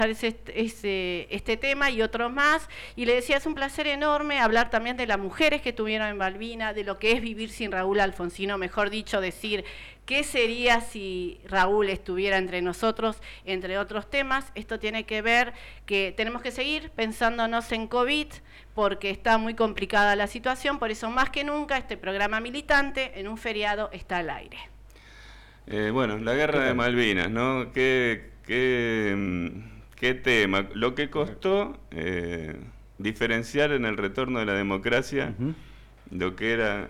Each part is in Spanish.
este tema y otros más, y le decía, es un placer enorme hablar también de las mujeres que estuvieron en Malvinas, de lo que es vivir sin Raúl Alfonsino, mejor dicho, decir qué sería si Raúl estuviera entre nosotros, entre otros temas. Esto tiene que ver que tenemos que seguir pensándonos en COVID, porque está muy complicada la situación, por eso más que nunca este programa militante en un feriado está al aire. Bueno, la guerra de Malvinas, ¿no? ¿Qué tema? Lo que costó diferenciar en el retorno de la democracia lo que era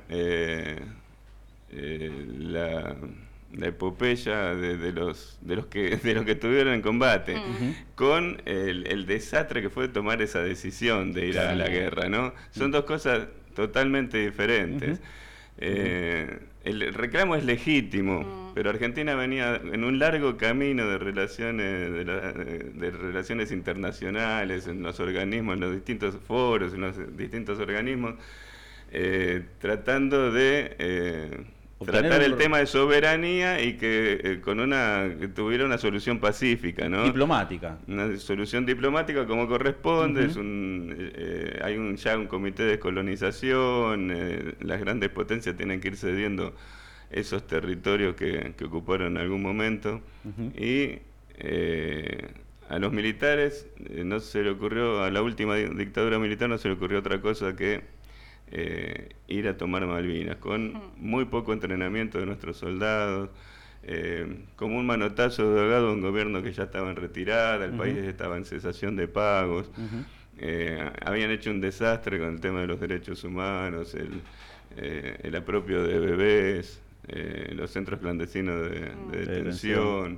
la epopeya de los que estuvieron en combate, con el desastre que fue tomar esa decisión de ir a la guerra, ¿no? Son dos cosas totalmente diferentes. El reclamo es legítimo, pero Argentina venía en un largo camino de relaciones internacionales, en los organismos, en los distintos foros, en los distintos organismos, tratando de tratar el tema de soberanía y que que tuviera una solución pacífica, ¿no? Diplomática. Una solución diplomática como corresponde. Hay ya un comité de descolonización. Las grandes potencias tienen que ir cediendo esos territorios que ocuparon en algún momento. Y a los militares no se le ocurrió, a la última dictadura militar no se le ocurrió otra cosa que ir a tomar Malvinas, con muy poco entrenamiento de nuestros soldados, como un manotazo de ahogado, un gobierno que ya estaba en retirada, el país estaba en cesación de pagos, habían hecho un desastre con el tema de los derechos humanos, el apropio de bebés, los centros clandestinos de detención,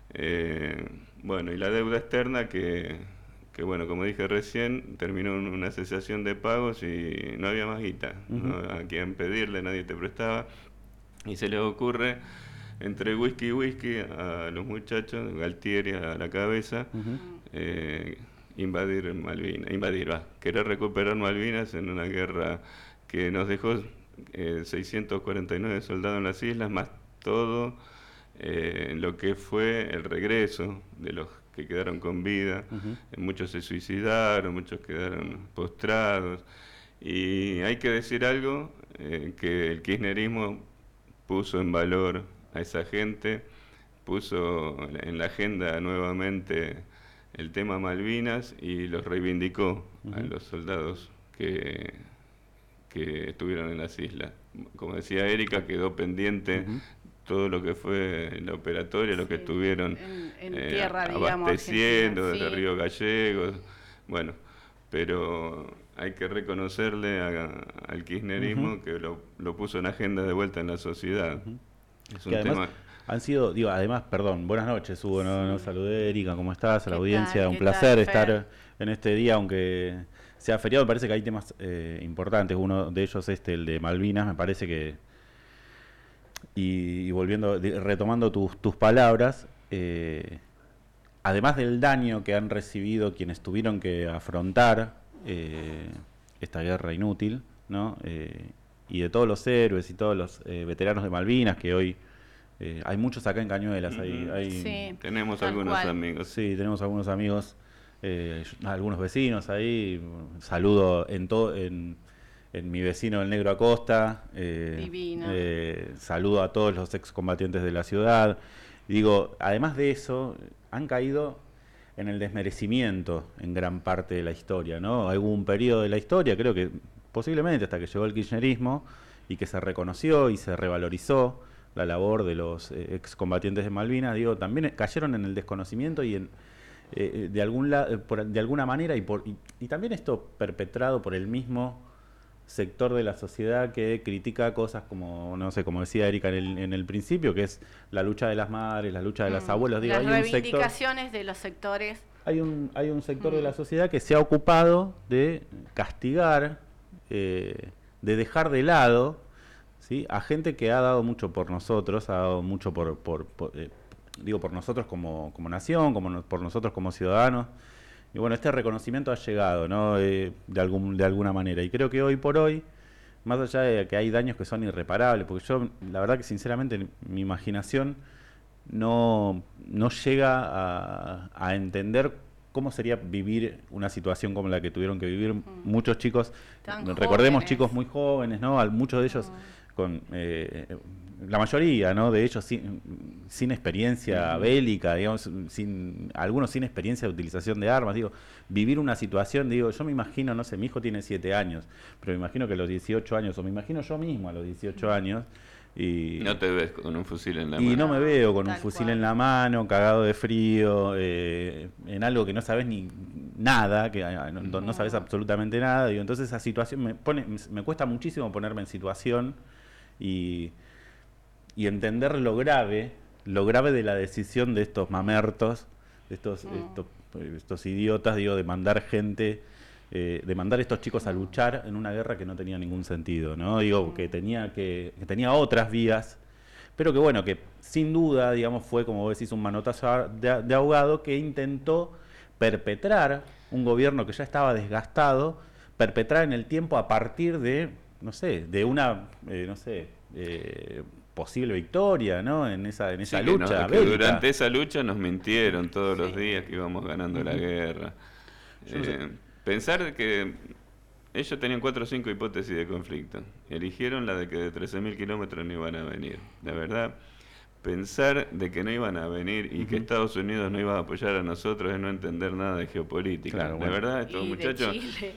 bueno, y la deuda externa que bueno, como dije recién, terminó en una cesación de pagos y no había más guita, ¿no? A quien pedirle, nadie te prestaba, y se les ocurre, entre whisky y whisky, a los muchachos, Galtieri a la cabeza, invadir Malvinas, querer recuperar Malvinas en una guerra que nos dejó 649 soldados en las islas, más todo lo que fue el regreso de los que quedaron con vida. Muchos se suicidaron, muchos quedaron postrados, y hay que decir algo, que el kirchnerismo puso en valor a esa gente, puso en la agenda nuevamente el tema Malvinas y los reivindicó a los soldados que estuvieron en las islas. Como decía Erika, quedó pendiente todo lo que fue la operatoria, lo que estuvieron en tierra, abasteciendo desde Río Gallegos, bueno, pero hay que reconocerle al kirchnerismo que lo puso en agenda de vuelta en la sociedad. Es un tema. Han sido, además, perdón, buenas noches, Hugo, no saludé, Erika, ¿cómo estás? A la audiencia, un placer estar en este día, aunque sea feriado. Me parece que hay temas importantes, uno de ellos el de Malvinas, me parece que, y retomando tus palabras, además del daño que han recibido quienes tuvieron que afrontar esta guerra inútil, ¿no? Y de todos los héroes y todos los veteranos de Malvinas, que hoy hay muchos acá en Cañuelas. Tenemos algunos amigos. Sí, tenemos algunos amigos, algunos vecinos ahí. Saludo en mi vecino el Negro Acosta. Divino. Saludo a todos los excombatientes de la ciudad. Digo, además de eso, han caído en el desmerecimiento en gran parte de la historia, ¿no? Hubo un periodo de la historia, creo que posiblemente hasta que llegó el kirchnerismo, y que se reconoció y se revalorizó la labor de los excombatientes de Malvinas. Digo, también cayeron en el desconocimiento y de alguna manera, y también esto perpetrado por el mismo sector de la sociedad que critica cosas como, no sé, como decía Erika en el principio, que es la lucha de las madres, la lucha de las abuelas. Digo, las reivindicaciones de los sectores. Hay un sector de la sociedad que se ha ocupado de castigar, de dejar de lado, ¿sí?, a gente que ha dado mucho por nosotros, ha dado mucho por nosotros como nación, por nosotros como ciudadanos. Y bueno, este reconocimiento ha llegado, ¿no? De alguna manera. Y creo que hoy por hoy, más allá de que hay daños que son irreparables, porque yo, la verdad que sinceramente, mi imaginación no llega a entender cómo sería vivir una situación como la que tuvieron que vivir muchos chicos, jóvenes. recordemos chicos muy jóvenes, ¿no? Muchos de ellos con la mayoría, ¿no? De ellos sin experiencia bélica, digamos, algunos sin experiencia de utilización de armas. Digo, vivir una situación, digo, yo me imagino, no sé, mi hijo tiene 7 años, pero me imagino que a los 18 años, o me imagino yo mismo a los 18 años, y no te ves con un fusil en la mano. Y no me veo con un Tal fusil cual. en la mano, cagado de frío, en algo que no sabes ni nada, que no sabes absolutamente nada. Digo, entonces esa situación me cuesta muchísimo ponerme en situación y entender lo grave de la decisión de estos mamertos, de estos idiotas, digo, de mandar gente, de mandar a estos chicos a luchar en una guerra que no tenía ningún sentido, ¿no? Digo, que tenía otras vías, pero que bueno, que sin duda, digamos, fue, como vos decís, un manotazo de ahogado que intentó perpetrar un gobierno que ya estaba desgastado, perpetrar en el tiempo a partir de, no sé, de una, posible victoria, ¿no? En esa lucha que bélica. durante esa lucha nos mintieron todos los días que íbamos ganando la guerra. Pensar que ellos tenían 4 o 5 hipótesis de conflicto. Eligieron la de que de 13.000 kilómetros no iban a venir. La verdad, pensar de que no iban a venir y que Estados Unidos no iba a apoyar a nosotros es no entender nada de geopolítica. Claro, la verdad, estos Y de muchachos Chile,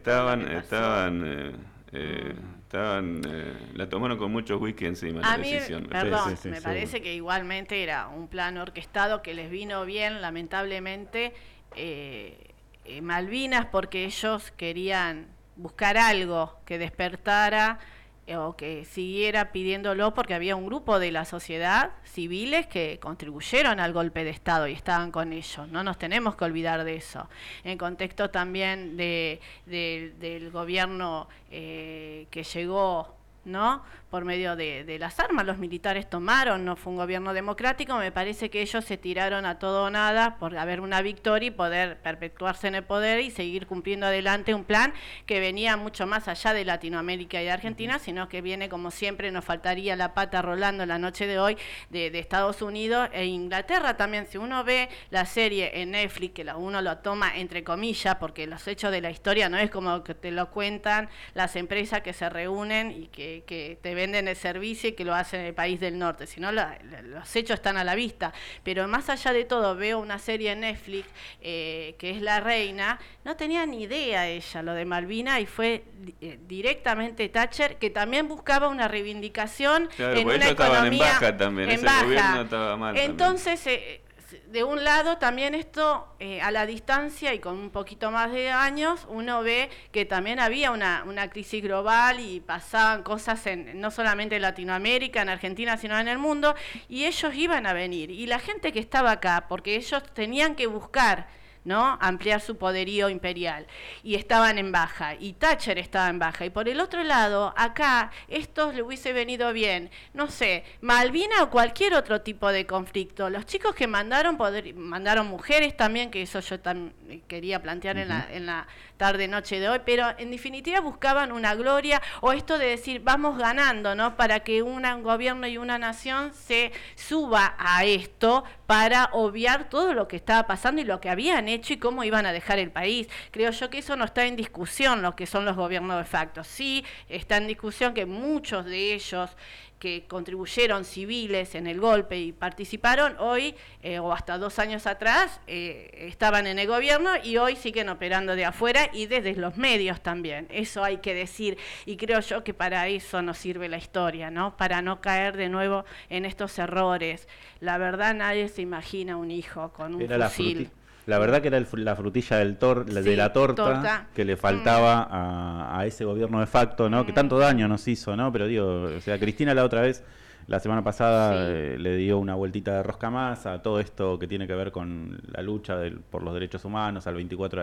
la tomaron con muchos whisky encima A la mí, decisión. perdón, Sí, me seguro. parece que igualmente era un plan orquestado que les vino bien, lamentablemente, Malvinas, porque ellos querían buscar algo que despertara o que siguiera pidiéndolo, porque había un grupo de la sociedad civiles que contribuyeron al golpe de Estado y estaban con ellos. No nos tenemos que olvidar de eso. En contexto también del gobierno que llegó, ¿no? Por medio de las armas, los militares tomaron, no fue un gobierno democrático, me parece que ellos se tiraron a todo o nada por haber una victoria y poder perpetuarse en el poder y seguir cumpliendo adelante un plan que venía mucho más allá de Latinoamérica y de Argentina, sino que viene, como siempre, nos faltaría la pata rolando la noche de hoy, de Estados Unidos e Inglaterra también. Si uno ve la serie en Netflix, que uno lo toma entre comillas, porque los hechos de la historia no es como que te lo cuentan las empresas que se reúnen y que te venden el servicio y que lo hacen en el país del norte, sino los hechos están a la vista. Pero más allá de todo, veo una serie en Netflix que es La Reina. No tenía ni idea ella lo de Malvinas y fue directamente Thatcher, que también buscaba una reivindicación Claro, en porque una ellos estaban en economía baja también, ese baja. gobierno estaba mal también. Entonces, de un lado también esto a la distancia y con un poquito más de años uno ve que también había una crisis global y pasaban cosas no solamente en Latinoamérica, en Argentina, sino en el mundo, y ellos iban a venir, y la gente que estaba acá, porque ellos tenían que buscar, ¿no?, ampliar su poderío imperial, y estaban en baja, y Thatcher estaba en baja, y por el otro lado, acá, esto le hubiese venido bien, no sé, Malvinas o cualquier otro tipo de conflicto. Los chicos que mandaron mujeres también, que eso yo quería plantear en la tarde-noche de hoy, pero en definitiva buscaban una gloria, o esto de decir, vamos ganando, ¿no?, para que un gobierno y una nación se suba a esto, para obviar todo lo que estaba pasando y lo que habían hecho y cómo iban a dejar el país. Creo yo que eso no está en discusión, lo que son los gobiernos de facto. Sí está en discusión que muchos de ellos que contribuyeron civiles en el golpe y participaron hoy, o hasta 2 años atrás, estaban en el gobierno y hoy siguen operando de afuera y desde los medios también. Eso hay que decir, y creo yo que para eso nos sirve la historia, ¿no? Para no caer de nuevo en estos errores. La verdad, nadie se imagina un hijo con un fusil. La verdad que era la frutilla de la torta que le faltaba a ese gobierno de facto, ¿no? Que tanto daño nos hizo, ¿no? Pero digo, o sea, Cristina la otra vez, la semana pasada, le dio una vueltita de rosca más a todo esto que tiene que ver con la lucha por los derechos humanos, al 24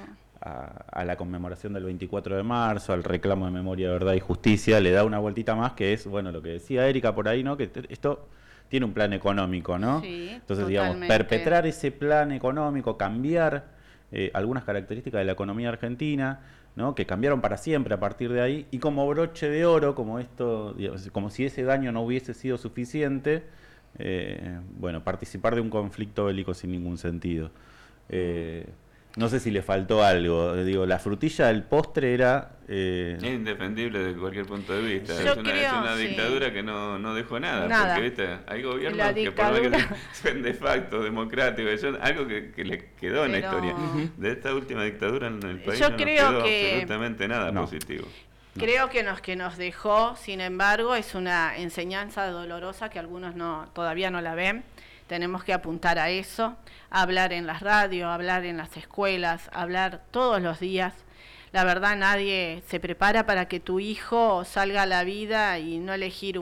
a la conmemoración del 24 de marzo, al reclamo de memoria, verdad y justicia, le da una vueltita más, que es, bueno, lo que decía Erika por ahí, ¿no? Que esto tiene un plan económico, ¿no? Sí, entonces, totalmente. digamos, perpetrar ese plan económico, cambiar algunas características de la economía argentina, ¿no?, que cambiaron para siempre a partir de ahí, y como broche de oro, como esto, digamos, como si ese daño no hubiese sido suficiente, bueno, participar de un conflicto bélico sin ningún sentido. No sé si le faltó algo. Digo, la frutilla del postre era... Es indefendible desde cualquier punto de vista. Yo Es una sí. dictadura que no dejó nada. Porque, ¿viste? Hay gobiernos La que por más que dictadura. sean de facto democráticos, algo que le quedó en la historia. De esta última dictadura en el país Yo no creo nos quedó que absolutamente nada positivo. Creo que nos dejó, sin embargo, es una enseñanza dolorosa que algunos todavía no la ven. Tenemos que apuntar a eso, hablar en las radios, hablar en las escuelas, hablar todos los días. La verdad, nadie se prepara para que tu hijo salga a la vida y no elegir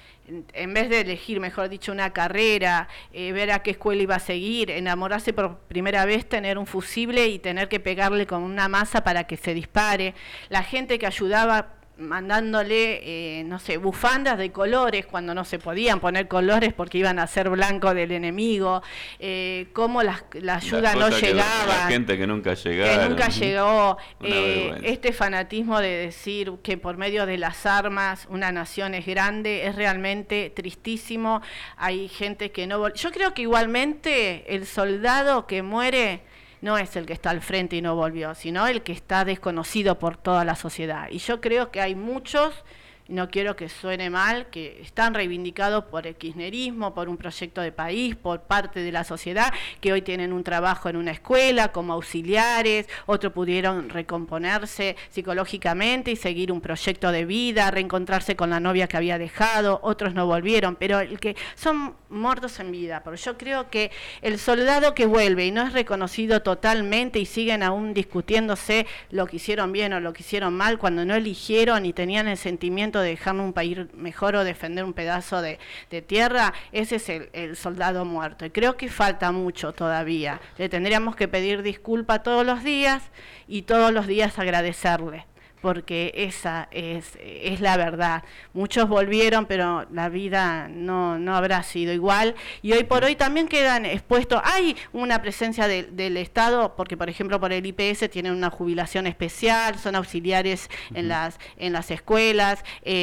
en vez de elegir, mejor dicho, una carrera, ver a qué escuela iba a seguir, enamorarse por primera vez, tener un fusible y tener que pegarle con una masa para que se dispare. La gente que ayudaba mandándole, no sé, bufandas de colores cuando no se podían poner colores porque iban a ser blanco del enemigo, cómo la ayuda no llegaba. La gente que nunca llegaron. Que nunca llegó. Este fanatismo de decir que por medio de las armas una nación es grande es realmente tristísimo. Hay gente que no... Yo creo que igualmente el soldado que muere no es el que está al frente y no volvió, sino el que está desconocido por toda la sociedad. Y yo creo que hay muchos, no quiero que suene mal, que están reivindicados por el kirchnerismo, por un proyecto de país, por parte de la sociedad, que hoy tienen un trabajo en una escuela como auxiliares, otros pudieron recomponerse psicológicamente y seguir un proyecto de vida, reencontrarse con la novia que había dejado, otros no volvieron, pero el que son muertos en vida. Pero yo creo que el soldado que vuelve y no es reconocido totalmente y siguen aún discutiéndose lo que hicieron bien o lo que hicieron mal cuando no eligieron y tenían el sentimiento de dejarnos un país mejor o defender un pedazo de tierra, ese es el soldado muerto. Y creo que falta mucho todavía. Le tendríamos que pedir disculpas todos los días y todos los días agradecerle, porque esa es la verdad. Muchos volvieron, pero la vida no habrá sido igual. Y hoy por hoy también quedan expuestos. Hay una presencia del Estado, porque por ejemplo por el IPS tienen una jubilación especial, son auxiliares en las escuelas,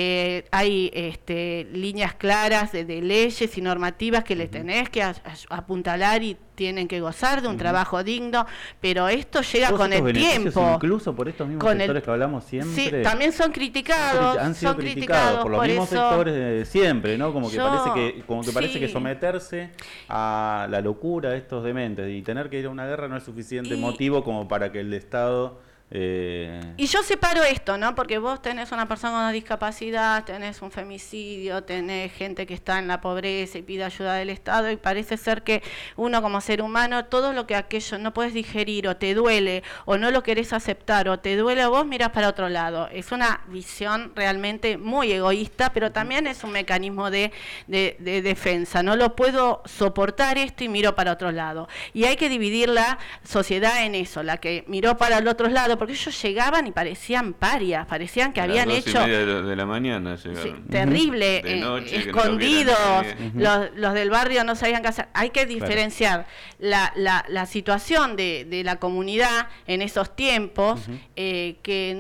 hay líneas claras de leyes y normativas que le tenés que apuntalar y tienen que gozar de un trabajo digno, pero esto llega con el tiempo. Incluso por estos mismos sectores que hablamos siempre. Sí, también son criticados. Han sido criticados por los mismos sectores de siempre, ¿no? Como que parece que someterse a la locura de estos dementes y tener que ir a una guerra no es suficiente motivo como para que el Estado... Y yo separo esto, ¿no? Porque vos tenés una persona con una discapacidad, tenés un femicidio, tenés gente que está en la pobreza y pide ayuda del Estado, y parece ser que uno como ser humano, todo lo que aquello no puedes digerir o te duele o no lo querés aceptar o te duele a vos, mirás para otro lado. Es una visión realmente muy egoísta, pero también es un mecanismo de defensa. No lo puedo soportar esto y miro para otro lado. Y hay que dividir la sociedad en eso, la que miró para el otro lado, porque ellos llegaban y parecían parias, parecían que habían hecho... A las 2:30 de la mañana llegaron. Sí, terrible, de noche, escondidos, los del barrio no sabían qué hacer. Hay que diferenciar la situación de la comunidad en esos tiempos, que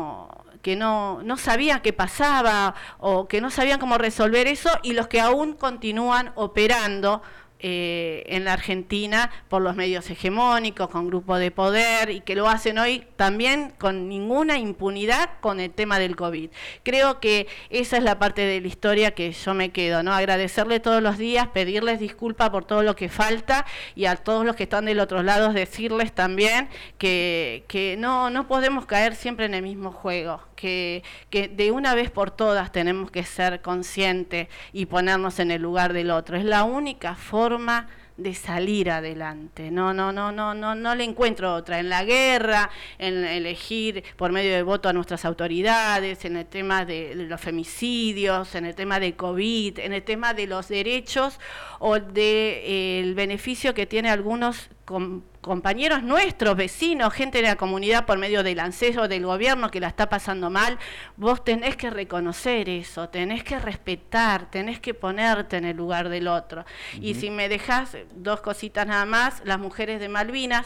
no sabían qué pasaba o que no sabían cómo resolver eso, y los que aún continúan operando en la Argentina por los medios hegemónicos, con grupos de poder, y que lo hacen hoy también con ninguna impunidad con el tema del COVID. Creo que esa es la parte de la historia que yo me quedo, ¿no? Agradecerle todos los días, pedirles disculpas por todo lo que falta, y a todos los que están del otro lado decirles también que no podemos caer siempre en el mismo juego, que de una vez por todas tenemos que ser conscientes y ponernos en el lugar del otro. Es la única forma de salir adelante. No le encuentro otra. En la guerra, en elegir por medio de voto a nuestras autoridades, en el tema de los femicidios, en el tema de COVID, en el tema de los derechos o del beneficio que tiene algunos compañeros nuestros, vecinos, gente de la comunidad por medio del ANSES o del gobierno que la está pasando mal. Vos tenés que reconocer eso, tenés que respetar, tenés que ponerte en el lugar del otro. Y si me dejás 2 cositas nada más, las mujeres de Malvinas,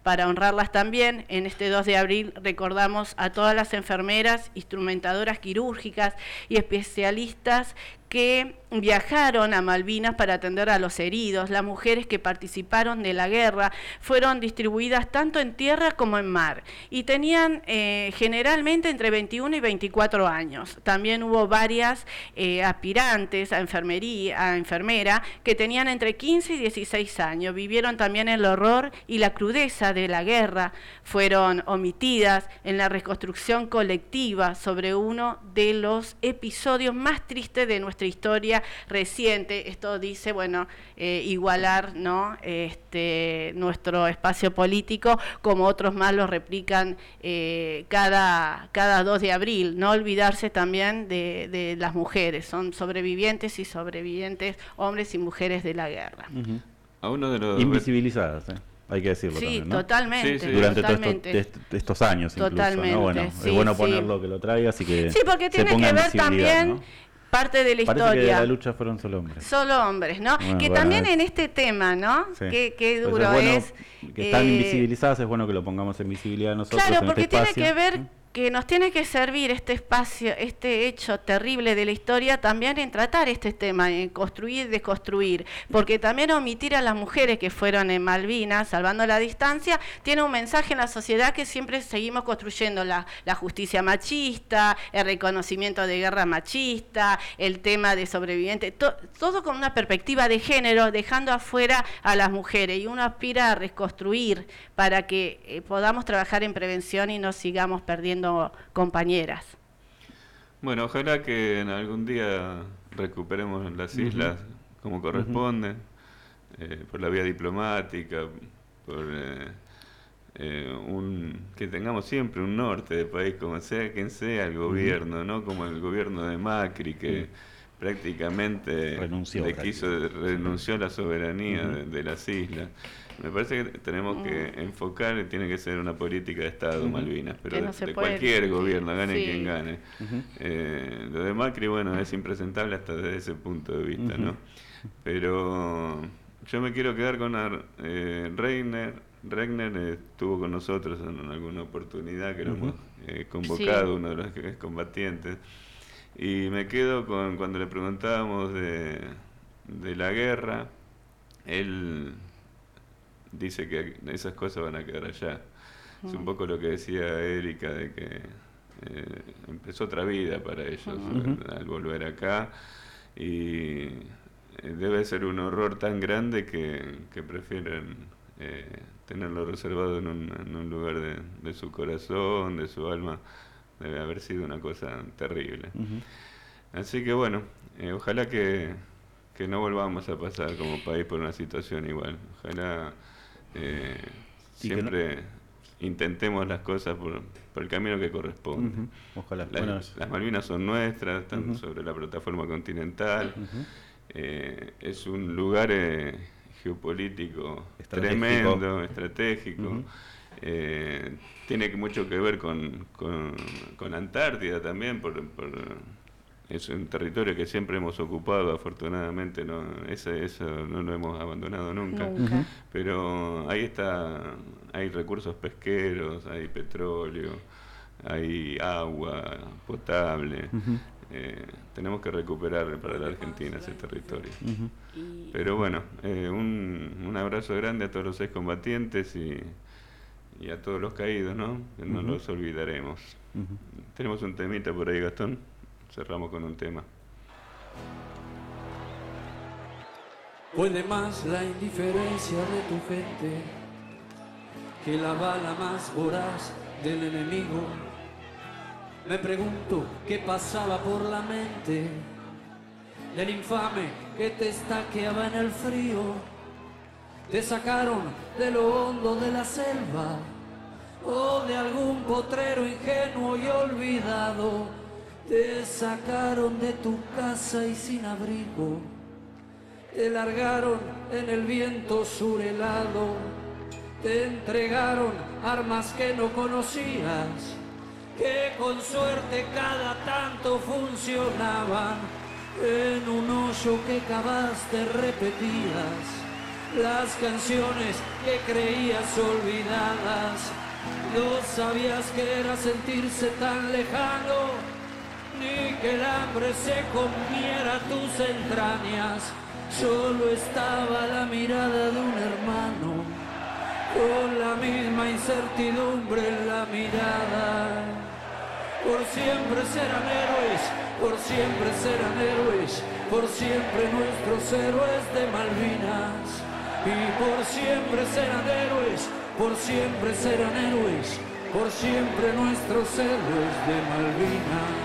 para honrarlas también. En este 2 de abril recordamos a todas las enfermeras, instrumentadoras quirúrgicas y especialistas que viajaron a Malvinas para atender a los heridos. Las mujeres que participaron de la guerra fueron distribuidas tanto en tierra como en mar y tenían generalmente entre 21 y 24 años. También hubo varias aspirantes a enfermera que tenían entre 15 y 16 años. Vivieron también el horror y la crudeza de la guerra. Fueron omitidas en la reconstrucción colectiva sobre uno de los episodios más tristes de nuestra historia reciente. Esto dice, bueno, igualar, ¿no?, nuestro espacio político, como otros más lo replican cada 2 de abril. No olvidarse también de las mujeres, son sobrevivientes y sobrevivientes, hombres y mujeres de la guerra. A uno de los invisibilizadas, hay que decirlo también, ¿no? Totalmente. Sí. Durante todos estos años totalmente, incluso, ¿no? Bueno, sí, es bueno ponerlo, que lo traigas y que sí, porque tiene que ver también, ¿no?, parte de la Parece historia. Que de la lucha fueron solo hombres. Solo hombres, ¿no? Bueno, que también en este tema, ¿no? Sí. Qué duro es. Que están invisibilizadas, es bueno que lo pongamos en visibilidad nosotros. Claro, porque este tiene que ver que nos tiene que servir este espacio, este hecho terrible de la historia, también en tratar este tema, en construir y desconstruir, porque también omitir a las mujeres que fueron en Malvinas, salvando la distancia, tiene un mensaje en la sociedad que siempre seguimos construyendo la justicia machista, el reconocimiento de guerra machista, el tema de sobreviviente, todo con una perspectiva de género, dejando afuera a las mujeres, y uno aspira a reconstruir para que podamos trabajar en prevención y no sigamos perdiendo compañeras. Bueno, ojalá que en algún día recuperemos las islas como corresponde, por la vía diplomática, por que tengamos siempre un norte de país, como sea quien sea el gobierno, ¿no? Como el gobierno de Macri, que prácticamente renunció a la soberanía de las islas. Me parece que tenemos que enfocar, tiene que ser una política de Estado Malvinas, pero de cualquier gobierno, gane quien gane. Lo de Macri, bueno, es impresentable hasta desde ese punto de vista, ¿no? Pero yo me quiero quedar con Regner. Regner estuvo con nosotros en alguna oportunidad que lo hemos convocado, uno de los excombatientes. Y me quedo con cuando le preguntábamos de la guerra, él dice que esas cosas van a quedar allá. Es un poco lo que decía Erika, de que empezó otra vida para ellos al volver acá, y debe ser un horror tan grande que prefieren tenerlo reservado en un lugar de su corazón, de su alma. Debe haber sido una cosa terrible. Así que bueno, ojalá que no volvamos a pasar como país por una situación igual. Ojalá siempre intentemos las cosas por el camino que corresponde. Ojalá. Las Malvinas son nuestras, están sobre la plataforma continental. Es un lugar geopolítico tremendo, estratégico. Tiene mucho que ver con Antártida también, es un territorio que siempre hemos ocupado, afortunadamente eso no lo hemos abandonado nunca. Pero ahí hay recursos pesqueros, hay petróleo, hay agua potable. Tenemos que recuperar para la Argentina ese territorio. Pero bueno, un abrazo grande a todos los excombatientes y a todos los caídos, ¿no? Que no los olvidaremos. Tenemos un temita por ahí, Gastón. Cerramos con un tema. Puede más la indiferencia de tu gente que la bala más voraz del enemigo. Me pregunto qué pasaba por la mente del infame que te estaqueaba en el frío. Te sacaron de lo hondo de la selva o de algún potrero ingenuo y olvidado. Te sacaron de tu casa y sin abrigo, te largaron en el viento surhelado, te entregaron armas que no conocías, que con suerte cada tanto funcionaban, en un hoyo que cavaste repetidas, las canciones que creías olvidadas. No sabías que era sentirse tan lejano, ni que el hambre se comiera tus entrañas. Solo estaba la mirada de un hermano, con la misma incertidumbre en la mirada. Por siempre serán héroes, por siempre serán héroes, por siempre nuestros héroes de Malvinas. Y por siempre serán héroes, por siempre serán héroes, por siempre nuestros héroes de Malvinas.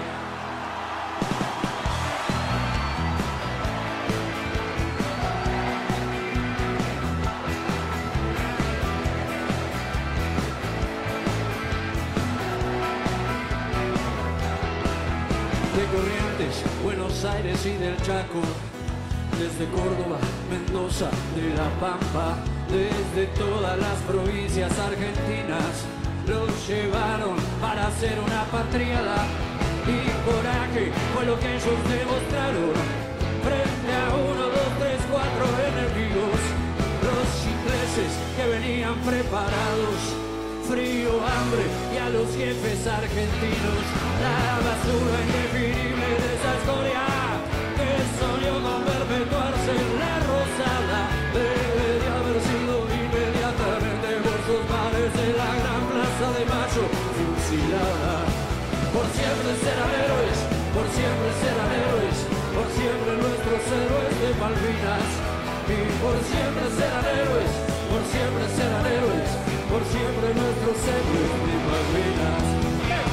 De Corrientes, Buenos Aires y del Chaco, desde Córdoba, Mendoza, de La Pampa, desde todas las provincias argentinas, los llevaron para hacer una patriada, y coraje fue lo que ellos demostraron frente a 1, 2, 3, 4 enemigos, los ingleses que venían preparados. Frío, hambre y a los jefes argentinos, la basura indefinible de esa historia que soñó con perpetuarse en la Rosada. Debe de haber sido inmediatamente por sus bares de la gran plaza de Mayo fusilada. Por siempre serán héroes, por siempre serán héroes, por siempre nuestros héroes de Malvinas. Y por siempre serán héroes, por siempre serán héroes, por siempre nuestros héroes de Malvinas.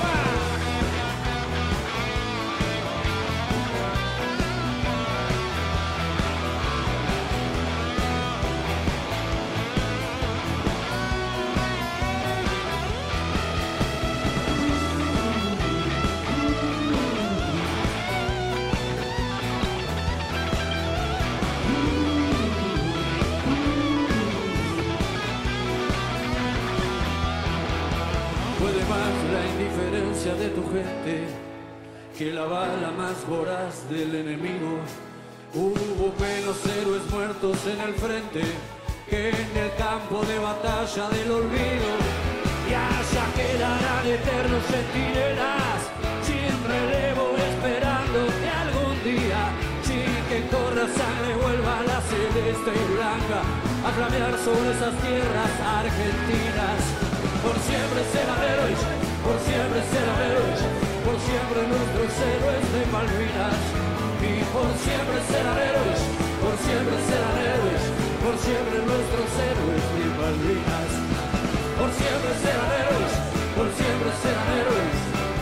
De tu gente que la bala más voraz del enemigo. Hubo menos héroes muertos en el frente que en el campo de batalla del olvido. Y allá quedarán eternos centinelas sin relevo, esperando que algún día, sin que corra sangre, vuelva la celeste y blanca a flamear sobre esas tierras argentinas. Por siempre serán héroes, por siempre serán héroes, por siempre nuestros héroes de Malvinas. Y por siempre serán héroes, por siempre serán héroes, por siempre nuestros héroes de Malvinas. Por siempre serán héroes, por siempre serán héroes,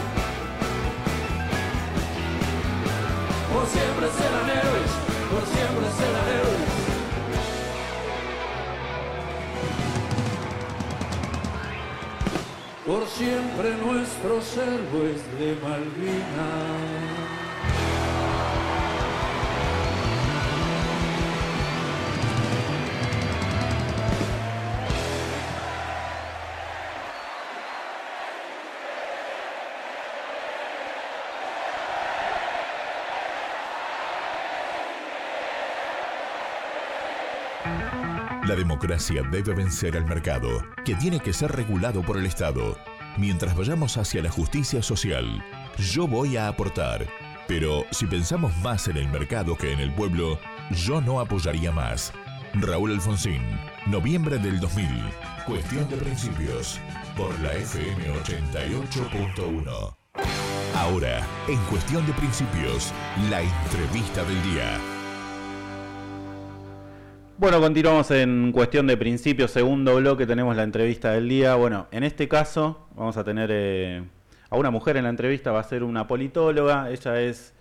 por siempre serán héroes, por siempre serán héroes. Por siempre nuestros héroes de Malvinas. La democracia debe vencer al mercado, que tiene que ser regulado por el Estado. Mientras vayamos hacia la justicia social, yo voy a aportar. Pero si pensamos más en el mercado que en el pueblo, yo no apoyaría más. Raúl Alfonsín, noviembre del 2000. Cuestión de principios. Por la FM 88.1. Ahora, en Cuestión de Principios, la entrevista del día. Bueno, continuamos en Cuestión de Principios, segundo bloque, tenemos la entrevista del día. Bueno, en este caso vamos a tener a una mujer en la entrevista, va a ser una politóloga, ella es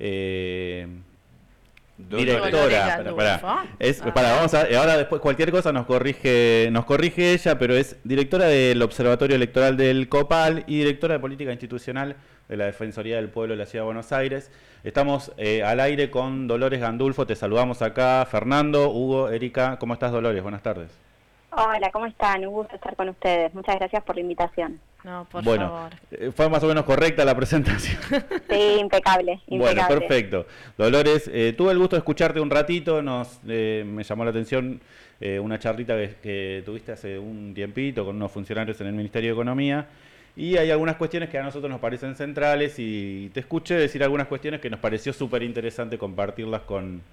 directora. Vamos a, ahora después cualquier cosa nos corrige ella, pero es directora del Observatorio Electoral del COPAL y directora de Política Institucional de la Defensoría del Pueblo de la Ciudad de Buenos Aires. Estamos al aire con Dolores Gandulfo, te saludamos acá. Fernando, Hugo, Erika, ¿cómo estás, Dolores? Buenas tardes. Hola, ¿cómo están? Un gusto estar con ustedes. Muchas gracias por la invitación. No, por Bueno, favor. fue más o menos correcta la presentación. Sí, impecable, Bueno, impecable. perfecto. Dolores, tuve el gusto de escucharte un ratito, me llamó la atención una charlita que tuviste hace un tiempito con unos funcionarios en el Ministerio de Economía, y hay algunas cuestiones que a nosotros nos parecen centrales, y te escuché decir algunas cuestiones que nos pareció súper interesante compartirlas con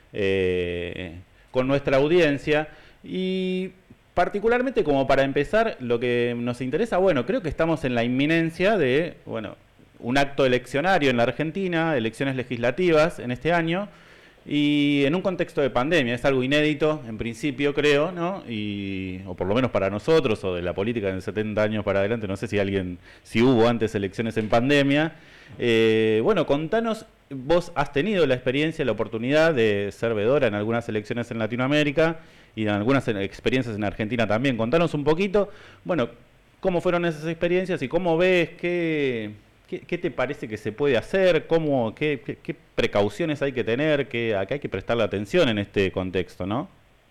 nuestra audiencia. Y particularmente, como para empezar, lo que nos interesa, bueno, creo que estamos en la inminencia de, bueno, un acto eleccionario en la Argentina, elecciones legislativas en este año, y en un contexto de pandemia. Es algo inédito, en principio, creo, ¿no? O por lo menos para nosotros, o de la política en 70 años para adelante, no sé si hubo antes elecciones en pandemia. Bueno, contanos, vos has tenido la experiencia, la oportunidad de ser vedora en algunas elecciones en Latinoamérica y en algunas experiencias en Argentina también. Contanos un poquito, bueno, cómo fueron esas experiencias y cómo ves, qué te parece que se puede hacer, qué precauciones hay que tener, a qué hay que prestarle atención en este contexto, ¿no?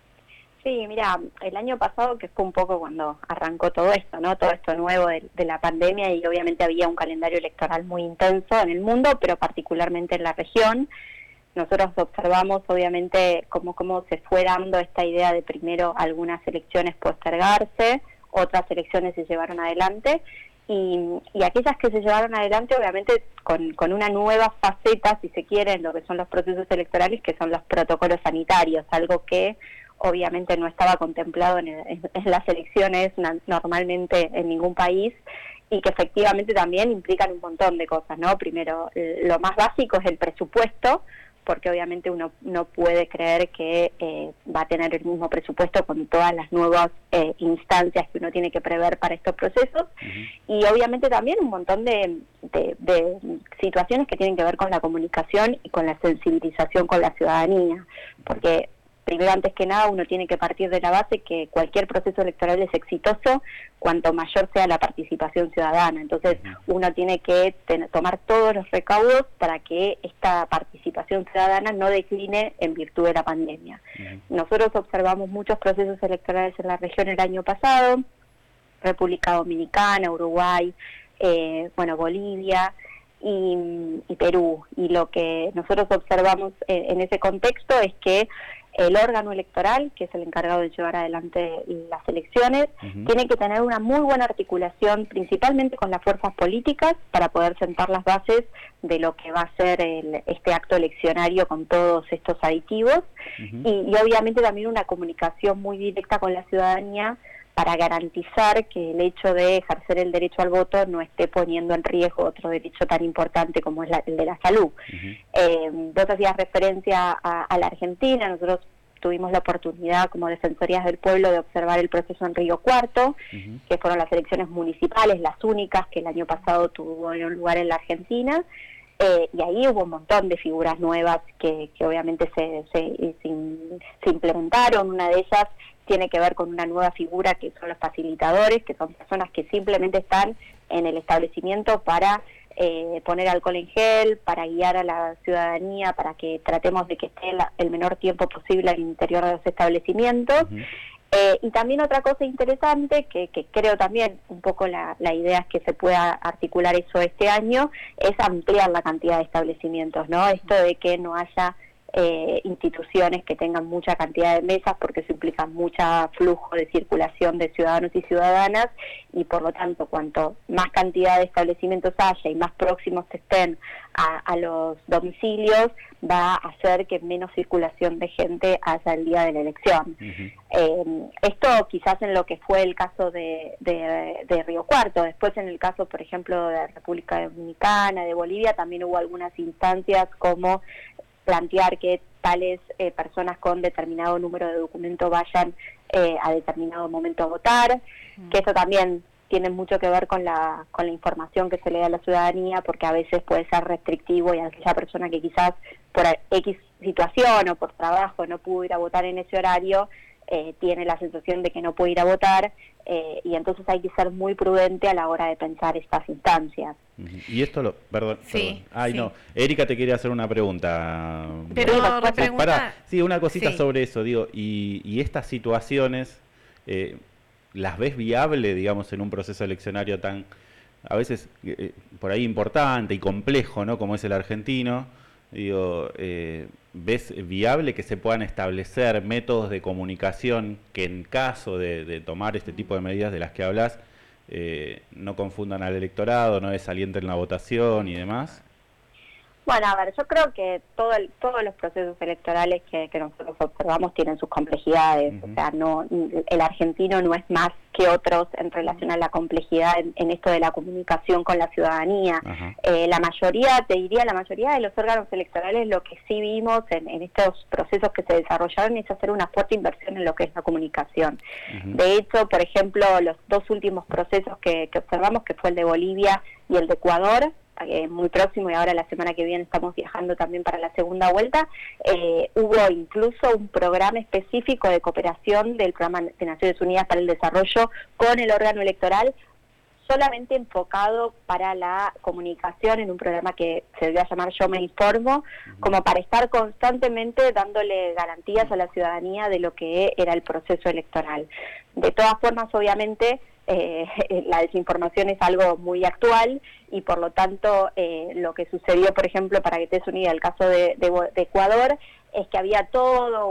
Sí, mira, el año pasado, que fue un poco cuando arrancó todo esto, ¿no? Todo esto nuevo de la pandemia, y obviamente había un calendario electoral muy intenso en el mundo, pero particularmente en la región. Nosotros observamos, obviamente, cómo se fue dando esta idea de primero algunas elecciones postergarse, otras elecciones se llevaron adelante, y aquellas que se llevaron adelante, obviamente, con una nueva faceta, si se quiere, en lo que son los procesos electorales, que son los protocolos sanitarios, algo que obviamente no estaba contemplado en las elecciones normalmente en ningún país, y que efectivamente también implican un montón de cosas, ¿no? Primero, lo más básico es el presupuesto, porque obviamente uno no puede creer que va a tener el mismo presupuesto con todas las nuevas instancias que uno tiene que prever para estos procesos. Y obviamente también un montón de situaciones que tienen que ver con la comunicación y con la sensibilización con la ciudadanía, porque primero, antes que nada, uno tiene que partir de la base que cualquier proceso electoral es exitoso cuanto mayor sea la participación ciudadana. Entonces, uno tiene que tomar todos los recaudos para que esta participación ciudadana no decline en virtud de la pandemia. Nosotros observamos muchos procesos electorales en la región el año pasado, República Dominicana, Uruguay, Bolivia y Perú. Y lo que nosotros observamos en ese contexto es que el órgano electoral, que es el encargado de llevar adelante las elecciones, tiene que tener una muy buena articulación, principalmente con las fuerzas políticas, para poder sentar las bases de lo que va a ser este acto eleccionario con todos estos aditivos, y obviamente también una comunicación muy directa con la ciudadanía para garantizar que el hecho de ejercer el derecho al voto no esté poniendo en riesgo otro derecho tan importante como es el de la salud. Vos hacías referencia a la Argentina. Nosotros tuvimos la oportunidad como Defensorías del Pueblo de observar el proceso en Río Cuarto, que fueron las elecciones municipales, las únicas que el año pasado tuvieron lugar en la Argentina. Y ahí hubo un montón de figuras nuevas que obviamente se implementaron. Una de ellas tiene que ver con una nueva figura que son los facilitadores, que son personas que simplemente están en el establecimiento para poner alcohol en gel, para guiar a la ciudadanía, para que tratemos de que esté el menor tiempo posible al interior de los establecimientos. Y también otra cosa interesante, que creo también un poco la idea es que se pueda articular eso este año, es ampliar la cantidad de establecimientos, ¿no? Esto de que no haya instituciones que tengan mucha cantidad de mesas, porque eso implica mucho flujo de circulación de ciudadanos y ciudadanas, y por lo tanto cuanto más cantidad de establecimientos haya y más próximos estén a los domicilios, va a hacer que menos circulación de gente haya el día de la elección. Esto quizás en lo que fue el caso de Río Cuarto. Después, en el caso, por ejemplo, de República Dominicana, de Bolivia, también hubo algunas instancias como plantear que tales personas con determinado número de documento vayan a determinado momento a votar, que eso también tiene mucho que ver con la información que se le da a la ciudadanía, porque a veces puede ser restrictivo, y aquella persona que quizás por X situación o por trabajo no pudo ir a votar en ese horario, tiene la sensación de que no puede ir a votar, y entonces hay que ser muy prudente a la hora de pensar estas instancias. Y esto perdón. Ay, sí. no. Erika te quería hacer una pregunta. Pero Pará. Sí, una cosita sobre eso, digo, y estas situaciones ¿las ves viable, digamos, en un proceso eleccionario tan, a veces, por ahí importante y complejo, ¿no?, como es el argentino? Digo, ¿ves viable que se puedan establecer métodos de comunicación que en caso de tomar este tipo de medidas de las que hablas, no confundan al electorado, no desalienten la votación y demás? Bueno, a ver, yo creo que todos los procesos electorales que nosotros observamos tienen sus complejidades. O sea, el argentino no es más que otros en relación a la complejidad en esto de la comunicación con la ciudadanía. La mayoría de los órganos electorales, lo que sí vimos en estos procesos que se desarrollaron es hacer una fuerte inversión en lo que es la comunicación. De hecho, por ejemplo, los dos últimos procesos que observamos, que fue el de Bolivia y el de Ecuador, muy próximo, y ahora la semana que viene estamos viajando también para la segunda vuelta, hubo incluso un programa específico de cooperación del Programa de Naciones Unidas para el Desarrollo con el órgano electoral, solamente enfocado para la comunicación, en un programa que se debió llamar Yo Me Informo, como para estar constantemente dándole garantías a la ciudadanía de lo que era el proceso electoral. De todas formas, obviamente, la desinformación es algo muy actual, y por lo tanto lo que sucedió, por ejemplo, para que te des una idea, el caso de Ecuador, es que había todo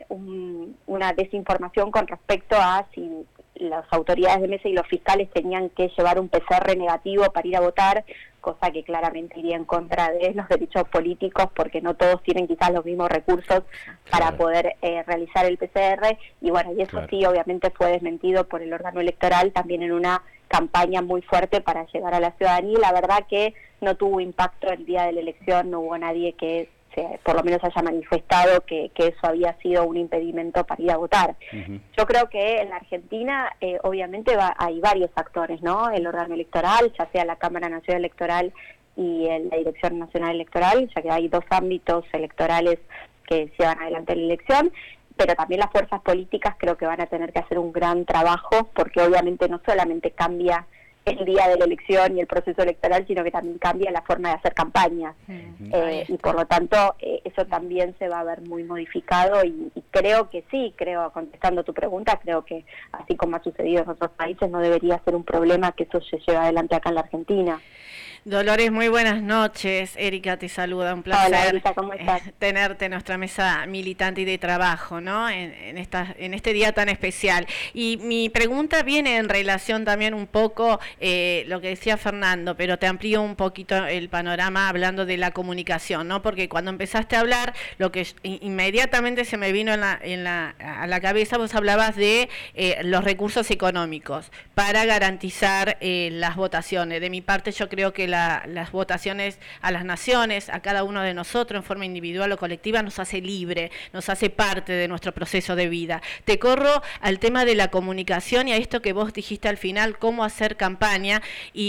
una desinformación con respecto a si las autoridades de mesa y los fiscales tenían que llevar un PCR negativo para ir a votar, cosa que claramente iría en contra de los derechos políticos, porque no todos tienen quizás los mismos recursos para poder realizar el PCR, y bueno, y eso sí obviamente fue desmentido por el órgano electoral también en una campaña muy fuerte para llegar a la ciudadanía, y la verdad que no tuvo impacto el día de la elección, no hubo nadie que por lo menos haya manifestado que eso había sido un impedimento para ir a votar. Yo creo que en la Argentina obviamente hay varios actores, ¿no? El órgano electoral, ya sea la Cámara Nacional Electoral y la Dirección Nacional Electoral, ya que hay dos ámbitos electorales que llevan adelante la elección, pero también las fuerzas políticas creo que van a tener que hacer un gran trabajo, porque obviamente no solamente cambia el día de la elección y el proceso electoral, sino que también cambia la forma de hacer campañas. Y por lo tanto, eso también se va a ver muy modificado, y creo que sí, contestando tu pregunta, creo que así como ha sucedido en otros países, no debería ser un problema que eso se lleve adelante acá en la Argentina. Dolores, muy buenas noches. Erika te saluda, un placer. Hola, Erika, ¿cómo estás? Tenerte en nuestra mesa militante y de trabajo, ¿no? En este día tan especial. Y mi pregunta viene en relación también un poco lo que decía Fernando, pero te amplío un poquito el panorama hablando de la comunicación, ¿no? Porque cuando empezaste a hablar, lo que inmediatamente se me vino a la cabeza, vos hablabas de los recursos económicos para garantizar las votaciones. De mi parte, yo creo que las votaciones a las naciones, a cada uno de nosotros en forma individual o colectiva, nos hace libre, nos hace parte de nuestro proceso de vida. Te corro al tema de la comunicación y a esto que vos dijiste al final, cómo hacer campaña,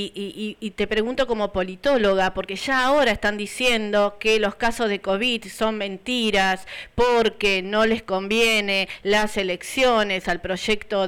y te pregunto como politóloga, porque ya ahora están diciendo que los casos de COVID son mentiras porque no les conviene las elecciones al proyecto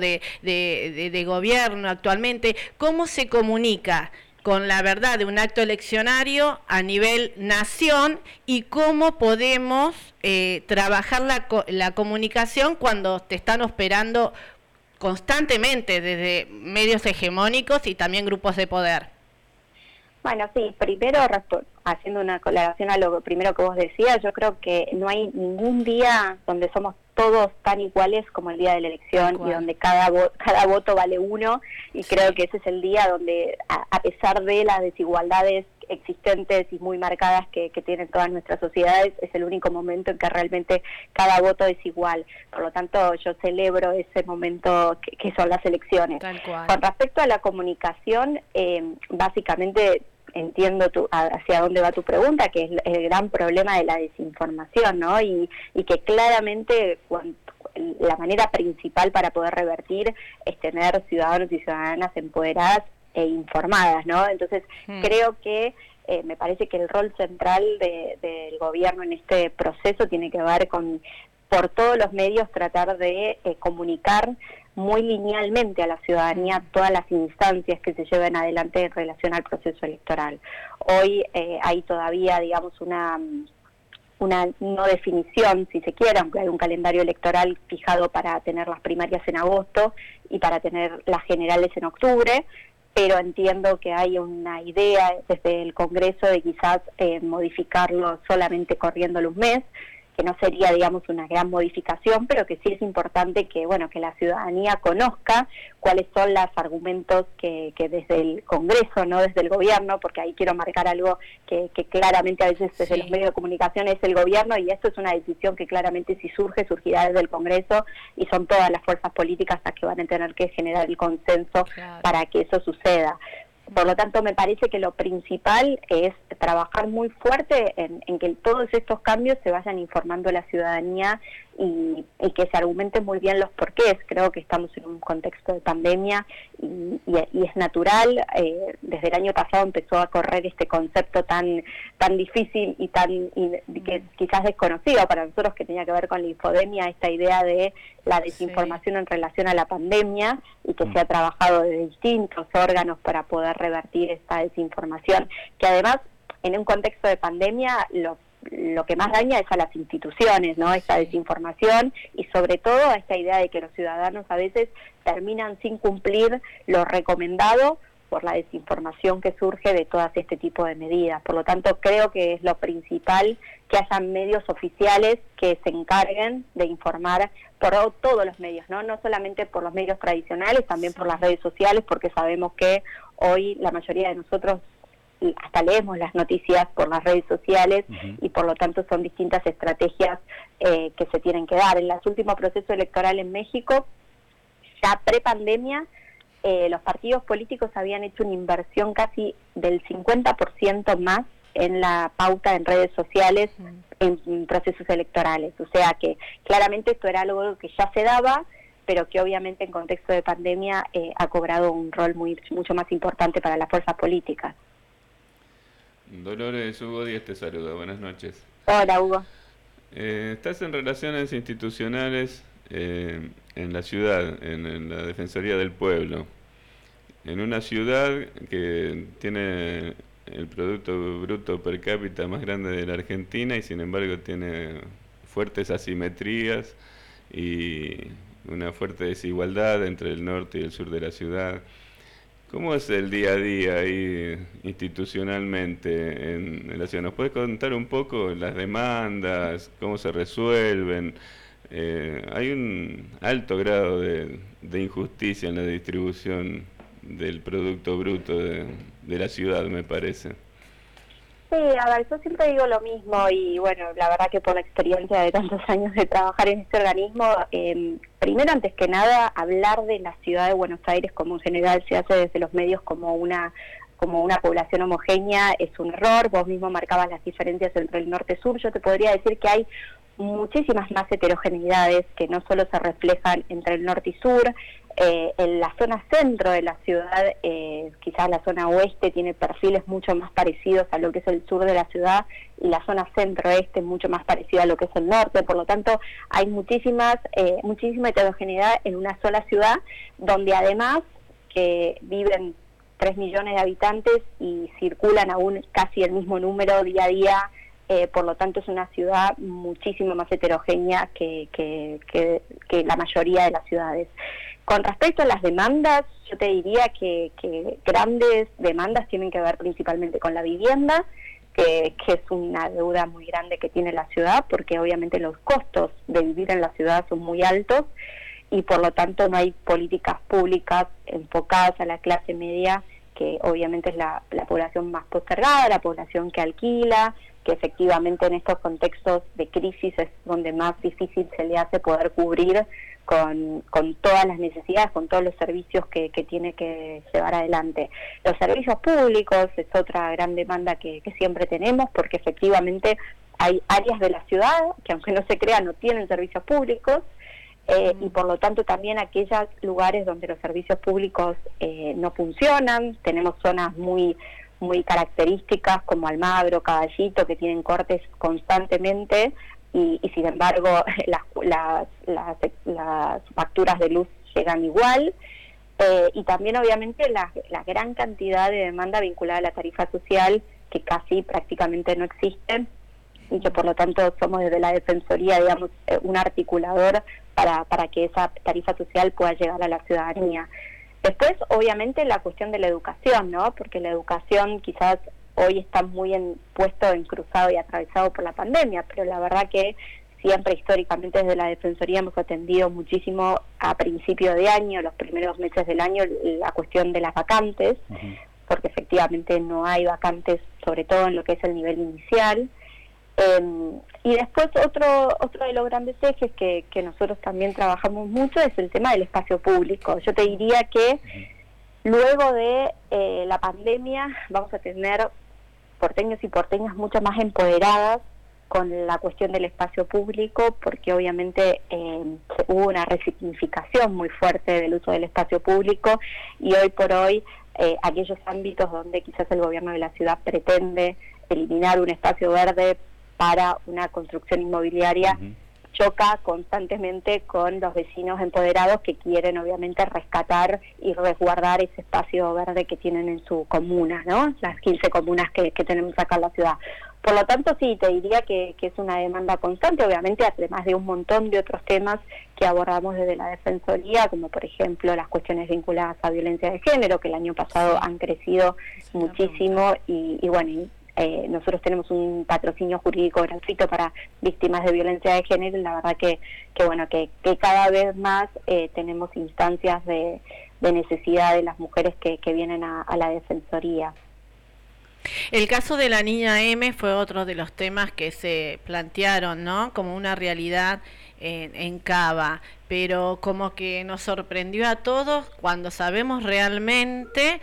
de gobierno actualmente. ¿Cómo se comunica con la verdad de un acto eleccionario a nivel nación, y cómo podemos trabajar la comunicación cuando te están operando constantemente desde medios hegemónicos y también grupos de poder? Bueno, sí, primero, haciendo una aclaración a lo primero que vos decías, yo creo que no hay ningún día donde somos todos tan iguales como el día de la elección, y donde cada voto vale uno, y creo que ese es el día donde, a pesar de las desigualdades existentes y muy marcadas que tienen todas nuestras sociedades, es el único momento en que realmente cada voto es igual. Por lo tanto, yo celebro ese momento que son las elecciones. Tal cual. Con respecto a la comunicación, básicamente entiendo hacia dónde va tu pregunta, que es el gran problema de la desinformación, ¿no? Y que claramente la manera principal para poder revertir es tener ciudadanos y ciudadanas empoderadas e informadas, ¿no? Entonces, creo que me parece que el rol central del gobierno en este proceso tiene que ver con, por todos los medios, tratar de comunicar muy linealmente a la ciudadanía todas las instancias que se lleven adelante en relación al proceso electoral. Hoy hay todavía, digamos, una una no definición, si se quiere, aunque hay un calendario electoral fijado para tener las primarias en agosto y para tener las generales en octubre, pero entiendo que hay una idea desde el Congreso de quizás modificarlo solamente corriéndolo un mes, que no sería, digamos, una gran modificación, pero que sí es importante que, bueno, que la ciudadanía conozca cuáles son los argumentos que desde el Congreso, no desde el gobierno, porque ahí quiero marcar algo que claramente a veces desde los medios de comunicación es el gobierno, y esto es una decisión que claramente si surge, surgirá desde el Congreso, y son todas las fuerzas políticas las que van a tener que generar el consenso para que eso suceda. Por lo tanto, me parece que lo principal es trabajar muy fuerte en que todos estos cambios se vayan informando a la ciudadanía y que se argumenten muy bien los porqués. Creo que estamos en un contexto de pandemia y es natural. Desde el año pasado empezó a correr este concepto tan difícil y que quizás desconocido para nosotros, que tenía que ver con la infodemia, esta idea de la desinformación en relación a la pandemia, y que se ha trabajado de distintos órganos para poder revertir esta desinformación, que además en un contexto de pandemia lo que más daña es a las instituciones, ¿no? Esta desinformación, y sobre todo a esta idea de que los ciudadanos a veces terminan sin cumplir lo recomendado por la desinformación que surge de todas este tipo de medidas. Por lo tanto, creo que es lo principal que hayan medios oficiales que se encarguen de informar por todos los medios, ¿no? No solamente por los medios tradicionales, también por las redes sociales, porque sabemos que hoy la mayoría de nosotros hasta leemos las noticias por las redes sociales, y por lo tanto son distintas estrategias que se tienen que dar. En los últimos procesos electorales en México, ya pre-pandemia, los partidos políticos habían hecho una inversión casi del 50% más en la pauta en redes sociales en procesos electorales. O sea que claramente esto era algo que ya se daba, pero que obviamente en contexto de pandemia ha cobrado un rol mucho más importante para las fuerzas políticas. Dolores, Hugo Díaz te saluda, buenas noches. Hola, Hugo. Estás en relaciones institucionales en la ciudad, en la Defensoría del Pueblo, en una ciudad que tiene el Producto Bruto Per Cápita más grande de la Argentina, y sin embargo tiene fuertes asimetrías y una fuerte desigualdad entre el norte y el sur de la ciudad. ¿Cómo es el día a día ahí institucionalmente en la ciudad? ¿Nos puedes contar un poco las demandas, cómo se resuelven? Hay un alto grado de injusticia en la distribución del Producto Bruto de la ciudad, me parece. Sí, a ver, yo siempre digo lo mismo, y bueno, la verdad que por la experiencia de tantos años de trabajar en este organismo, primero, antes que nada, hablar de la ciudad de Buenos Aires como en general se hace desde los medios como una población homogénea es un error. Vos mismo marcabas las diferencias entre el norte y sur. Yo te podría decir que hay muchísimas más heterogeneidades que no solo se reflejan entre el norte y sur. En la zona centro de la ciudad, quizás la zona oeste tiene perfiles mucho más parecidos a lo que es el sur de la ciudad, y la zona centro-este mucho más parecida a lo que es el norte. Por lo tanto, hay muchísima heterogeneidad en una sola ciudad, donde además que viven 3 millones de habitantes y circulan aún casi el mismo número día a día. Por lo tanto, es una ciudad muchísimo más heterogénea que la mayoría de las ciudades. Con respecto a las demandas, yo te diría que grandes demandas tienen que ver principalmente con la vivienda, que es una deuda muy grande que tiene la ciudad, porque obviamente los costos de vivir en la ciudad son muy altos, y por lo tanto no hay políticas públicas enfocadas a la clase media, que obviamente es la población más postergada, la población que alquila, que efectivamente en estos contextos de crisis es donde más difícil se le hace poder cubrir con todas las necesidades, con todos los servicios que tiene que llevar adelante. Los servicios públicos es otra gran demanda que siempre tenemos, porque efectivamente hay áreas de la ciudad que, aunque no se crea, no tienen servicios públicos, y por lo tanto también aquellos lugares donde los servicios públicos no funcionan. Tenemos zonas muy características como Almagro, Caballito, que tienen cortes constantemente, y sin embargo las facturas de luz llegan igual, y también obviamente la gran cantidad de demanda vinculada a la tarifa social, que casi prácticamente no existe, y que por lo tanto somos desde la Defensoría, digamos, un articulador para que esa tarifa social pueda llegar a la ciudadanía. Después, obviamente, la cuestión de la educación, ¿no? Porque la educación quizás hoy está muy puesto en cruzado y atravesado por la pandemia, pero la verdad que siempre históricamente desde la Defensoría hemos atendido muchísimo a principio de año, los primeros meses del año, la cuestión de las vacantes, porque efectivamente no hay vacantes, sobre todo en lo que es el nivel inicial. Y después otro de los grandes ejes que nosotros también trabajamos mucho es el tema del espacio público. Yo te diría que luego de la pandemia vamos a tener porteños y porteñas mucho más empoderadas con la cuestión del espacio público, porque obviamente hubo una resignificación muy fuerte del uso del espacio público, y hoy por hoy aquellos ámbitos donde quizás el gobierno de la ciudad pretende eliminar un espacio verde para una construcción inmobiliaria, choca constantemente con los vecinos empoderados que quieren obviamente rescatar y resguardar ese espacio verde que tienen en su comuna, ¿no? Las 15 comunas que tenemos acá en la ciudad. Por lo tanto, sí, te diría que es una demanda constante, obviamente, además de un montón de otros temas que abordamos desde la Defensoría, como por ejemplo las cuestiones vinculadas a violencia de género, que el año pasado han crecido muchísimo, y bueno, nosotros tenemos un patrocinio jurídico gratuito para víctimas de violencia de género, y la verdad que bueno, que cada vez más tenemos instancias de necesidad de las mujeres que vienen a la Defensoría. El caso de la niña M fue otro de los temas que se plantearon, ¿no? Como una realidad en Cava, pero como que nos sorprendió a todos cuando sabemos realmente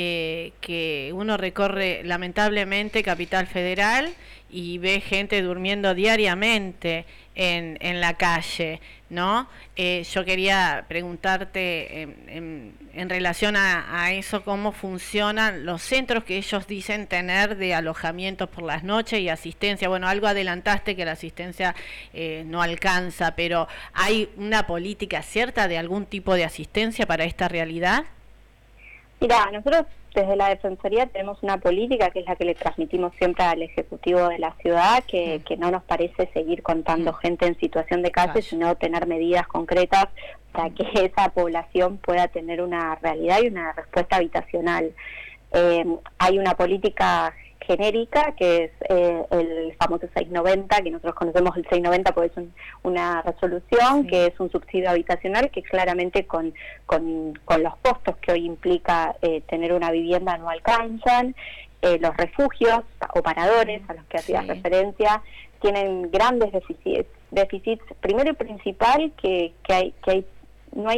que uno recorre lamentablemente Capital Federal y ve gente durmiendo diariamente en la calle, ¿no? Yo quería preguntarte en relación a eso, cómo funcionan los centros que ellos dicen tener de alojamientos por las noches y asistencia. Bueno, algo adelantaste que la asistencia no alcanza, pero ¿hay una política cierta de algún tipo de asistencia para esta realidad? Mira, nosotros desde la Defensoría tenemos una política que es la que le transmitimos siempre al Ejecutivo de la ciudad, que no nos parece seguir contando gente en situación de calle, sino tener medidas concretas para que esa población pueda tener una realidad y una respuesta habitacional. Hay una política genérica que es el famoso 690, que nosotros conocemos el 690 porque es una resolución, que es un subsidio habitacional que claramente con los costos que hoy implica tener una vivienda no alcanzan. Los refugios o paradores a los que hacías referencia tienen grandes déficits. Primero y principal que no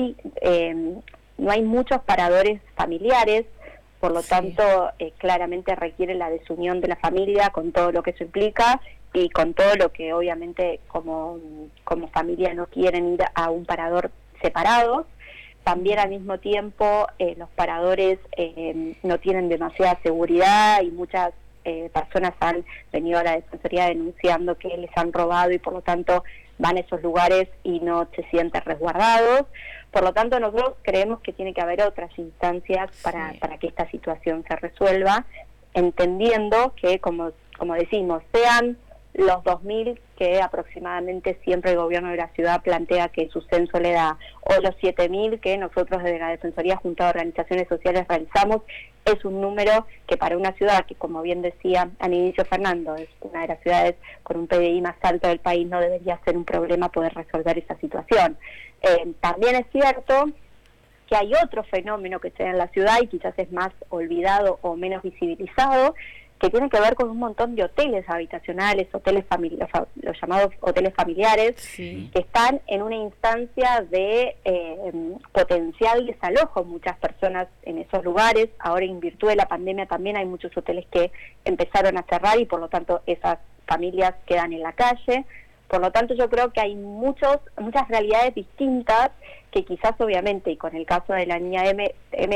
hay muchos paradores familiares. Por lo tanto, claramente requiere la desunión de la familia con todo lo que eso implica y con todo lo que obviamente como familia no quieren ir a un parador separado. También al mismo tiempo los paradores no tienen demasiada seguridad y muchas personas han venido a la Defensoría denunciando que les han robado y por lo tanto van a esos lugares y no se sienten resguardados. Por lo tanto, nosotros creemos que tiene que haber otras instancias para que esta situación se resuelva, entendiendo que, como decimos, sean los 2.000 que aproximadamente siempre el gobierno de la ciudad plantea que su censo le da, o los 7.000 que nosotros desde la Defensoría junto a organizaciones sociales realizamos, es un número que para una ciudad que, como bien decía al inicio Fernando, es una de las ciudades con un PDI más alto del país, no debería ser un problema poder resolver esa situación. También es cierto que hay otro fenómeno que se da en la ciudad y quizás es más olvidado o menos visibilizado, que tiene que ver con un montón de hoteles habitacionales, los llamados hoteles familiares, que están en una instancia de potencial desalojo. Muchas personas en esos lugares, ahora en virtud de la pandemia también hay muchos hoteles que empezaron a cerrar y por lo tanto esas familias quedan en la calle. Por lo tanto, yo creo que hay muchas realidades distintas que quizás obviamente, y con el caso de la niña M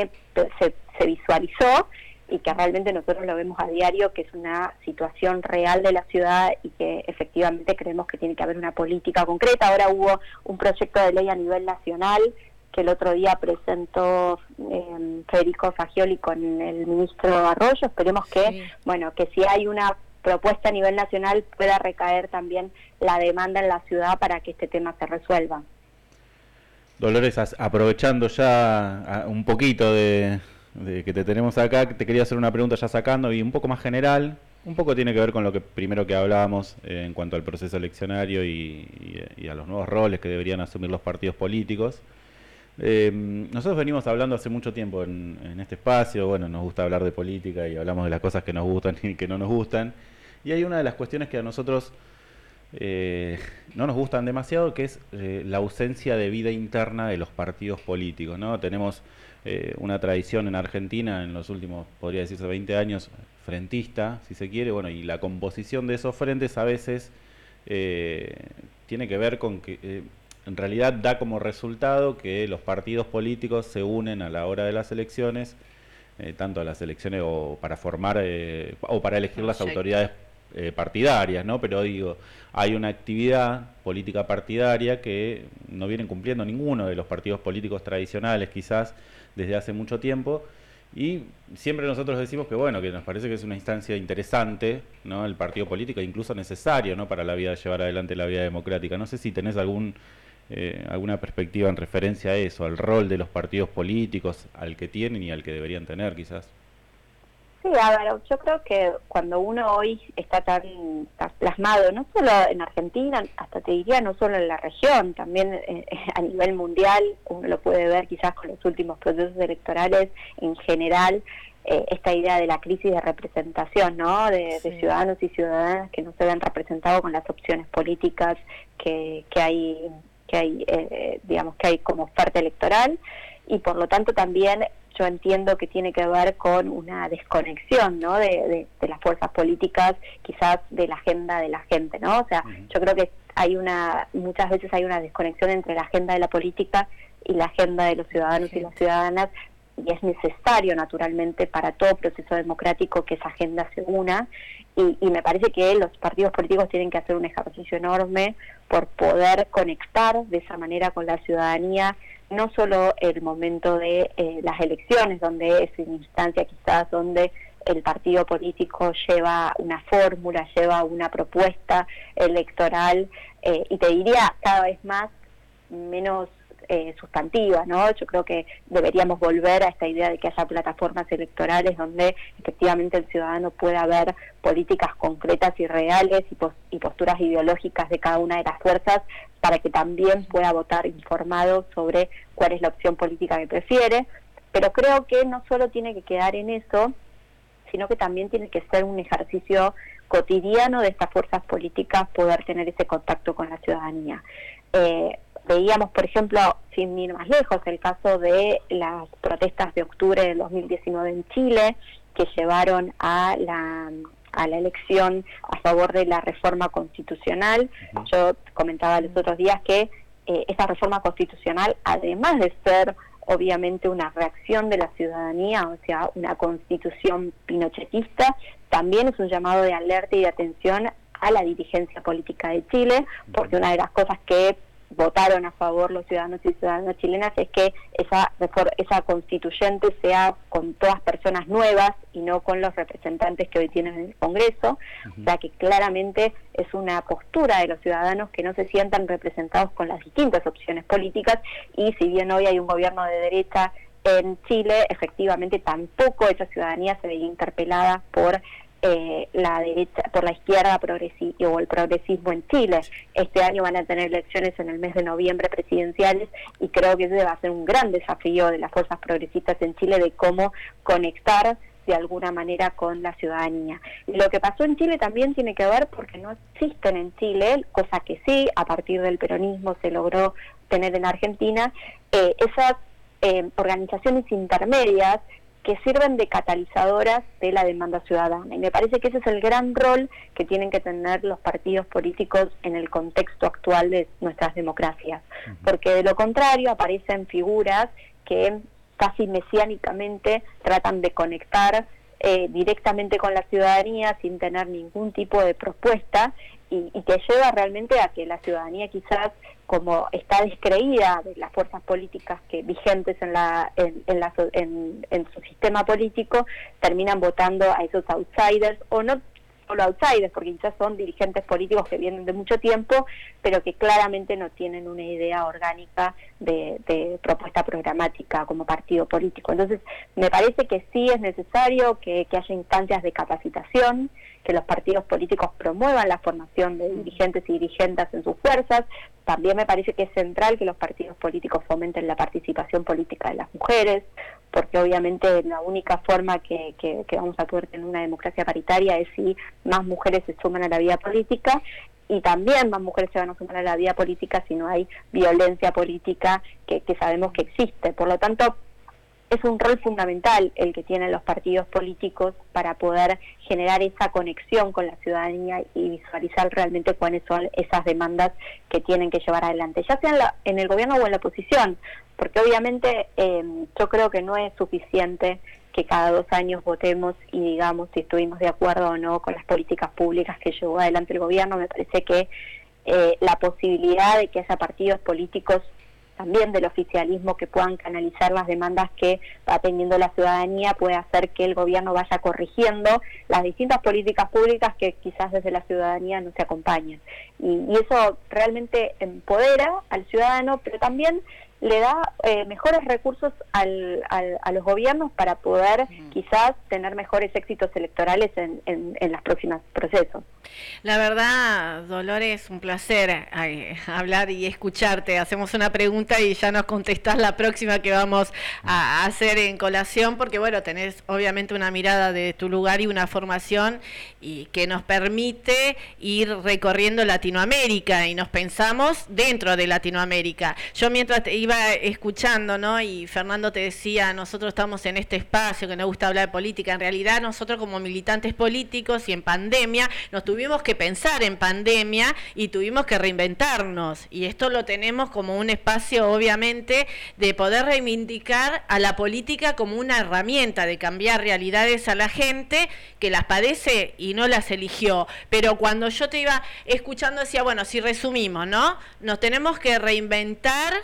se visualizó, y que realmente nosotros lo vemos a diario, que es una situación real de la ciudad y que efectivamente creemos que tiene que haber una política concreta. Ahora hubo un proyecto de ley a nivel nacional que el otro día presentó Federico Fagioli con el ministro Arroyo. Esperemos que, bueno, que si hay una propuesta a nivel nacional pueda recaer también la demanda en la ciudad para que este tema se resuelva. Dolores, aprovechando ya un poquito de que te tenemos acá, te quería hacer una pregunta ya sacando y un poco más general, un poco tiene que ver con lo que primero que hablábamos en cuanto al proceso eleccionario y a los nuevos roles que deberían asumir los partidos políticos. Nosotros venimos hablando hace mucho tiempo en este espacio, bueno, nos gusta hablar de política y hablamos de las cosas que nos gustan y que no nos gustan, y hay una de las cuestiones que a nosotros no nos gustan demasiado, que es la ausencia de vida interna de los partidos políticos, ¿no? Tenemos una tradición en Argentina en los últimos, podría decirse, 20 años, frentista, si se quiere, bueno, y la composición de esos frentes a veces tiene que ver con que en realidad da como resultado que los partidos políticos se unen a la hora de las elecciones, tanto a las elecciones o para formar o para elegir las autoridades partidarias, ¿no? Pero digo, hay una actividad política partidaria que no vienen cumpliendo ninguno de los partidos políticos tradicionales, quizás desde hace mucho tiempo, y siempre nosotros decimos que bueno, que nos parece que es una instancia interesante, ¿no? El partido político, incluso necesario, ¿no? Para la vida, llevar adelante la vida democrática. No sé si tenés alguna perspectiva en referencia a eso, al rol de los partidos políticos, al que tienen y al que deberían tener, quizás. Sí, a ver, yo creo que cuando uno hoy está tan plasmado, no solo en Argentina, hasta te diría no solo en la región, también a nivel mundial, uno lo puede ver quizás con los últimos procesos electorales en general, esta idea de la crisis de representación, ¿no? De ciudadanos y ciudadanas que no se ven representados con las opciones políticas que hay digamos que hay como oferta electoral, y por lo tanto también yo entiendo que tiene que ver con una desconexión, ¿no? de las fuerzas políticas, quizás de la agenda de la gente, ¿no? O sea, yo creo que muchas veces hay una desconexión entre la agenda de la política y la agenda de los ciudadanos y las ciudadanas, y es necesario naturalmente para todo proceso democrático que esa agenda se una, y me parece que los partidos políticos tienen que hacer un ejercicio enorme por poder conectar de esa manera con la ciudadanía, no solo el momento de las elecciones, donde es una instancia quizás donde el partido político lleva una fórmula, lleva una propuesta electoral, y te diría cada vez menos sustantiva, ¿no? Yo creo que deberíamos volver a esta idea de que haya plataformas electorales donde efectivamente el ciudadano pueda ver políticas concretas y reales y posturas ideológicas de cada una de las fuerzas, para que también pueda votar informado sobre cuál es la opción política que prefiere. Pero creo que no solo tiene que quedar en eso, sino que también tiene que ser un ejercicio cotidiano de estas fuerzas políticas poder tener ese contacto con la ciudadanía. Veíamos, por ejemplo, sin ir más lejos, el caso de las protestas de octubre del 2019 en Chile, que llevaron a la elección a favor de la reforma constitucional. Yo comentaba los otros días que esa reforma constitucional, además de ser obviamente una reacción de la ciudadanía, o sea, una constitución pinochetista, también es un llamado de alerta y de atención a la dirigencia política de Chile, porque una de las cosas que votaron a favor los ciudadanos y ciudadanas chilenas es que esa constituyente sea con todas personas nuevas y no con los representantes que hoy tienen en el Congreso. O sea que claramente es una postura de los ciudadanos que no se sientan representados con las distintas opciones políticas, y si bien hoy hay un gobierno de derecha en Chile, efectivamente tampoco esa ciudadanía se veía interpelada por la derecha, por la izquierda o el progresismo en Chile. Este año van a tener elecciones en el mes de noviembre presidenciales, y creo que ese va a ser un gran desafío de las fuerzas progresistas en Chile, de cómo conectar de alguna manera con la ciudadanía. Y lo que pasó en Chile también tiene que ver porque no existen en Chile, cosa que sí, a partir del peronismo se logró tener en Argentina, esas organizaciones intermedias que sirven de catalizadoras de la demanda ciudadana. Y me parece que ese es el gran rol que tienen que tener los partidos políticos en el contexto actual de nuestras democracias. Porque de lo contrario aparecen figuras que casi mesiánicamente tratan de conectar directamente con la ciudadanía sin tener ningún tipo de propuesta, y que lleva realmente a que la ciudadanía, quizás como está descreída de las fuerzas políticas que vigentes en su sistema político, terminan votando a esos outsiders, o no solo outsiders, porque quizás son dirigentes políticos que vienen de mucho tiempo, pero que claramente no tienen una idea orgánica de propuesta programática como partido político. Entonces, me parece que sí es necesario que haya instancias de capacitación, que los partidos políticos promuevan la formación de dirigentes y dirigentes en sus fuerzas. También me parece que es central que los partidos políticos fomenten la participación política de las mujeres, porque obviamente la única forma que vamos a poder tener una democracia paritaria es si más mujeres se suman a la vida política, y también más mujeres se van a sumar a la vida política si no hay violencia política que sabemos que existe. Por lo tanto, es un rol fundamental el que tienen los partidos políticos para poder generar esa conexión con la ciudadanía y visualizar realmente cuáles son esas demandas que tienen que llevar adelante, ya sea en el gobierno o en la oposición, porque obviamente yo creo que no es suficiente que cada 2 años votemos y digamos si estuvimos de acuerdo o no con las políticas públicas que llevó adelante el gobierno. Me parece que la posibilidad de que haya partidos políticos también del oficialismo que puedan canalizar las demandas que va teniendo la ciudadanía puede hacer que el gobierno vaya corrigiendo las distintas políticas públicas que quizás desde la ciudadanía no se acompañan. Y eso realmente empodera al ciudadano, pero también le da mejores recursos a los gobiernos para poder quizás tener mejores éxitos electorales en los próximos procesos. La verdad, Dolores, un placer hablar y escucharte. Hacemos una pregunta y ya nos contestás la próxima que vamos a hacer en colación, porque bueno, tenés obviamente una mirada de tu lugar y una formación y que nos permite ir recorriendo Latinoamérica y nos pensamos dentro de Latinoamérica. Yo mientras te iba escuchando, ¿no? Y Fernando te decía, nosotros estamos en este espacio que nos gusta hablar de política. En realidad nosotros como militantes políticos y en pandemia nos tuvimos que pensar en pandemia y tuvimos que reinventarnos, y esto lo tenemos como un espacio obviamente de poder reivindicar a la política como una herramienta de cambiar realidades a la gente que las padece y no las eligió. Pero cuando yo te iba escuchando decía, bueno, si resumimos, ¿no? Nos tenemos que reinventar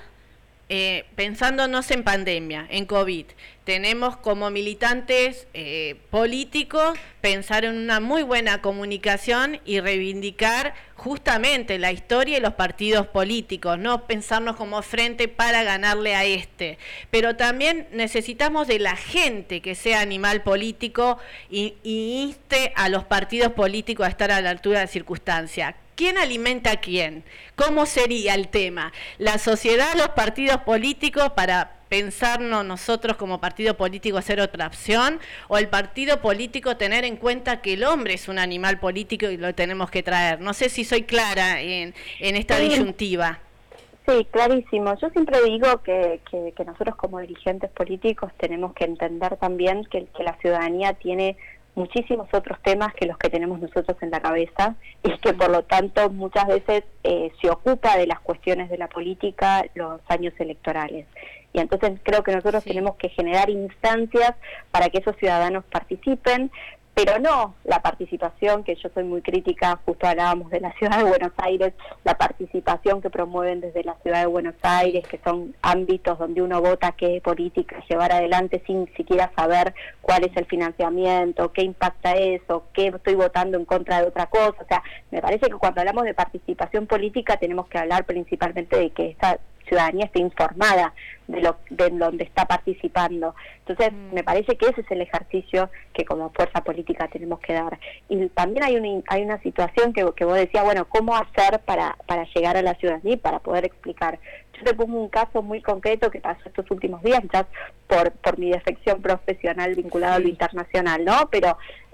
pensándonos en pandemia, en COVID. Tenemos como militantes políticos pensar en una muy buena comunicación y reivindicar justamente la historia y los partidos políticos, no pensarnos como frente para ganarle a este. Pero también necesitamos de la gente que sea animal político y inste a los partidos políticos a estar a la altura de circunstancias. ¿Quién alimenta a quién? ¿Cómo sería el tema? ¿La sociedad, los partidos políticos para pensarnos nosotros como partido político hacer otra opción? ¿O el partido político tener en cuenta que el hombre es un animal político y lo tenemos que traer? No sé si soy clara en esta disyuntiva. Sí, clarísimo. Yo siempre digo que nosotros como dirigentes políticos tenemos que entender también que la ciudadanía tiene muchísimos otros temas que los que tenemos nosotros en la cabeza, y que por lo tanto muchas veces se ocupa de las cuestiones de la política los años electorales. Y entonces creo que nosotros tenemos que generar instancias para que esos ciudadanos participen, pero no la participación, que yo soy muy crítica, justo hablábamos de la Ciudad de Buenos Aires, la participación que promueven desde la Ciudad de Buenos Aires, que son ámbitos donde uno vota qué política llevar adelante sin siquiera saber cuál es el financiamiento, qué impacta eso, qué estoy votando en contra de otra cosa. O sea, me parece que cuando hablamos de participación política tenemos que hablar principalmente de que esta ciudadanía esté informada de donde está participando. Entonces, me parece que ese es el ejercicio que como fuerza política tenemos que dar. Y también hay una situación que vos decías, bueno, ¿cómo hacer para llegar a la ciudadanía y para poder explicar? Yo te pongo un caso muy concreto que pasó estos últimos días, quizás por mi defección profesional vinculada a lo internacional, ¿no? Pero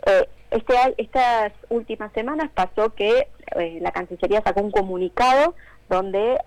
estas últimas semanas pasó que la Cancillería sacó un comunicado donde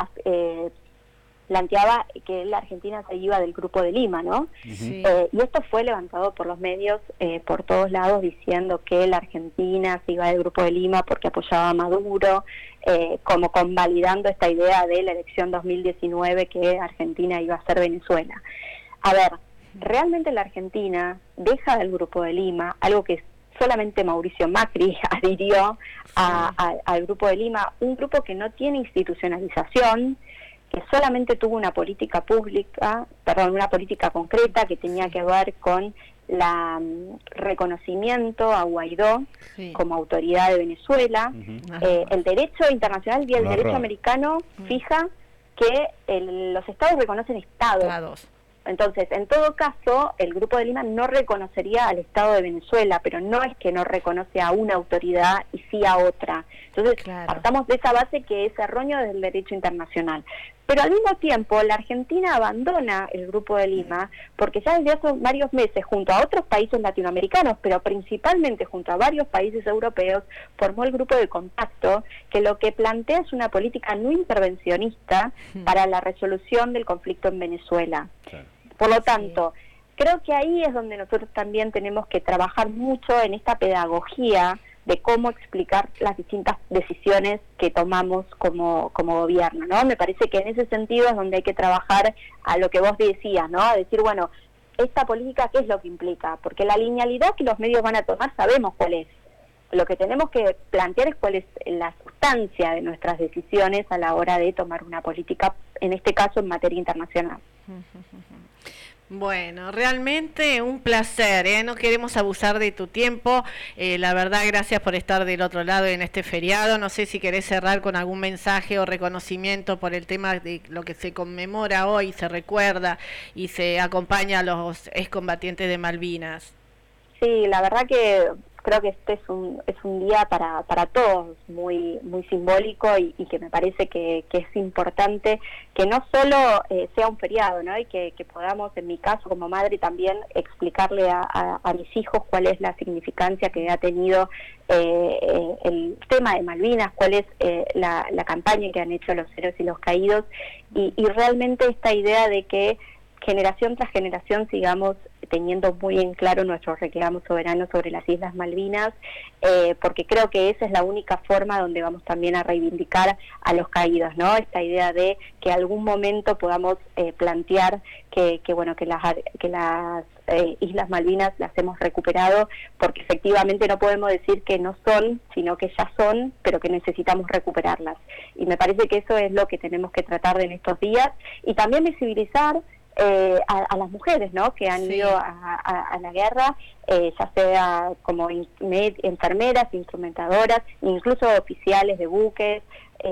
planteaba que la Argentina se iba del Grupo de Lima, ¿no? Sí. Y esto fue levantado por los medios por todos lados diciendo que la Argentina se iba del Grupo de Lima porque apoyaba a Maduro, como convalidando esta idea de la elección 2019 que Argentina iba a ser Venezuela. A ver, realmente la Argentina deja del Grupo de Lima, algo que solamente Mauricio Macri adhirió al Grupo de Lima, un grupo que no tiene institucionalización, que solamente tuvo una política pública, una política concreta que tenía que ver con reconocimiento a Guaidó como autoridad de Venezuela. El derecho internacional y el derecho americano fija que los estados reconocen estados. Entonces, en todo caso, el Grupo de Lima no reconocería al Estado de Venezuela, pero no es que no reconoce a una autoridad y sí a otra. Entonces, partamos de esa base que es erróneo desde el derecho internacional. Pero al mismo tiempo, la Argentina abandona el Grupo de Lima porque ya desde hace varios meses, junto a otros países latinoamericanos, pero principalmente junto a varios países europeos, formó el Grupo de Contacto, que lo que plantea es una política no intervencionista para la resolución del conflicto en Venezuela. Por lo tanto, creo que ahí es donde nosotros también tenemos que trabajar mucho en esta pedagogía de cómo explicar las distintas decisiones que tomamos como gobierno, ¿no? Me parece que en ese sentido es donde hay que trabajar a lo que vos decías, ¿no? A decir, bueno, esta política, ¿qué es lo que implica? Porque la linealidad que los medios van a tomar sabemos cuál es. Lo que tenemos que plantear es cuál es la sustancia de nuestras decisiones a la hora de tomar una política, en este caso en materia internacional. Bueno, realmente un placer, ¿eh? No queremos abusar de tu tiempo, la verdad, gracias por estar del otro lado en este feriado. No sé si querés cerrar con algún mensaje o reconocimiento por el tema de lo que se conmemora hoy, se recuerda y se acompaña a los excombatientes de Malvinas. Sí, la verdad que creo que este es un día para todos muy simbólico y que me parece que es importante que no solo sea un feriado, ¿no? Y que podamos, en mi caso como madre, también explicarle a mis hijos cuál es la significancia que ha tenido el tema de Malvinas, cuál es la campaña que han hecho los héroes y los caídos, y realmente esta idea de que generación tras generación sigamos teniendo muy en claro nuestro reclamo soberano sobre las Islas Malvinas, porque creo que esa es la única forma donde vamos también a reivindicar a los caídos, ¿no? Esta idea de que algún momento podamos plantear que las Islas Malvinas las hemos recuperado, porque efectivamente no podemos decir que no son, sino que ya son, pero que necesitamos recuperarlas. Y me parece que eso es lo que tenemos que tratar de en estos días, y también visibilizar a las mujeres, ¿no? Que han ido a la guerra, ya sea como enfermeras, instrumentadoras, incluso oficiales de buques,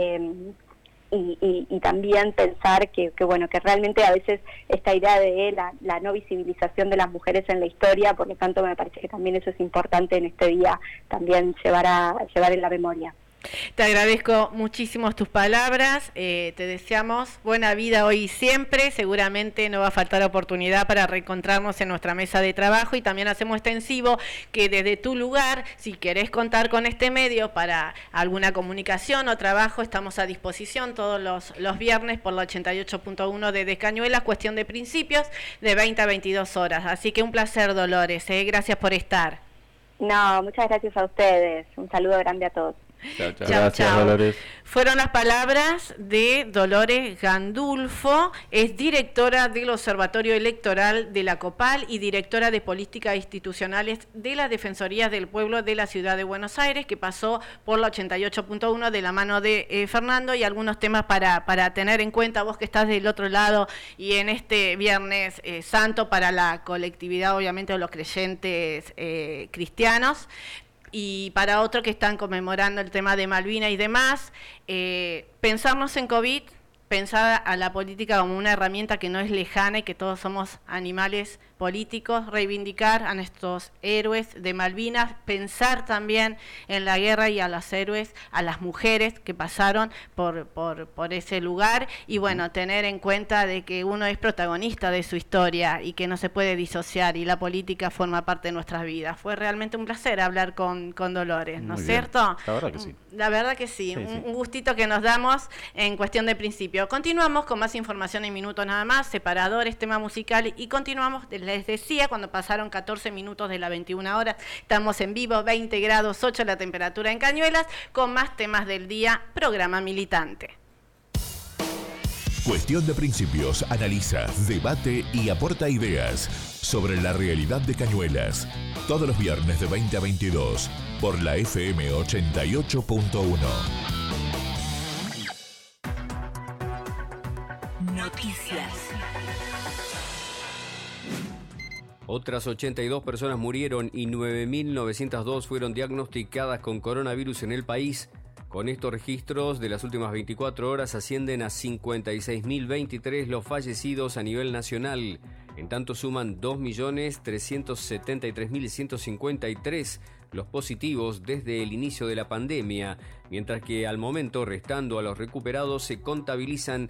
y también pensar que realmente a veces esta idea de la no visibilización de las mujeres en la historia, por lo tanto me parece que también eso es importante en este día también llevar en la memoria. Te agradezco muchísimo tus palabras, te deseamos buena vida hoy y siempre, seguramente no va a faltar oportunidad para reencontrarnos en nuestra mesa de trabajo, y también hacemos extensivo que desde tu lugar, si querés contar con este medio para alguna comunicación o trabajo, estamos a disposición todos los viernes por la 88.1 de Cañuelas, Cuestión de Principios, de 20 a 22 horas. Así que un placer, Dolores, gracias por estar. No, muchas gracias a ustedes, un saludo grande a todos. Chao, chao. Gracias, Dolores. Fueron las palabras de Dolores Gandulfo, es directora del Observatorio Electoral de la COPAL y directora de Políticas Institucionales de las Defensorías del Pueblo de la Ciudad de Buenos Aires, que pasó por la 88.1 de la mano de Fernando, y algunos temas para tener en cuenta, vos que estás del otro lado, y en este Viernes Santo para la colectividad, obviamente, de los creyentes cristianos, y para otros que están conmemorando el tema de Malvinas y demás, pensarnos en COVID, pensar a la política como una herramienta que no es lejana y que todos somos animales políticos, reivindicar a nuestros héroes de Malvinas, pensar también en la guerra y a los héroes, a las mujeres que pasaron por ese lugar, y bueno, tener en cuenta de que uno es protagonista de su historia y que no se puede disociar, y la política forma parte de nuestras vidas. Fue realmente un placer hablar con Dolores, ¿no es cierto? La verdad que sí. La verdad que sí, un gustito que nos damos en Cuestión de Principio. Continuamos con más información en minutos nada más, separadores, tema musical, y continuamos, les decía, cuando pasaron 14 minutos de las 21 horas, estamos en vivo, 20 grados 8 la temperatura en Cañuelas, con más temas del día, programa militante. Cuestión de Principios analiza, debate y aporta ideas sobre la realidad de Cañuelas. Todos los viernes de 20 a 22 por la FM 88.1. Noticias. Otras 82 personas murieron y 9.902 fueron diagnosticadas con coronavirus en el país. Con estos registros de las últimas 24 horas ascienden a 56.023 los fallecidos a nivel nacional. En tanto suman 2.373.153 los positivos desde el inicio de la pandemia, mientras que al momento, restando a los recuperados, se contabilizan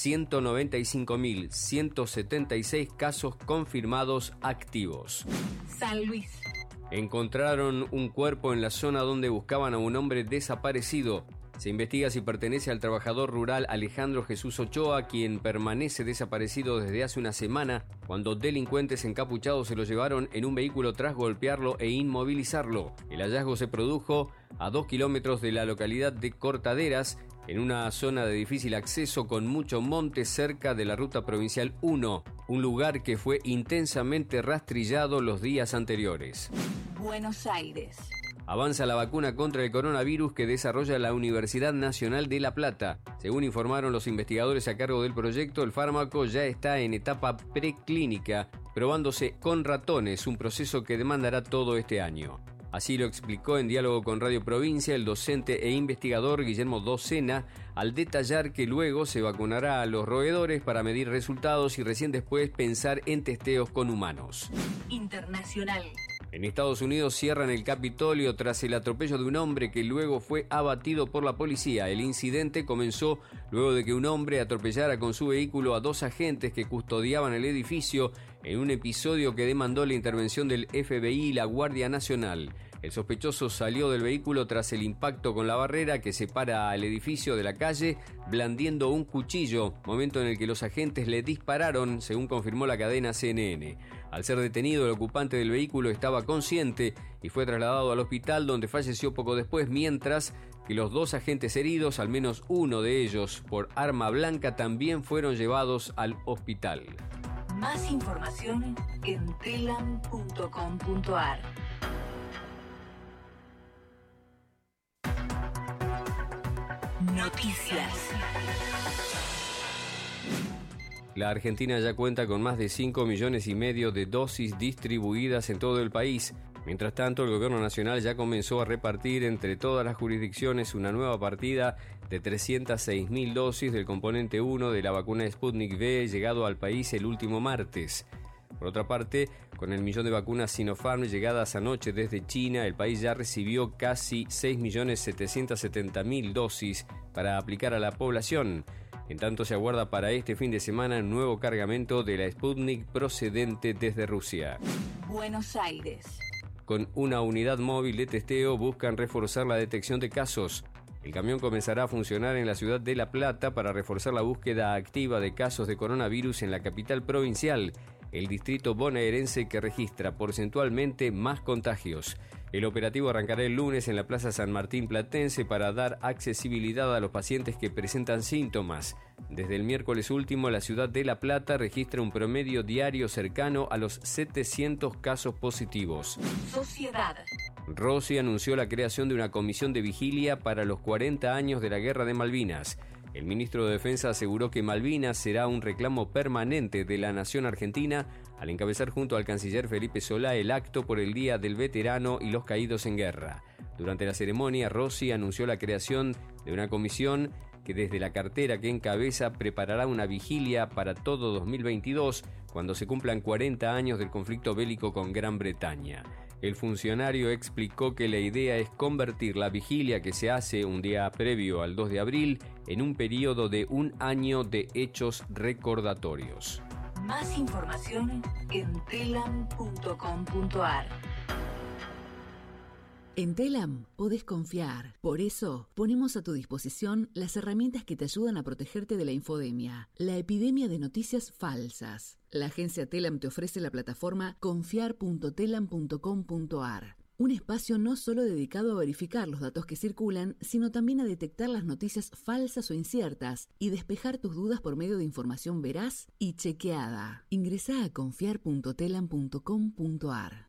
195.176 casos confirmados activos. San Luis. Encontraron un cuerpo en la zona donde buscaban a un hombre desaparecido. Se investiga si pertenece al trabajador rural Alejandro Jesús Ochoa, quien permanece desaparecido desde hace una semana, cuando delincuentes encapuchados se lo llevaron en un vehículo tras golpearlo e inmovilizarlo. El hallazgo se produjo a 2 kilómetros de la localidad de Cortaderas, en una zona de difícil acceso con mucho monte cerca de la ruta provincial 1, un lugar que fue intensamente rastrillado los días anteriores. Buenos Aires. Avanza la vacuna contra el coronavirus que desarrolla la Universidad Nacional de La Plata. Según informaron los investigadores a cargo del proyecto, el fármaco ya está en etapa preclínica, probándose con ratones, un proceso que demandará todo este año. Así lo explicó en diálogo con Radio Provincia el docente e investigador Guillermo Docena, al detallar que luego se vacunará a los roedores para medir resultados y recién después pensar en testeos con humanos. Internacional. En Estados Unidos cierran el Capitolio tras el atropello de un hombre que luego fue abatido por la policía. El incidente comenzó luego de que un hombre atropellara con su vehículo a 2 agentes que custodiaban el edificio en un episodio que demandó la intervención del FBI y la Guardia Nacional. El sospechoso salió del vehículo tras el impacto con la barrera que separa al edificio de la calle, blandiendo un cuchillo, momento en el que los agentes le dispararon, según confirmó la cadena CNN. Al ser detenido, el ocupante del vehículo estaba consciente y fue trasladado al hospital, donde falleció poco después, mientras que los 2 agentes heridos, al menos uno de ellos por arma blanca, también fueron llevados al hospital. Más información en telam.com.ar. Noticias. La Argentina ya cuenta con más de 5,5 millones de dosis distribuidas en todo el país. Mientras tanto, el gobierno nacional ya comenzó a repartir entre todas las jurisdicciones una nueva partida de 306.000 dosis del componente 1 de la vacuna Sputnik V, llegado al país el último martes. Por otra parte, con el 1 millón de vacunas Sinopharm llegadas anoche desde China, el país ya recibió casi 6.770.000 dosis para aplicar a la población. En tanto, se aguarda para este fin de semana un nuevo cargamento de la Sputnik procedente desde Rusia. Buenos Aires. Con una unidad móvil de testeo buscan reforzar la detección de casos. El camión comenzará a funcionar en la ciudad de La Plata para reforzar la búsqueda activa de casos de coronavirus en la capital provincial, el distrito bonaerense que registra porcentualmente más contagios. El operativo arrancará el lunes en la Plaza San Martín Platense para dar accesibilidad a los pacientes que presentan síntomas. Desde el miércoles último, la ciudad de La Plata registra un promedio diario cercano a los 700 casos positivos. Sociedad. Rossi anunció la creación de una comisión de vigilia para los 40 años de la Guerra de Malvinas. El ministro de Defensa aseguró que Malvinas será un reclamo permanente de la nación argentina al encabezar junto al canciller Felipe Solá el acto por el Día del Veterano y los Caídos en Guerra. Durante la ceremonia, Rossi anunció la creación de una comisión que desde la cartera que encabeza preparará una vigilia para todo 2022, cuando se cumplan 40 años del conflicto bélico con Gran Bretaña. El funcionario explicó que la idea es convertir la vigilia que se hace un día previo al 2 de abril en un periodo de un año de hechos recordatorios. Más información en telam.com.ar. En Telam podés confiar. Por eso ponemos a tu disposición las herramientas que te ayudan a protegerte de la infodemia, la epidemia de noticias falsas. La agencia Telam te ofrece la plataforma confiar.telam.com.ar. Un espacio no solo dedicado a verificar los datos que circulan, sino también a detectar las noticias falsas o inciertas y despejar tus dudas por medio de información veraz y chequeada. Ingresá a confiar.telam.com.ar.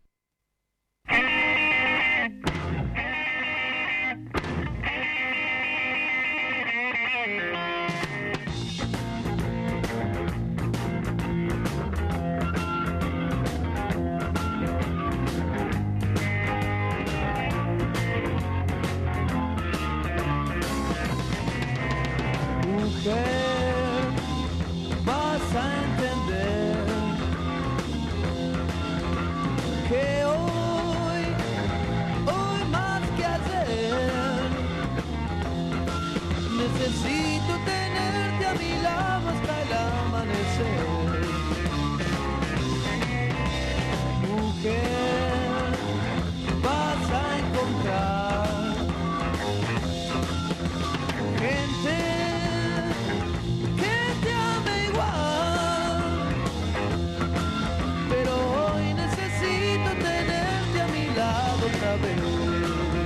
vez.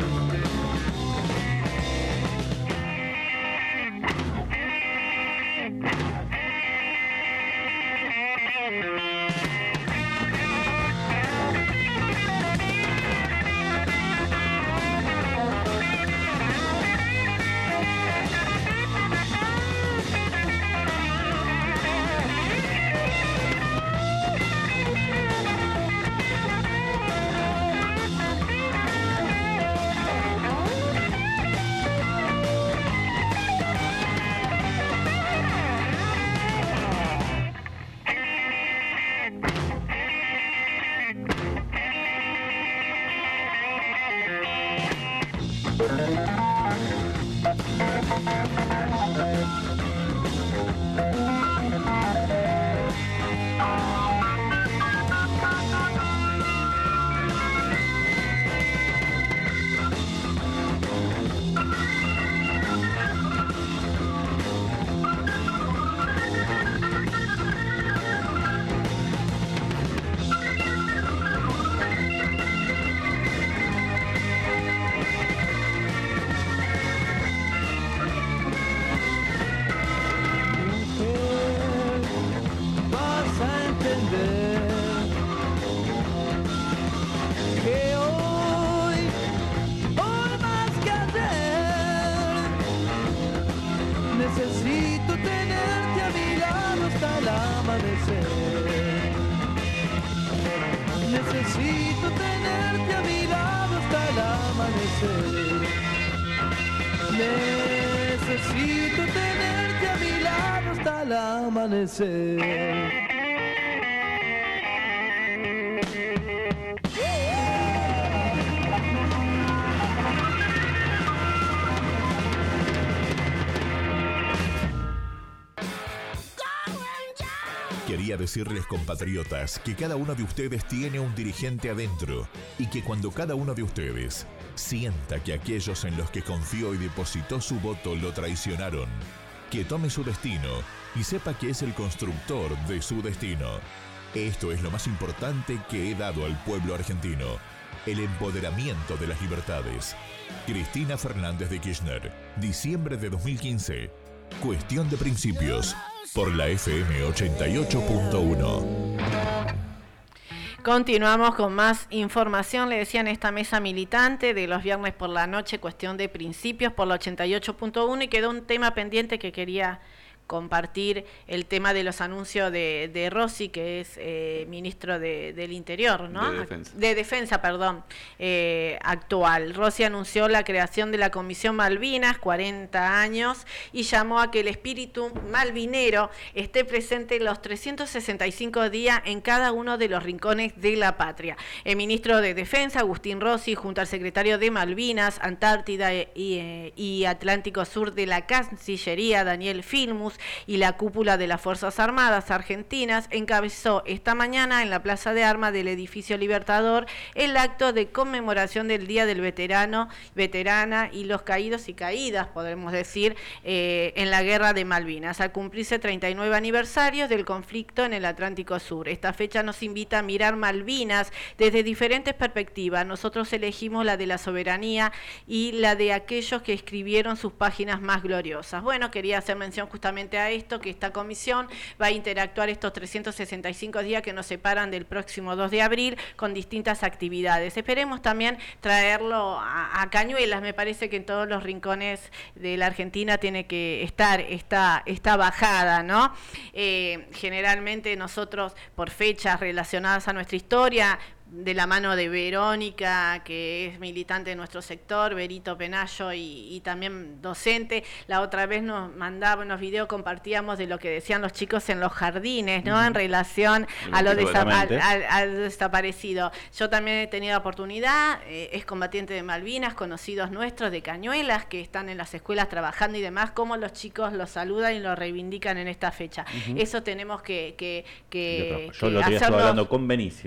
Necesito tenerte a mi lado hasta el amanecer. Necesito tenerte a mi lado hasta el amanecer. Necesito tenerte a mi lado hasta el amanecer. Quería decirles, compatriotas, que cada uno de ustedes tiene un dirigente adentro y que cuando cada uno de ustedes sienta que aquellos en los que confió y depositó su voto lo traicionaron, que tome su destino y sepa que es el constructor de su destino. Esto es lo más importante que he dado al pueblo argentino: el empoderamiento de las libertades. Cristina Fernández de Kirchner, diciembre de 2015. Cuestión de principios. Por la FM 88.1. Continuamos con más información. Le decía en esta mesa militante de los viernes por la noche, cuestión de principios por la 88.1, y quedó un tema pendiente que quería compartir, el tema de los anuncios de Rossi, que es ministro del Interior, ¿no? De Defensa, perdón, actual. Rossi anunció la creación de la Comisión Malvinas, 40 años, y llamó a que el espíritu malvinero esté presente los 365 días en cada uno de los rincones de la patria. El ministro de Defensa, Agustín Rossi, junto al secretario de Malvinas, Antártida y Atlántico Sur de la Cancillería, Daniel Filmus, y la cúpula de las Fuerzas Armadas Argentinas, encabezó esta mañana en la Plaza de Armas del Edificio Libertador el acto de conmemoración del Día del Veterano, Veterana y los caídos y caídas, podemos decir, en la Guerra de Malvinas, al cumplirse 39 aniversarios del conflicto en el Atlántico Sur. Esta fecha nos invita a mirar Malvinas desde diferentes perspectivas. Nosotros elegimos la de la soberanía y la de aquellos que escribieron sus páginas más gloriosas. Bueno, quería hacer mención justamente a esto, que esta comisión va a interactuar estos 365 días que nos separan del próximo 2 de abril con distintas actividades. Esperemos también traerlo a Cañuelas. Me parece que en todos los rincones de la Argentina tiene que estar esta bajada, ¿no? Generalmente nosotros, por fechas relacionadas a nuestra historia, de la mano de Verónica, que es militante de nuestro sector, Berito Penayo y también docente, la otra vez nos mandaba unos videos, compartíamos de lo que decían los chicos en los jardines, ¿no? En relación a lo desaparecido. Yo también he tenido oportunidad, es combatiente de Malvinas, conocidos nuestros de Cañuelas, que están en las escuelas trabajando y demás, cómo los chicos los saludan y los reivindican en esta fecha. Eso tenemos que yo lo estoy hablando con Benicio.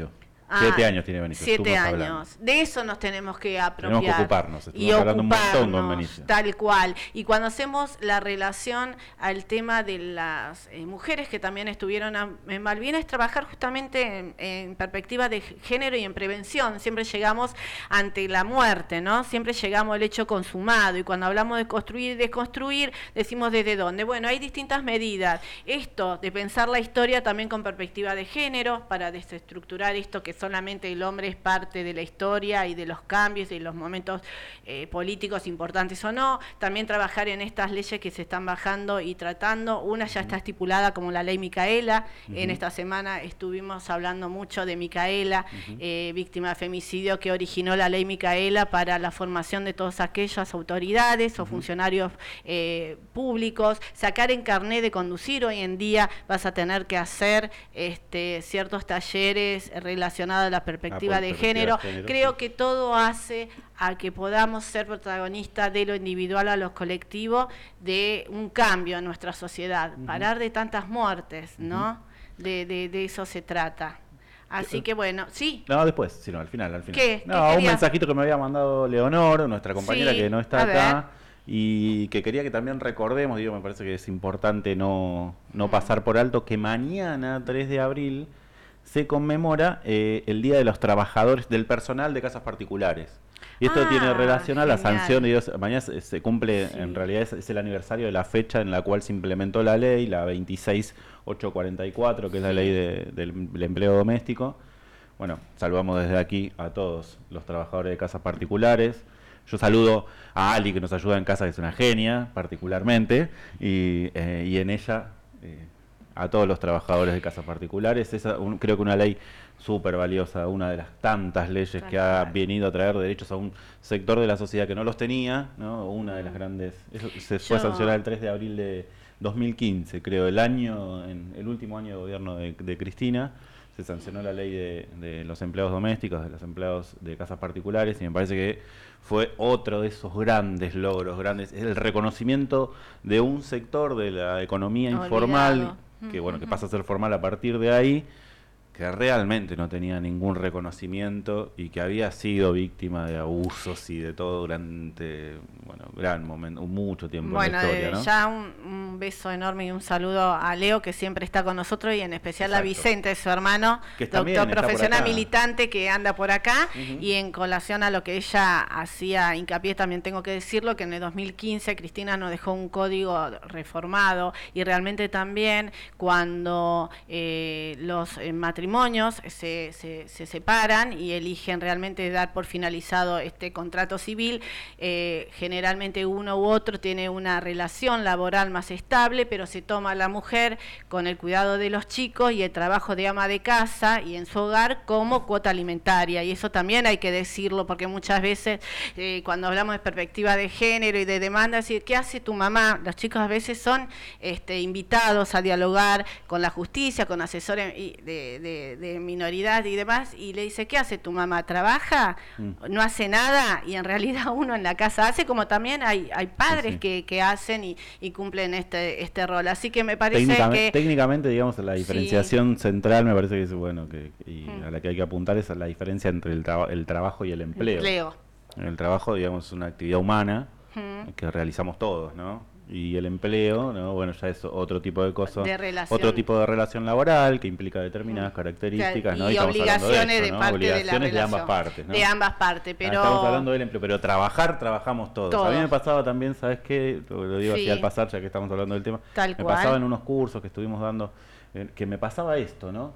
7 años tiene Benicio. 7 años. De eso nos tenemos que apropiar. Tenemos que ocuparnos. Y hablando ocuparnos, un montón con Benicio. tal cual. Y cuando hacemos la relación al tema de las mujeres que también estuvieron en Malvinas, es trabajar justamente en perspectiva de género y en prevención. Siempre llegamos ante la muerte, ¿no? Siempre llegamos al hecho consumado. Y cuando hablamos de construir y desconstruir, decimos ¿desde dónde? Bueno, hay distintas medidas. Esto de pensar la historia también con perspectiva de género, para desestructurar esto que solamente el hombre es parte de la historia y de los cambios y de los momentos políticos importantes o no. También trabajar en estas leyes que se están bajando y tratando. Una ya está estipulada como la ley Micaela. En esta semana estuvimos hablando mucho de Micaela, víctima de femicidio, que originó la ley Micaela para la formación de todas aquellas autoridades o funcionarios públicos. Sacar en carné de conducir. Hoy en día vas a tener que hacer ciertos talleres relacionados a la perspectiva de género. Creo que todo hace a que podamos ser protagonistas de lo individual a lo colectivo, de un cambio en nuestra sociedad, parar de tantas muertes, ¿no? De eso se trata. Así que bueno, sí. No, después, sino al final. ¿Qué? No, ¿Qué un mensajito que me había mandado Leonor, nuestra compañera que no está acá, y que quería que también recordemos, me parece que es importante no pasar por alto, que mañana, 3 de abril, se conmemora el Día de los Trabajadores del Personal de Casas Particulares. Y esto tiene relación a la sanción. Mañana se cumple, en realidad es el aniversario de la fecha en la cual se implementó la ley, la 26844, que es la ley del empleo doméstico. Bueno, saludamos desde aquí a todos los trabajadores de casas particulares. Yo saludo a Ali, que nos ayuda en casa, que es una genia, particularmente, y en ella a todos los trabajadores de casas particulares. Creo que una ley súper valiosa, una de las tantas leyes que ha venido a traer derechos a un sector de la sociedad que no los tenía, ¿no? Una de las grandes. Eso se fue sancionada el 3 de abril de 2015, creo, el último año de gobierno de Cristina. Se sancionó la ley de los empleados domésticos, de los empleados de casas particulares, y me parece que fue otro de esos grandes logros, el reconocimiento de un sector de la economía informal, que pasa a ser formal a partir de ahí, que realmente no tenía ningún reconocimiento y que había sido víctima de abusos y de todo durante, gran momento, mucho tiempo en la historia, ¿no? Ya un beso enorme y un saludo a Leo, que siempre está con nosotros, y en especial a Vicente, su hermano, doctor profesional militante, que anda por acá. Y en colación a lo que ella hacía hincapié, también tengo que decirlo, que en el 2015 Cristina nos dejó un código reformado, y realmente también cuando los matrimonios se separan y eligen realmente dar por finalizado este contrato civil, generalmente uno u otro tiene una relación laboral más estable, pero se toma a la mujer con el cuidado de los chicos y el trabajo de ama de casa y en su hogar como cuota alimentaria, y eso también hay que decirlo, porque muchas veces cuando hablamos de perspectiva de género y de demanda, decir, ¿qué hace tu mamá? Los chicos a veces son invitados a dialogar con la justicia, con asesores de minoridad y demás, y le dice, ¿qué hace tu mamá? ¿Trabaja? ¿No hace nada? Y en realidad uno en la casa hace, como también hay padres que hacen y cumplen este rol. Así que me parece técnicamente, digamos, la diferenciación central me parece que es a la que hay que apuntar es a la diferencia entre el trabajo y el empleo. El trabajo, digamos, es una actividad humana que realizamos todos, ¿no? Y el empleo, ¿no? Ya es otro tipo de cosas, otro tipo de relación laboral que implica determinadas características, ¿no? Y obligaciones de parte de la relación. De ambas partes, ¿no? De ambas partes, pero... Estamos hablando del empleo, pero trabajamos todos. A mí me pasaba también, ¿sabes qué? Lo digo así al pasar, ya que estamos hablando del tema. Pasaba en unos cursos que estuvimos dando, que me pasaba esto, ¿no?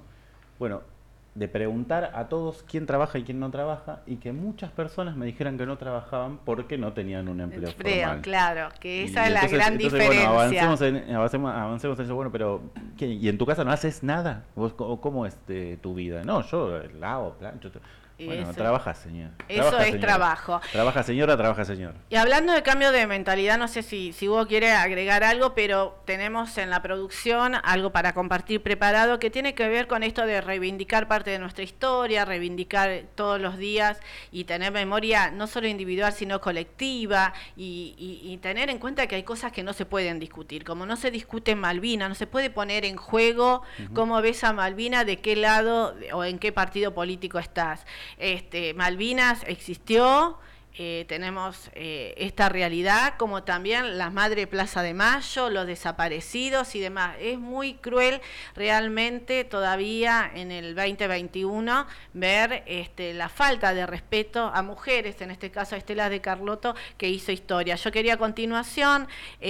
De preguntar a todos quién trabaja y quién no trabaja, y que muchas personas me dijeran que no trabajaban porque no tenían un empleo formal. Claro, que esa es la gran diferencia. Avancemos en eso. Pero ¿y en tu casa no haces nada? ¿Cómo es tu vida? No, yo lavo, plancho. Bueno, Eso. trabaja, señor. Eso Trabaja, es señora. trabajo. Trabaja, señora, trabaja, señor. Y hablando de cambio de mentalidad, no sé si Hugo quiere agregar algo, pero tenemos en la producción algo para compartir preparado que tiene que ver con esto de reivindicar parte de nuestra historia, reivindicar todos los días y tener memoria no solo individual, sino colectiva y tener en cuenta que hay cosas que no se pueden discutir. Como no se discute en Malvinas, no se puede poner en juego cómo ves a Malvinas, de qué lado o en qué partido político estás. Malvinas existió, tenemos esta realidad, como también la Madre Plaza de Mayo, los desaparecidos y demás. Es muy cruel realmente todavía en el 2021 ver la falta de respeto a mujeres, en este caso a Estela de Carlotto, que hizo historia. Yo quería a continuación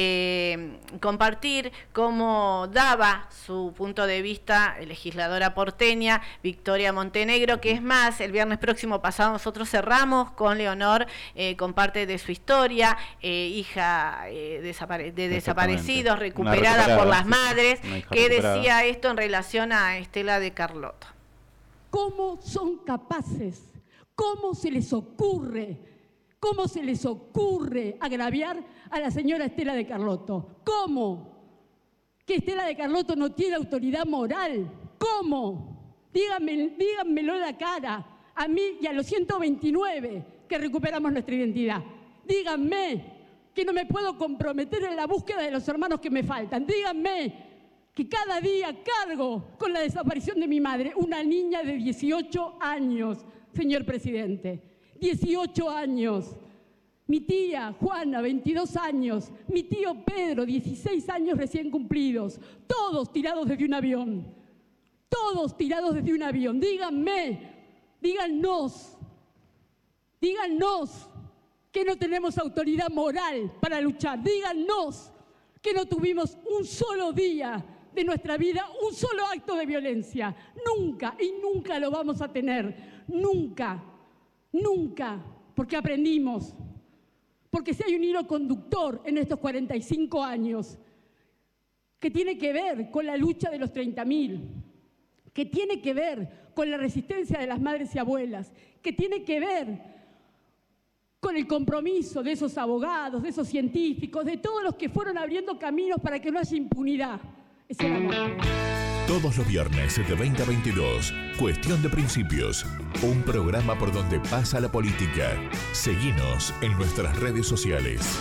compartir cómo daba su punto de vista legisladora porteña, Victoria Montenegro, que es más, el viernes próximo pasado nosotros cerramos con Leonor con parte de su historia, hija de desaparecidos, recuperada por las madres, que decía esto en relación a Estela de Carlotto. ¿Cómo son capaces? ¿Cómo se les ocurre? ¿Cómo se les ocurre agraviar a la señora Estela de Carlotto? ¿Cómo? ¿Que Estela de Carlotto no tiene autoridad moral? ¿Cómo? Díganmelo en la cara, a mí y a los 129 que recuperamos nuestra identidad. Díganme que no me puedo comprometer en la búsqueda de los hermanos que me faltan. Díganme que cada día cargo con la desaparición de mi madre, una niña de 18 años, señor presidente. 18 años. Mi tía Juana, 22 años. Mi tío Pedro, 16 años recién cumplidos. Todos tirados desde un avión. Todos tirados desde un avión. Díganme, díganos que no tenemos autoridad moral para luchar. Díganos que no tuvimos un solo día de nuestra vida, un solo acto de violencia. Nunca y nunca lo vamos a tener. Nunca, nunca, porque aprendimos. Porque si hay un hilo conductor en estos 45 años que tiene que ver con la lucha de los 30.000, que tiene que ver con la resistencia de las madres y abuelas, que tiene que ver con el compromiso de esos abogados, de esos científicos, de todos los que fueron abriendo caminos para que no haya impunidad. Es el amor. Todos los viernes de 20 a 22, Cuestión de Principios, un programa por donde pasa la política. Seguinos en nuestras redes sociales.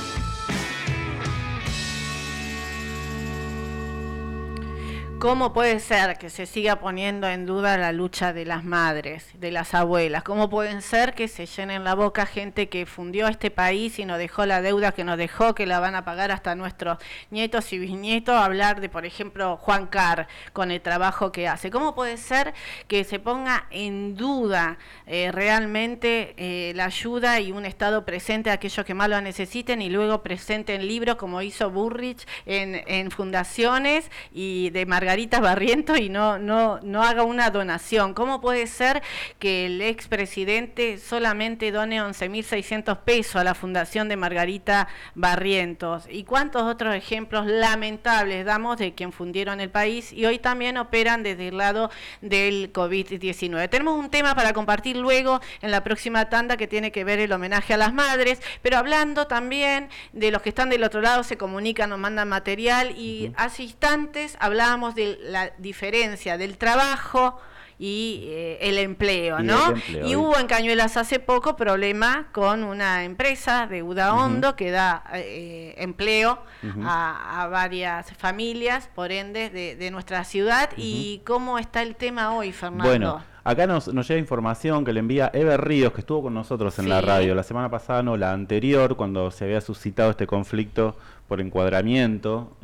¿Cómo puede ser que se siga poniendo en duda la lucha de las madres, de las abuelas? ¿Cómo puede ser que se llenen la boca gente que fundió este país y nos dejó la deuda que nos dejó, que la van a pagar hasta nuestros nietos y bisnietos? Hablar de, por ejemplo, Juan Carr con el trabajo que hace. ¿Cómo puede ser que se ponga en duda realmente la ayuda y un Estado presente a aquellos que más lo necesiten y luego presente en libros como hizo Burrich en fundaciones y de Margarita Barrientos y no haga una donación? ¿Cómo puede ser que el expresidente solamente done 11.600 pesos a la fundación de Margarita Barrientos? ¿Y cuántos otros ejemplos lamentables damos de quien fundieron el país y hoy también operan desde el lado del COVID-19? Tenemos un tema para compartir luego en la próxima tanda que tiene que ver el homenaje a las madres, pero hablando también de los que están del otro lado, se comunican, nos mandan material y hace instantes hablábamos de la diferencia del trabajo y el empleo, ¿no? Y hubo en Cañuelas hace poco problema con una empresa de Udaondo que da empleo a varias familias, por ende, de nuestra ciudad. ¿Y cómo está el tema hoy, Fernando? Bueno, acá nos llega información que le envía Eber Ríos, que estuvo con nosotros en la radio la semana pasada, no, la anterior, cuando se había suscitado este conflicto por encuadramiento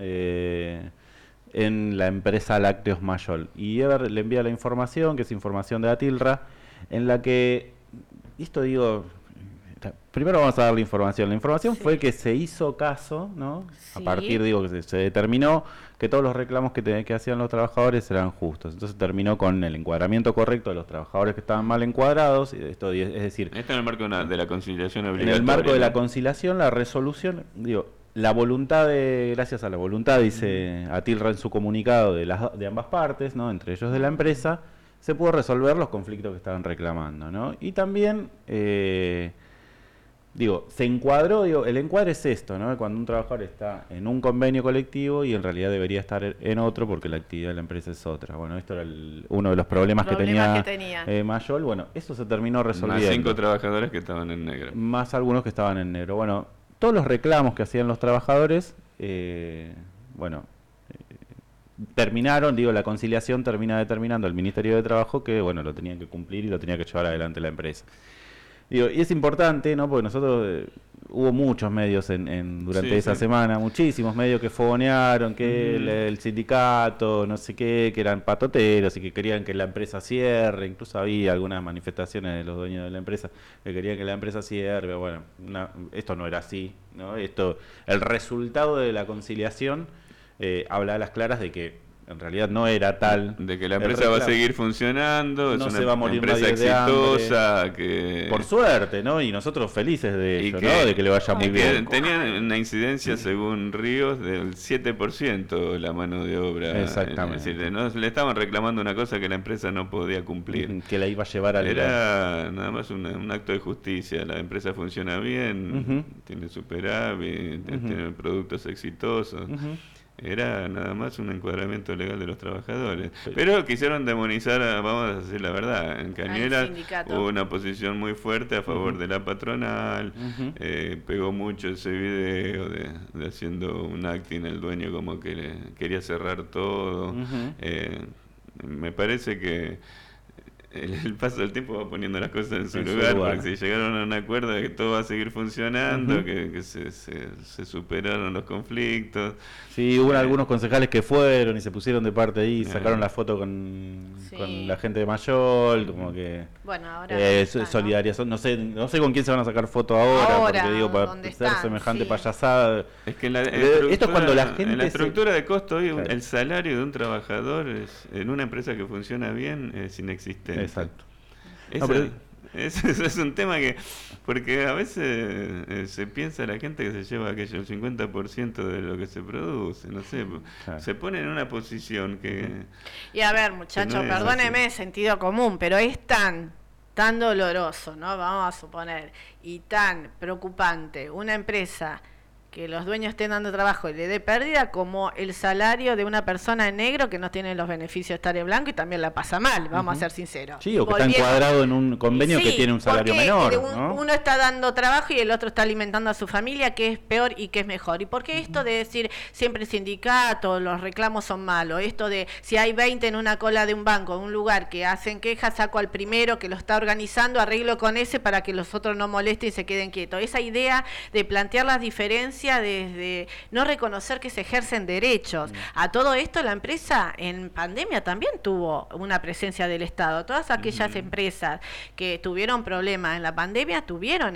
en la empresa Lácteos Mayol. Y Eber le envía la información, que es información de Atilra, en la que, esto digo, primero vamos a dar la información. La información fue que se hizo caso, ¿no? A partir, digo, que se determinó que todos los reclamos que hacían los trabajadores eran justos. Entonces terminó con el encuadramiento correcto de los trabajadores que estaban mal encuadrados. Esto es decir, esto en el marco de la conciliación obligatoria. En el marco de la conciliación, la resolución, digo, la voluntad gracias a la voluntad, dice Atilra en su comunicado, de ambas partes, ¿no? Entre ellos de la empresa, se pudo resolver los conflictos que estaban reclamando, ¿no? Y también, se encuadró, el encuadre es esto, ¿no? Cuando un trabajador está en un convenio colectivo y en realidad debería estar en otro porque la actividad de la empresa es otra. Bueno, esto era uno de los problemas que tenía Mayol. Bueno, eso se terminó resolviendo. Más 5 trabajadores que estaban en negro. Más algunos que estaban en negro. Bueno, todos los reclamos que hacían los trabajadores, terminaron, la conciliación termina determinando el Ministerio de Trabajo que, lo tenían que cumplir y lo tenía que llevar adelante la empresa. Y es importante, ¿no? Porque nosotros hubo muchos medios durante esa semana, muchísimos medios que fogonearon que el sindicato, no sé qué, que eran patoteros y que querían que la empresa cierre. Incluso había algunas manifestaciones de los dueños de la empresa que querían que la empresa cierre. Bueno, esto no era así, ¿no? El resultado de la conciliación habla a las claras de que en realidad no era tal. De que la empresa va a seguir funcionando, no es se va a morir empresa exitosa. Que... Por suerte, ¿no? Y nosotros felices de ello, ¿no? De que le vaya muy bien. Tenían una incidencia, según Ríos, del 7% la mano de obra. Exactamente. Es decir, no, le estaban reclamando una cosa que la empresa no podía cumplir. Que la iba a llevar al... Era nada más un acto de justicia. La empresa funciona bien, tiene superávit, tiene productos exitosos. Era nada más un encuadramiento legal de los trabajadores. Pero quisieron demonizar, vamos a decir la verdad, en Cañuelas hubo una posición muy fuerte a favor de la patronal, pegó mucho ese video de haciendo un acting el dueño como que quería cerrar todo. Me parece que el paso del tiempo va poniendo las cosas en su lugar, porque si llegaron a un acuerdo de que todo va a seguir funcionando, que se superaron los conflictos. Sí, hubo algunos concejales que fueron y se pusieron de parte ahí, sacaron la foto con la gente de Mayol, como que ahora solidarias, ¿no? No sé con quién se van a sacar foto ahora porque para hacer semejante payasada. Es que esto es cuando la gente en la estructura de costo hoy el salario de un trabajador en una empresa que funciona bien es inexistente. Exacto. Es un tema que, porque a veces se piensa la gente que se lleva aquello, el 50% de lo que se produce, no sé, se pone en una posición que... Y a ver, muchachos, perdóneme sentido común, pero es tan doloroso, ¿no? Vamos a suponer, y tan preocupante una empresa que los dueños estén dando trabajo y le dé pérdida, como el salario de una persona en negro que no tiene los beneficios de estar en blanco y también la pasa mal, vamos a ser sinceros. Sí, o que está encuadrado en un convenio que tiene un salario menor, ¿no? Uno está dando trabajo y el otro está alimentando a su familia, que es peor y que es mejor. ¿Y por qué esto de decir siempre sindicato, los reclamos son malos? Esto de si hay 20 en una cola de un banco, en un lugar que hacen quejas, saco al primero que lo está organizando, arreglo con ese para que los otros no molesten y se queden quietos. Esa idea de plantear las diferencias, desde no reconocer que se ejercen derechos. A todo esto la empresa en pandemia también tuvo una presencia del Estado. Todas aquellas empresas que tuvieron problemas en la pandemia tuvieron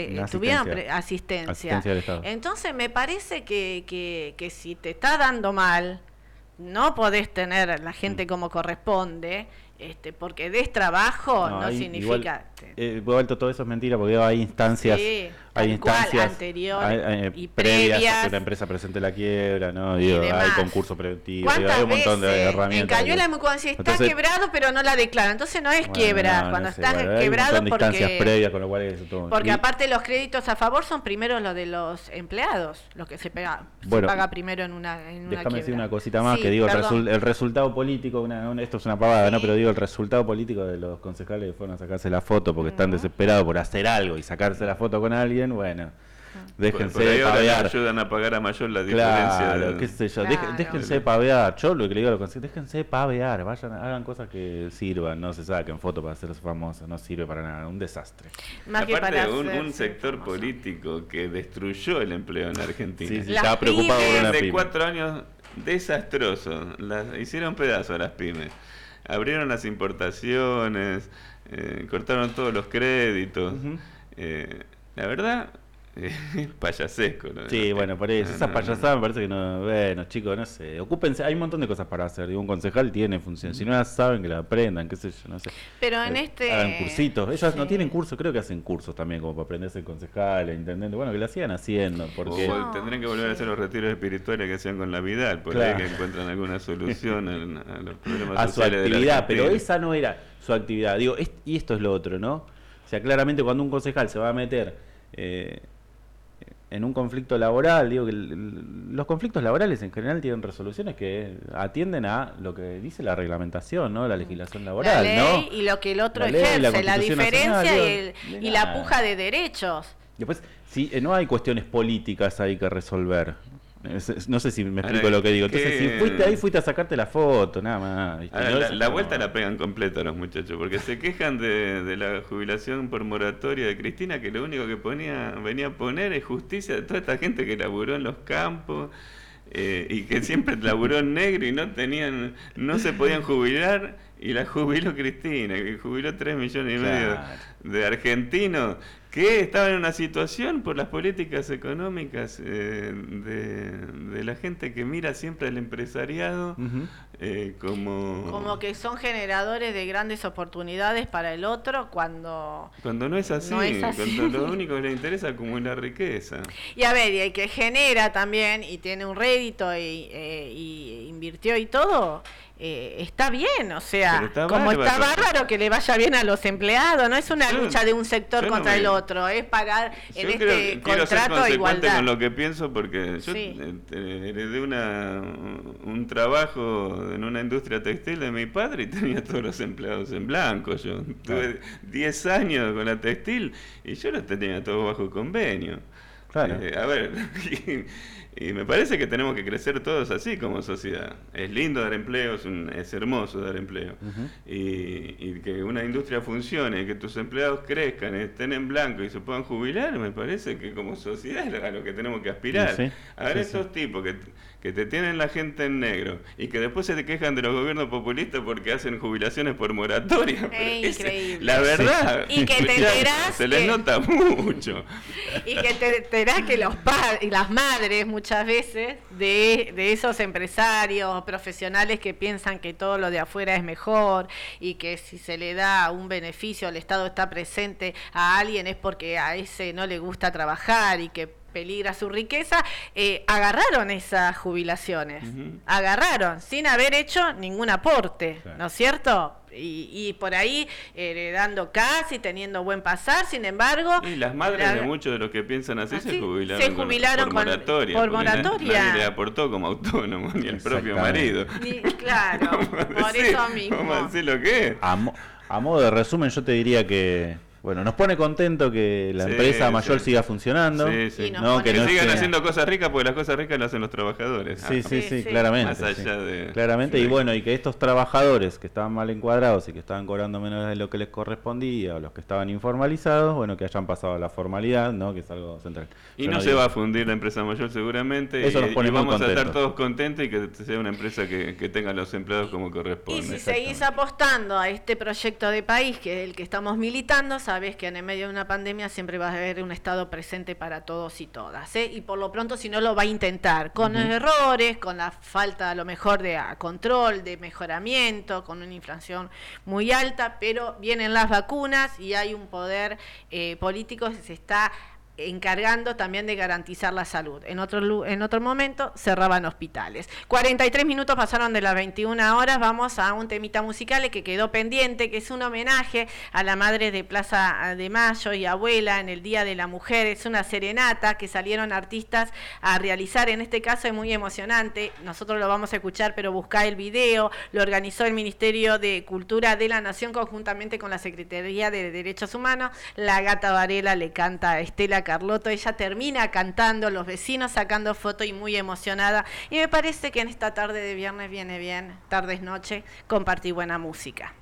asistencia del Estado. Entonces me parece que si te está dando mal, no podés tener la gente como corresponde, porque des trabajo no significa... Vuelto todo eso es mentira, porque hay instancias... Hay instancias anteriores y previas a que la empresa presente la quiebra, ¿no? Hay concurso preventivo, hay un montón de herramientas. En Cañuelas está quebrado, pero no la declara. Entonces no es quiebra. Cuando estás quebrado, hay un montón de instancias previas, con lo cual es todo. Porque aparte los créditos a favor son primero los de los empleados, los que se paga primero en una déjame decir una cosita más, que digo, el resultado político, esto es una pavada, ¿no? Pero digo, el resultado político de los concejales que fueron a sacarse la foto porque están desesperados por hacer algo y sacarse la foto con alguien, bueno, déjense de pavear. Ayudan a pagar a Mayol la diferencia. Claro, qué sé yo, déjense pavear. Yo lo que le digo a los consejos, déjense pavear, hagan cosas que sirvan, no se saquen fotos para hacerse famosos, no sirve para nada, un desastre. Aparte un sector político que destruyó el empleo en Argentina. Sí, estaba preocupado por una pyme. De 4 años desastrosos, hicieron pedazos a las pymes. Abrieron las importaciones, cortaron todos los créditos. La verdad, payasesco, ¿no? Sí, bueno, por eso, esa payasada me parece que no, bueno, chicos, no sé, ocúpense, hay un montón de cosas para hacer, digo, un concejal tiene función, si no las saben que la aprendan, qué sé yo, no sé. Pero en hagan cursitos, ellos no tienen cursos, creo que hacen cursos también, como para aprender a ser concejal, intendente, bueno, que la sigan haciendo, porque... tendrían que volver a hacer los retiros espirituales que hacían con la Vidal, por ahí que encuentran alguna solución a los problemas a sociales su actividad, de la pero esa no era su actividad, digo, y esto es lo otro, ¿no? O sea, claramente cuando un concejal se va a meter... en un conflicto laboral, digo que los conflictos laborales en general tienen resoluciones que atienden a lo que dice la reglamentación, ¿no? La legislación laboral, la ley, ¿no? Y lo que el otro ejerce, la diferencia y la puja de derechos. Después, si no hay cuestiones políticas ahí que resolver. No sé si me explico lo que digo. Entonces, si fuiste ahí, fuiste a sacarte la foto, nada más. Ahora, la vuelta la pegan completa los muchachos, porque se quejan de la jubilación por moratoria de Cristina, que lo único que venía a poner es justicia de toda esta gente que laburó en los campos y que siempre laburó en negro y no se podían jubilar, y la jubiló Cristina, que jubiló 3,5 millones de argentinos que estaban en una situación por las políticas económicas de la gente que mira siempre al empresariado como que son generadores de grandes oportunidades para el otro cuando no es así, cuando lo único que le interesa es acumular riqueza. Y a ver, y el que genera también y tiene un rédito y invirtió y todo, está bien, o sea, está bárbaro que le vaya bien a los empleados, no es una lucha de un sector contra el otro, es pagar en este contrato de igualdad. Con lo que pienso, porque yo heredé un trabajo en una industria textil de mi padre y tenía todos los empleados en blanco. Yo tuve 10 años con la textil y yo los tenía todos bajo convenio. Claro. A ver, y me parece que tenemos que crecer todos así como sociedad. Es lindo dar empleo, es hermoso dar empleo. Y que una industria funcione, que tus empleados crezcan, estén en blanco y se puedan jubilar, me parece que como sociedad es a lo que tenemos que aspirar. A ver, estos tipos que te tienen la gente en negro y que después se te quejan de los gobiernos populistas porque hacen jubilaciones por moratoria. Increíble. La verdad. Y que te enterás se les nota mucho. Y que te enterás que los padres y las madres muchas veces de esos empresarios profesionales que piensan que todo lo de afuera es mejor y que si se le da un beneficio, el Estado está presente a alguien es porque a ese no le gusta trabajar y que peligra su riqueza, agarraron esas jubilaciones, agarraron, sin haber hecho ningún aporte, ¿no es cierto? Y por ahí heredando casi, teniendo buen pasar, sin embargo... Y las madres de muchos de los que piensan así se jubilaron por moratoria. Por moratoria. Nadie le aportó como autónomo, ni el propio marido. Claro, por eso mismo. ¿Cómo decir lo que es? A modo de resumen, yo te diría que... Bueno, nos pone contento que la empresa mayor siga funcionando. ¿no? Que sigan haciendo cosas ricas, porque las cosas ricas las hacen los trabajadores. Sí, claramente. Más allá de... Claramente, y bueno, y que estos trabajadores que estaban mal encuadrados y que estaban cobrando menos de lo que les correspondía, o los que estaban informalizados, bueno, que hayan pasado a la formalidad, ¿no? Que es algo central. Y no se va a fundir la empresa mayor seguramente. Eso nos pone y vamos muy a estar todos contentos y que sea una empresa que tenga los empleados como corresponde. Y si seguís apostando a este proyecto de país, que es el que estamos militando, sabés que en el medio de una pandemia siempre va a haber un Estado presente para todos y todas, y por lo pronto si no lo va a intentar, con errores, con la falta a lo mejor de control, de mejoramiento, con una inflación muy alta, pero vienen las vacunas y hay un poder político que se está encargando también de garantizar la salud. En otro momento cerraban hospitales. 43 minutos pasaron de las 21 horas, vamos a un temita musical que quedó pendiente, que es un homenaje a la madre de Plaza de Mayo y abuela en el Día de la Mujer. Es una serenata que salieron artistas a realizar, en este caso es muy emocionante, nosotros lo vamos a escuchar, pero buscá el video, lo organizó el Ministerio de Cultura de la Nación conjuntamente con la Secretaría de Derechos Humanos. La Gata Varela le canta a Estela Carlotto, ella termina cantando, los vecinos sacando foto y muy emocionada, y me parece que en esta tarde de viernes viene bien, tardes noche, compartir buena música.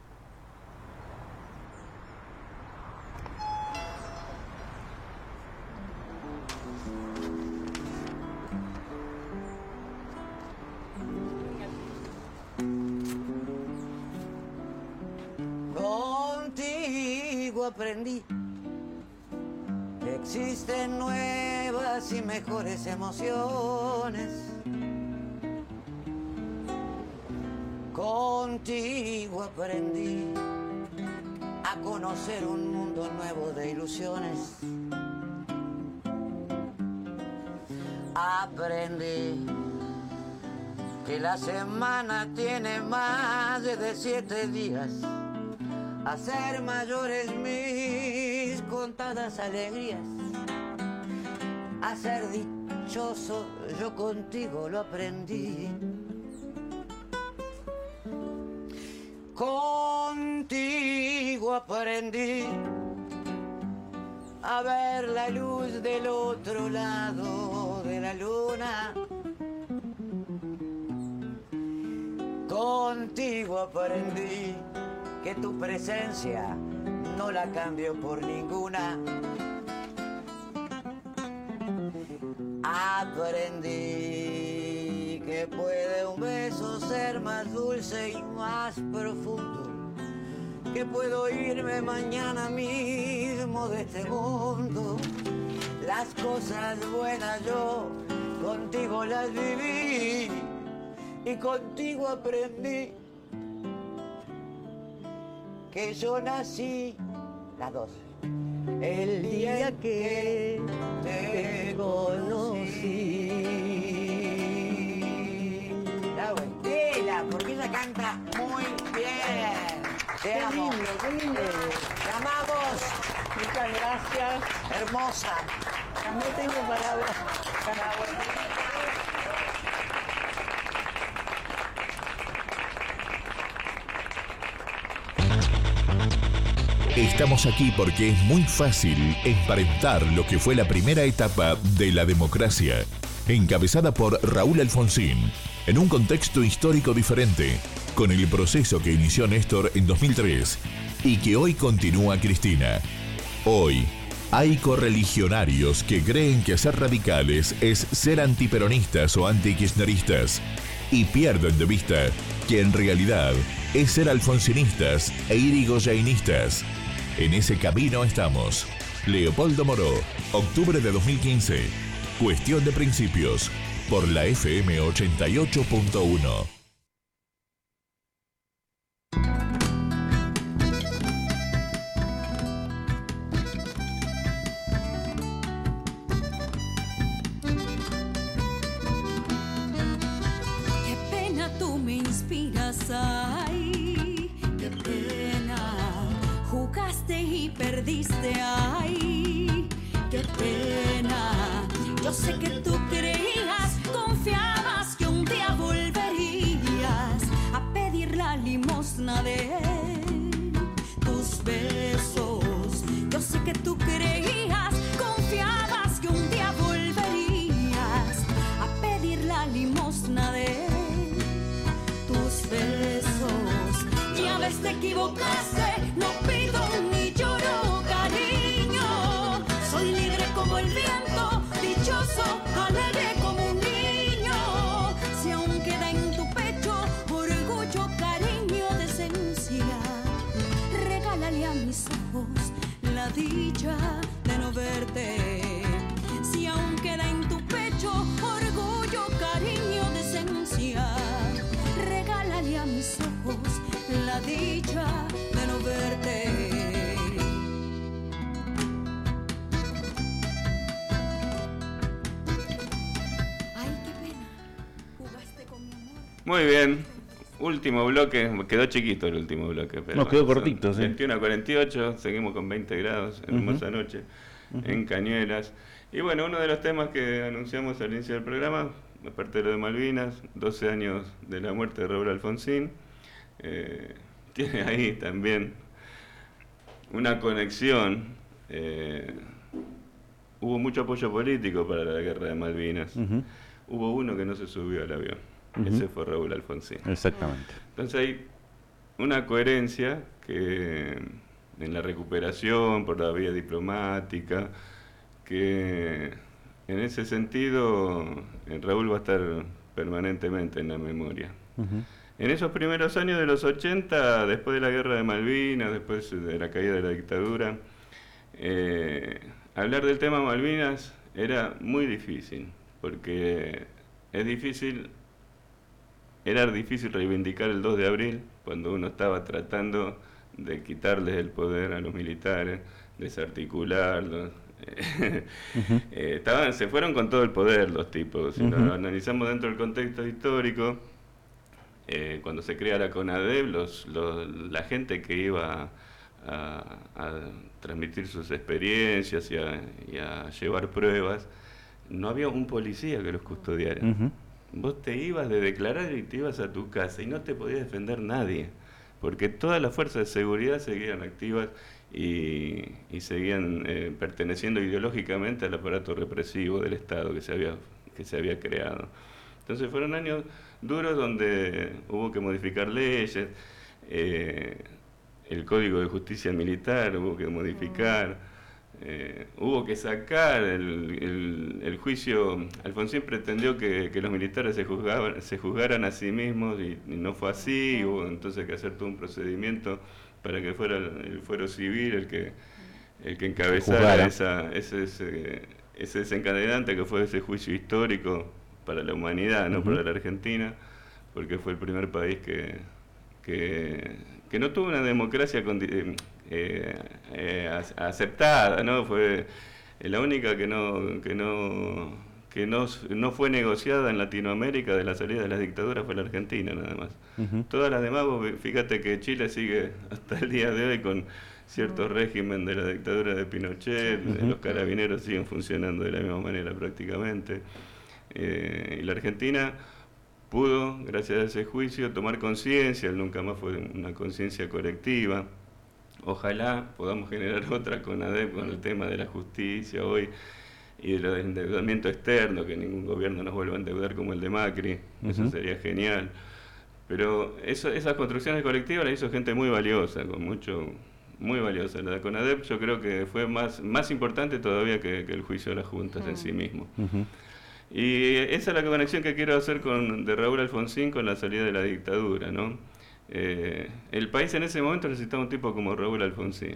Contigo aprendí que existen nuevas y mejores emociones. Contigo aprendí a conocer un mundo nuevo de ilusiones. Aprendí que la semana tiene más de 7 días, a ser mayores mis contadas alegrías, a ser dichoso yo contigo lo aprendí. Contigo aprendí a ver la luz del otro lado de la luna. Contigo aprendí que tu presencia no la cambio por ninguna. Aprendí que puede un beso ser más dulce y más profundo, que puedo irme mañana mismo de este mundo. Las cosas buenas yo contigo las viví y contigo aprendí que yo nací, las dos, el día que te conocí. La Estela, porque ella canta muy bien. Te amo. Qué lindo. Te amamos. Muchas gracias. Hermosa. No tengo palabras. Estamos aquí porque es muy fácil emparentar lo que fue la primera etapa de la democracia, encabezada por Raúl Alfonsín, en un contexto histórico diferente, con el proceso que inició Néstor en 2003 y que hoy continúa Cristina. Hoy hay correligionarios que creen que ser radicales es ser antiperonistas o antikirchneristas y pierden de vista que en realidad es ser alfonsinistas e irigoyenistas. En ese camino estamos. Leopoldo Moró, octubre de 2015. Cuestión de principios, por la FM 88.1. Qué pena tú me inspiras, ay, qué pena. Jugaste y perdiste, ay, qué pena. Yo sé que tú creías, confiabas que un día volverías a pedir la limosna de tus besos. Yo sé que tú creías, confiabas que un día volverías a pedir la limosna de tus besos. Ya ves, te equivocaste, no pido ni lloro cariño. Soy libre como el viento, dichoso, alegre como un niño. Si aún queda en tu pecho orgullo, cariño, decencia, regálale a mis ojos la dicha de no verte. Si aún queda en tu pecho orgullo, cariño, decencia, regálale a mis ojos la dicha de no verte. Muy bien. Último bloque, quedó chiquito el último bloque. Pero nos quedó cortito, sí. 21 a 48, seguimos con 20 grados, hermosa noche, en Cañuelas. Y bueno, uno de los temas que anunciamos al inicio del programa, aparte de lo de Malvinas, 12 años de la muerte de Raúl Alfonsín, tiene ahí también una conexión. Hubo mucho apoyo político para la guerra de Malvinas. Hubo uno que no se subió al avión. Ese fue Raúl Alfonsín. Exactamente. Entonces hay una coherencia que en la recuperación por la vía diplomática, que en ese sentido Raúl va a estar permanentemente en la memoria. En esos primeros años de los 80, después de la guerra de Malvinas, después de la caída de la dictadura, hablar del tema Malvinas era muy difícil, porque era difícil reivindicar el 2 de abril cuando uno estaba tratando de quitarles el poder a los militares, desarticularlos. Se fueron con todo el poder los tipos. Si lo analizamos dentro del contexto histórico, cuando se crea la CONADEP, la gente que iba a transmitir sus experiencias y a llevar pruebas, no había un policía que los custodiara. Vos te ibas de declarar y te ibas a tu casa y no te podía defender nadie, porque todas las fuerzas de seguridad seguían activas y seguían perteneciendo ideológicamente al aparato represivo del Estado que se había creado. Entonces fueron años duros donde hubo que modificar leyes, el Código de Justicia Militar hubo que modificar, hubo que sacar el juicio. Alfonsín pretendió que los militares se juzgaran a sí mismos y no fue así, hubo entonces que hacer todo un procedimiento para que fuera el fuero civil el que encabezara ese desencadenante que fue ese juicio histórico para la humanidad, no para la Argentina, porque fue el primer país que no tuvo una democracia aceptada, ¿no? Fue la única que no fue negociada en Latinoamérica de la salida de las dictaduras fue la Argentina, nada más. Todas las demás, fíjate que Chile sigue hasta el día de hoy con cierto régimen de la dictadura de Pinochet, los carabineros siguen funcionando de la misma manera prácticamente, y la Argentina pudo, gracias a ese juicio, tomar conciencia. Nunca más fue una conciencia colectiva. Ojalá podamos generar otra CONADEP con el tema de la justicia hoy y del endeudamiento externo, que ningún gobierno nos vuelva a endeudar como el de Macri, eso sería genial. Pero esas construcciones colectivas las hizo gente muy valiosa, muy valiosa. La de CONADEP yo creo que fue más importante todavía que el juicio de las juntas en sí mismo. Y esa es la conexión que quiero hacer de Raúl Alfonsín con la salida de la dictadura, ¿no? El país en ese momento necesitaba un tipo como Raúl Alfonsín.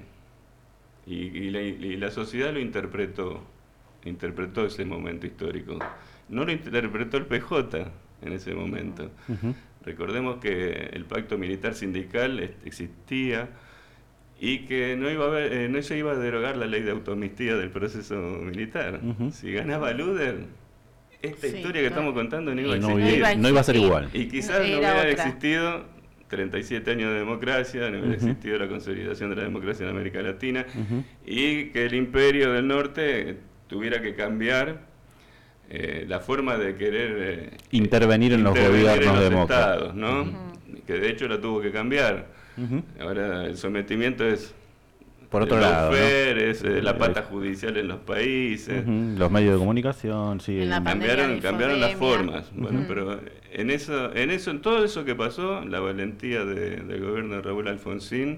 Y la sociedad lo interpretó ese momento histórico. No lo interpretó el PJ en ese momento. Recordemos que el pacto militar sindical existía y que no se iba a derogar la ley de autoamnistía del proceso militar. Si ganaba Luder, esta historia que estamos contando no iba a ser igual. Y quizás no hubiera existido 37 años de democracia, no hubiera existido la consolidación de la democracia en América Latina, y que el imperio del norte tuviera que cambiar la forma de querer intervenir en los gobiernos demócratas, estados, ¿no? Que de hecho la tuvo que cambiar. Ahora el sometimiento es por otro lado, ¿no? Es la pata judicial en los países. Los medios de comunicación, sí. Cambiaron las formas. Bueno, pero en todo eso que pasó, la valentía del gobierno de Raúl Alfonsín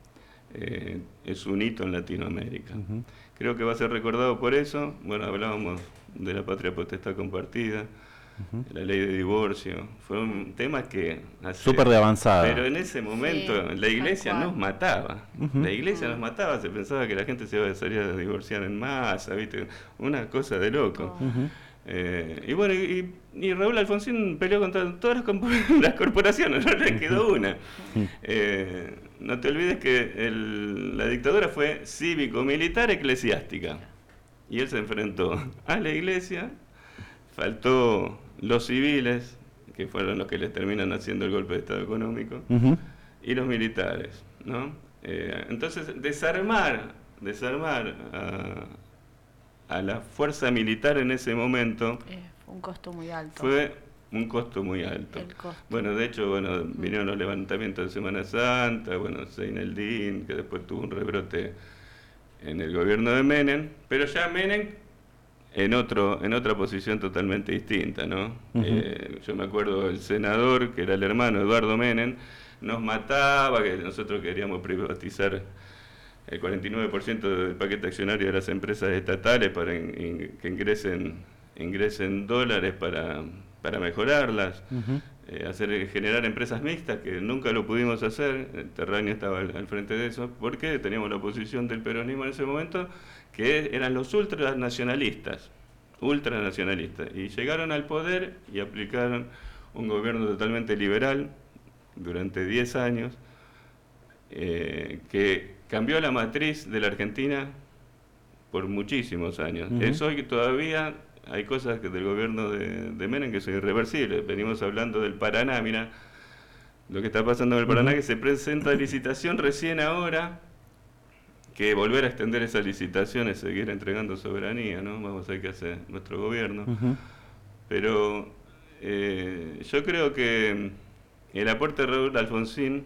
es un hito en Latinoamérica. Creo que va a ser recordado por eso. Bueno, hablábamos de la patria potestad compartida, la ley de divorcio. Fue un tema que... súper de avanzada. Pero en ese momento la iglesia nos mataba. La iglesia nos mataba, se pensaba que la gente se iba a salir a divorciar en masa, ¿viste? Una cosa de loco. Y bueno, y Raúl Alfonsín peleó contra todas las corporaciones, no le quedó una. No te olvides que la dictadura fue cívico-militar eclesiástica. Y él se enfrentó a la iglesia, faltó los civiles, que fueron los que les terminan haciendo el golpe de Estado económico, y los militares, ¿no? Entonces, desarmar a la fuerza militar en ese momento fue un costo muy alto. Fue un costo muy alto. Bueno, de hecho, vinieron los levantamientos de Semana Santa, Zein el-Din, que después tuvo un rebrote en el gobierno de Menem, pero ya Menem en otra posición totalmente distinta, ¿no? Yo me acuerdo del senador, que era el hermano Eduardo Menem, nos mataba, que nosotros queríamos privatizar el 49% del paquete accionario de las empresas estatales para que ingresen dólares para para mejorarlas, generar empresas mixtas, que nunca lo pudimos hacer. Terrania estaba al frente de eso, porque teníamos la oposición del peronismo en ese momento, que eran los ultranacionalistas, y llegaron al poder y aplicaron un gobierno totalmente liberal durante 10 años, que cambió la matriz de la Argentina por muchísimos años. Es hoy que todavía hay cosas del gobierno de Menem que son irreversibles. Venimos hablando del Paraná, mira lo que está pasando en el Paraná, que se presenta licitación recién ahora, que volver a extender esa licitación es seguir entregando soberanía, ¿no? Vamos a ver qué hace nuestro gobierno. Pero yo creo que el aporte de Raúl Alfonsín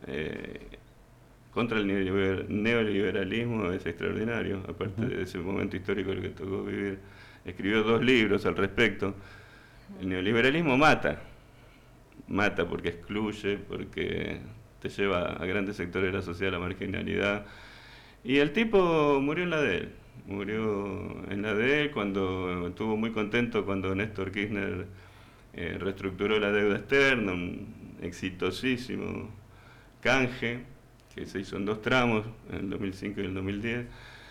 contra el neoliberalismo es extraordinario, aparte de ese momento histórico el que tocó vivir. Escribió 2 libros al respecto. El neoliberalismo mata porque excluye, porque te lleva a grandes sectores de la sociedad a la marginalidad. Y el tipo murió en la de él, cuando estuvo muy contento cuando Néstor Kirchner reestructuró la deuda externa, un exitosísimo canje que se hizo en 2 tramos, en el 2005 y el 2010,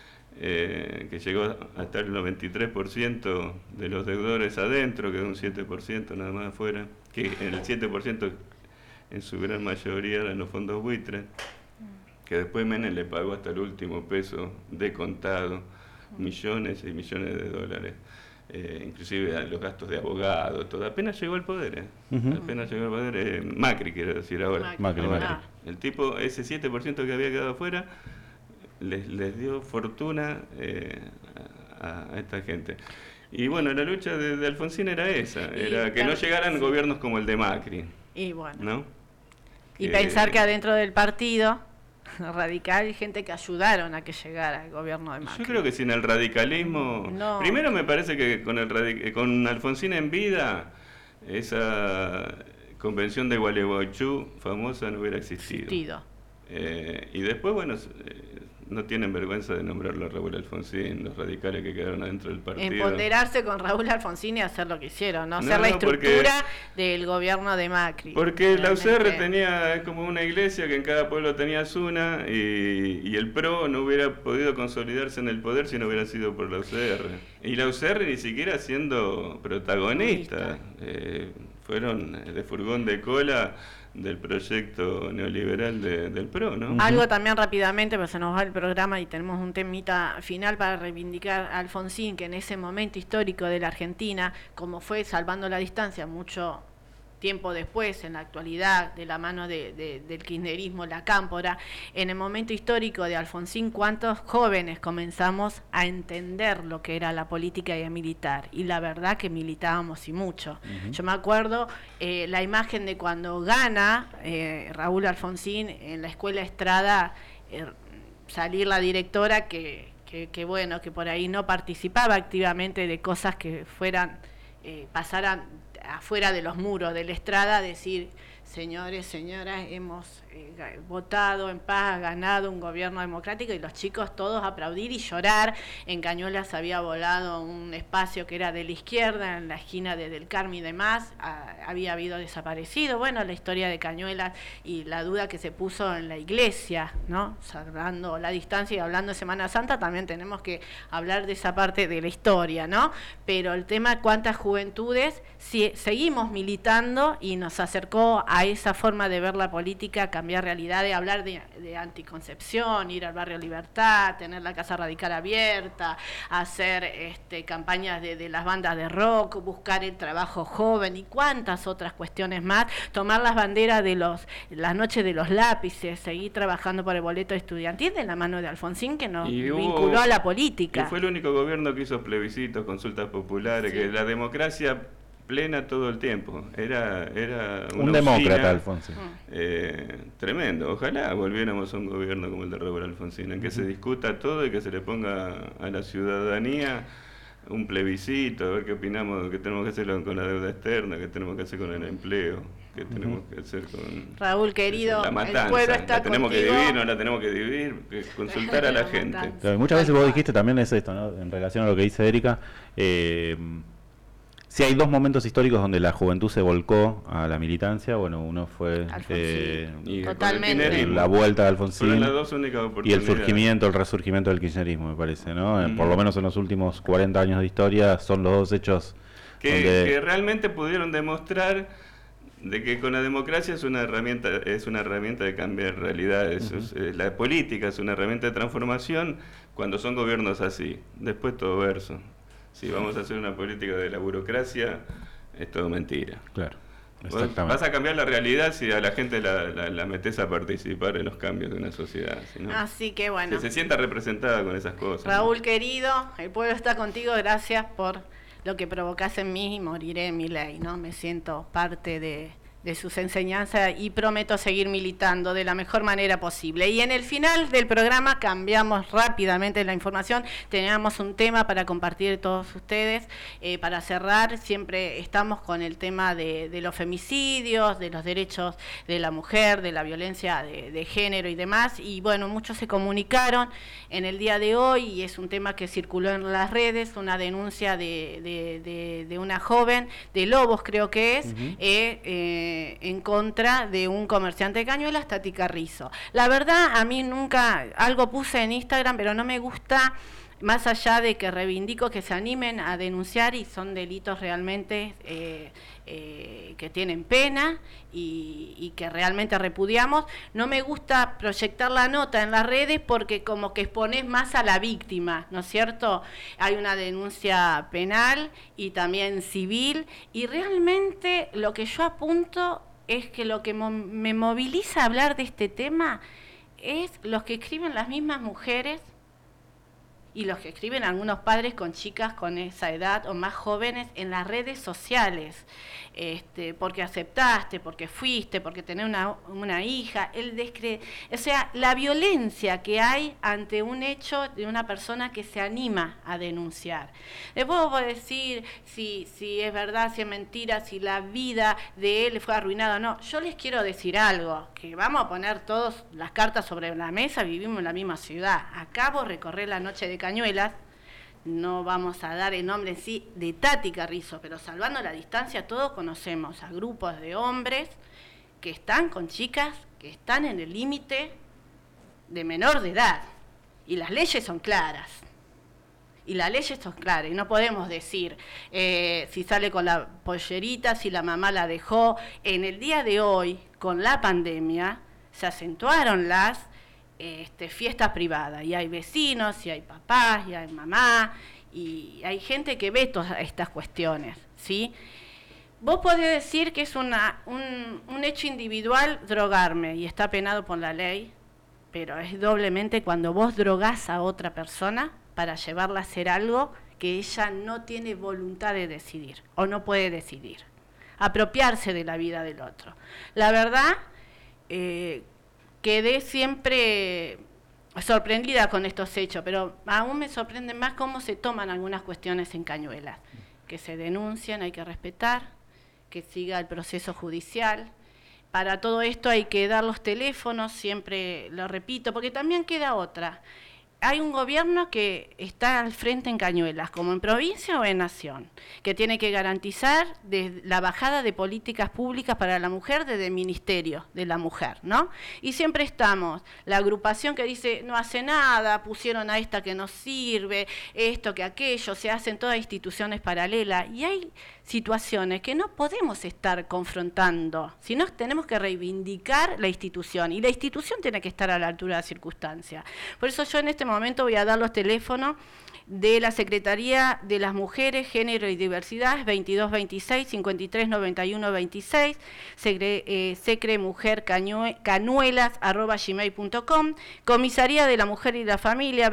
que llegó hasta el 93% de los deudores adentro, quedó un 7% nada más afuera, que el 7% en su gran mayoría eran los fondos buitres, que después Menem le pagó hasta el último peso de contado, millones y millones de dólares, inclusive los gastos de abogado, todo. Apenas llegó al poder, Macri, quiero decir ahora. Macri. El tipo, ese 7% que había quedado afuera, les dio fortuna a esta gente. Y bueno, la lucha de Alfonsín era esa, era que no llegaran gobiernos como el de Macri. Y bueno. ¿No? Y pensar que adentro del partido radical hay gente que ayudaron a que llegara el gobierno de Macri. Yo creo que sin el radicalismo... No. Primero me parece que con Alfonsín en vida, esa convención de Gualeguaychú famosa no hubiera existido. Y después, bueno, no tienen vergüenza de nombrarlo a Raúl Alfonsín, los radicales que quedaron adentro del partido. Empoderarse con Raúl Alfonsín y hacer lo que hicieron, ¿no? Hacer la estructura del gobierno de Macri. Porque la UCR tenía como una iglesia que en cada pueblo tenías una, y el PRO no hubiera podido consolidarse en el poder si no hubiera sido por la UCR. Y la UCR ni siquiera siendo protagonista, fueron de furgón de cola del proyecto neoliberal del PRO, ¿no? Algo también rápidamente, pues se nos va el programa y tenemos un temita final para reivindicar a Alfonsín, que en ese momento histórico de la Argentina, como fue salvando la distancia mucho tiempo después, en la actualidad, de la mano del kirchnerismo, la cámpora, en el momento histórico de Alfonsín, ¿cuántos jóvenes comenzamos a entender lo que era la política y el militar? Y la verdad que militábamos y mucho. Yo me acuerdo la imagen de cuando gana Raúl Alfonsín en la escuela Estrada, salir la directora que bueno, que por ahí no participaba activamente de cosas que fueran, pasaran afuera de los muros de la Estrada, decir: señores, señoras, hemos votado en paz, ganado un gobierno democrático, y los chicos todos aplaudir y llorar. En Cañuelas había volado un espacio que era de la izquierda, en la esquina del Carmen y demás, había habido desaparecido. Bueno, la historia de Cañuelas y la duda que se puso en la iglesia, ¿no? Salvando la distancia y hablando de Semana Santa, también tenemos que hablar de esa parte de la historia, ¿no? Pero el tema, cuántas juventudes seguimos militando, y nos acercó a esa forma de ver la política, cambiar realidad, de hablar de anticoncepción, ir al barrio Libertad, tener la Casa Radical abierta, hacer campañas de las bandas de rock, buscar el trabajo joven y cuántas otras cuestiones más, tomar las banderas de las noches de los lápices, seguir trabajando por el boleto estudiantil de la mano de Alfonsín, que nos vinculó a la política. Y fue el único gobierno que hizo plebiscitos, consultas populares, que la democracia plena todo el tiempo. Era un demócrata, Alfonsín. Tremendo. Ojalá volviéramos a un gobierno como el de Raúl Alfonsín, en que se discuta todo y que se le ponga a la ciudadanía un plebiscito, a ver qué opinamos, qué tenemos que hacer con la deuda externa, qué tenemos que hacer con el empleo, qué tenemos que hacer con Raúl querido, la matanza. El pueblo está la tenemos contigo. que dividir, no la tenemos que dividir, consultar a la gente. Pero muchas veces vos dijiste también es esto, ¿no? En relación a lo que dice Erika, Sí, hay dos momentos históricos donde la juventud se volcó a la militancia. Bueno, uno fue totalmente la vuelta de Alfonsín. Fueron las dos únicas Y el oportunidades. el resurgimiento del kirchnerismo, me parece, ¿no? Por lo menos en los últimos 40 años de historia son los dos hechos que realmente pudieron demostrar de que con la democracia es una herramienta de cambiar realidades. La política es una herramienta de transformación cuando son gobiernos así. Después todo verso. Si vamos a hacer una política de la burocracia, es todo mentira. Claro, exactamente. Vas a cambiar la realidad si a la gente la metes a participar en los cambios de una sociedad. ¿No? Así que bueno. Que se sienta representada con esas cosas. Raúl, querido, el pueblo está contigo. Gracias por lo que provocás en mí y moriré en mi ley, ¿no? Me siento parte de sus enseñanzas y prometo seguir militando de la mejor manera posible. Y en el final del programa cambiamos rápidamente la información. Teníamos un tema para compartir todos ustedes. Para cerrar, siempre estamos con el tema de los femicidios, de los derechos de la mujer, de la violencia de género y demás. Y bueno, muchos se comunicaron en el día de hoy y es un tema que circuló en las redes, una denuncia de una joven, de Lobos creo que es, en contra de un comerciante de cañuelas, Tati Carrizo. La verdad, a mí nunca, algo puse en Instagram, pero no me gusta, más allá de que reivindico que se animen a denunciar y son delitos realmente que tienen pena y que realmente repudiamos, no me gusta proyectar la nota en las redes porque como que expones más a la víctima, ¿no es cierto? Hay una denuncia penal y también civil y realmente lo que yo apunto es que lo que me moviliza a hablar de este tema es los que escriben las mismas mujeres y los que escriben algunos padres con chicas con esa edad o más jóvenes en las redes sociales, porque aceptaste, porque fuiste, porque tenés una hija, o sea, la violencia que hay ante un hecho de una persona que se anima a denunciar. Después vos podés decir si es verdad, si es mentira, si la vida de él fue arruinada o no. Yo les quiero decir algo, que vamos a poner todas las cartas sobre la mesa, vivimos en la misma ciudad. Acabo de recorrer la noche de Cañuelas, no vamos a dar el nombre en sí de Tati Carrizo, pero salvando la distancia, todos conocemos a grupos de hombres que están con chicas que están en el límite de menor de edad. Y las leyes son claras. Y no podemos decir si sale con la pollerita, si la mamá la dejó. En el día de hoy, con la pandemia, se acentuaron las fiestas privadas y hay vecinos, y hay papás, y hay mamá, y hay gente que ve todas estas cuestiones, ¿sí? Vos podés decir que es un hecho individual drogarme y está penado por la ley, pero es doblemente cuando vos drogás a otra persona para llevarla a hacer algo que ella no tiene voluntad de decidir o no puede decidir, apropiarse de la vida del otro. La verdad, quedé siempre sorprendida con estos hechos, pero aún me sorprende más cómo se toman algunas cuestiones en Cañuelas, que se denuncian, hay que respetar, que siga el proceso judicial. Para todo esto hay que dar los teléfonos, siempre lo repito, porque también queda otra. Hay un gobierno que está al frente en Cañuelas, como en provincia o en nación, que tiene que garantizar la bajada de políticas públicas para la mujer desde el Ministerio de la Mujer, ¿no? Y siempre estamos, la agrupación que dice no hace nada, pusieron a esta que no sirve, esto que aquello, se hacen todas instituciones paralelas, y hay situaciones que no podemos estar confrontando, sino tenemos que reivindicar la institución, y la institución tiene que estar a la altura de la circunstancia. Por eso yo en este momento voy a dar los teléfonos de la Secretaría de las Mujeres, Género y Diversidad, 2226-539126, secremujercanuelas@gmail.com, Comisaría de la Mujer y la Familia,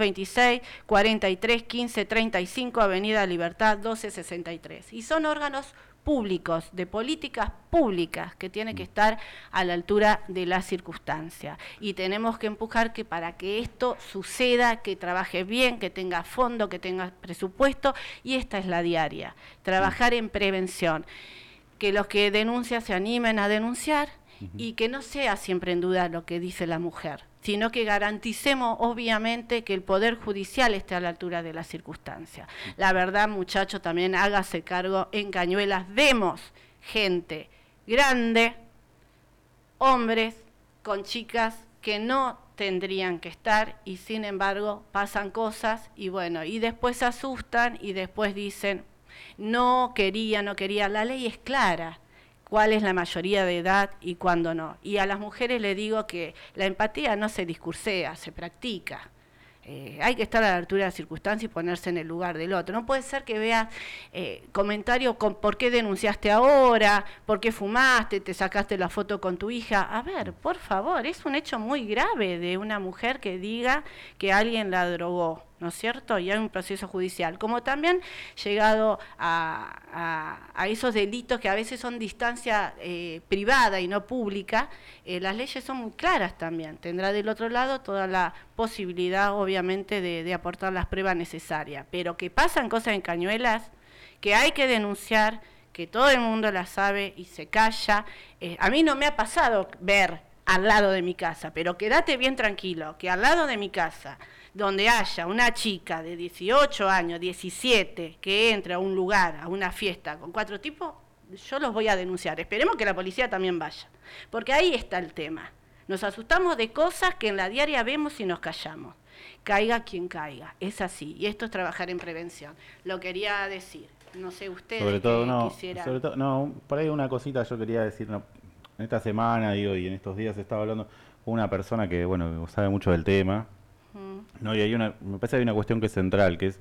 2226-431535, Avenida Libertad 1263. Y son órganos públicos, de políticas públicas que tienen que estar a la altura de la circunstancia. Y tenemos que empujar que para que esto suceda, que trabaje bien, que tenga fondo, que tenga presupuesto, y esta es la diaria, trabajar en prevención, que los que denuncian se animen a denunciar y que no sea siempre en duda lo que dice la mujer, sino que garanticemos obviamente que el Poder Judicial esté a la altura de las circunstancias. La verdad, muchachos, también hágase cargo, en Cañuelas vemos gente grande, hombres con chicas que no tendrían que estar y sin embargo pasan cosas y bueno, y después se asustan y después dicen, no quería, la ley es clara, cuál es la mayoría de edad y cuándo no. Y a las mujeres les digo que la empatía no se discursea, se practica. Hay que estar a la altura de las circunstancias y ponerse en el lugar del otro. No puede ser que veas comentarios con por qué denunciaste ahora, por qué fumaste, te sacaste la foto con tu hija. A ver, por favor, es un hecho muy grave de una mujer que diga que alguien la drogó, ¿no es cierto? Y hay un proceso judicial. Como también llegado a esos delitos que a veces son distancia privada y no pública, las leyes son muy claras también. Tendrá del otro lado toda la posibilidad, obviamente, de aportar las pruebas necesarias. Pero que pasan cosas en Cañuelas, que hay que denunciar, que todo el mundo las sabe y se calla. A mí no me ha pasado ver al lado de mi casa, pero quédate bien tranquilo, que al lado de mi casa, donde haya una chica de 18 años, 17, que entre a un lugar, a una fiesta con 4 tipos, yo los voy a denunciar. Esperemos que la policía también vaya, porque ahí está el tema. Nos asustamos de cosas que en la diaria vemos y nos callamos. Caiga quien caiga, es así, y esto es trabajar en prevención. Lo quería decir, no sé ustedes sobre todo, quisieran. Sobre todo, no, por ahí una cosita yo quería decir, no, en esta semana, digo, y en estos días estaba hablando con una persona que, bueno, sabe mucho del tema. No, y hay me parece que hay una cuestión que es central, que es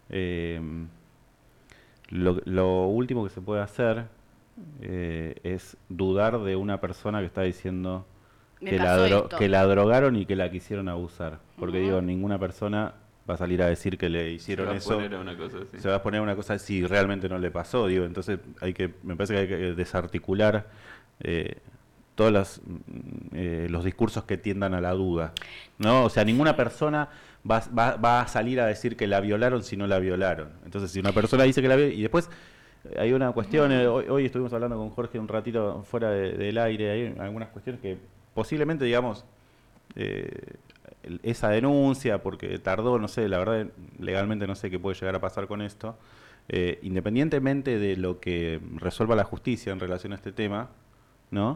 lo último que se puede hacer es dudar de una persona que está diciendo que la drogaron y que la quisieron abusar. Porque digo, ninguna persona va a salir a decir que le hicieron eso. Se va a poner una cosa si realmente no le pasó. Digo, entonces me parece que hay que desarticular todos los discursos que tiendan a la duda, ¿no? O sea, ninguna persona va a salir a decir que la violaron si no la violaron. Entonces, si una persona dice que la violaron, y después hay una cuestión, hoy estuvimos hablando con Jorge un ratito fuera del aire, hay algunas cuestiones que posiblemente, digamos, esa denuncia, porque tardó, no sé, la verdad, legalmente no sé qué puede llegar a pasar con esto, independientemente de lo que resuelva la justicia en relación a este tema, ¿no?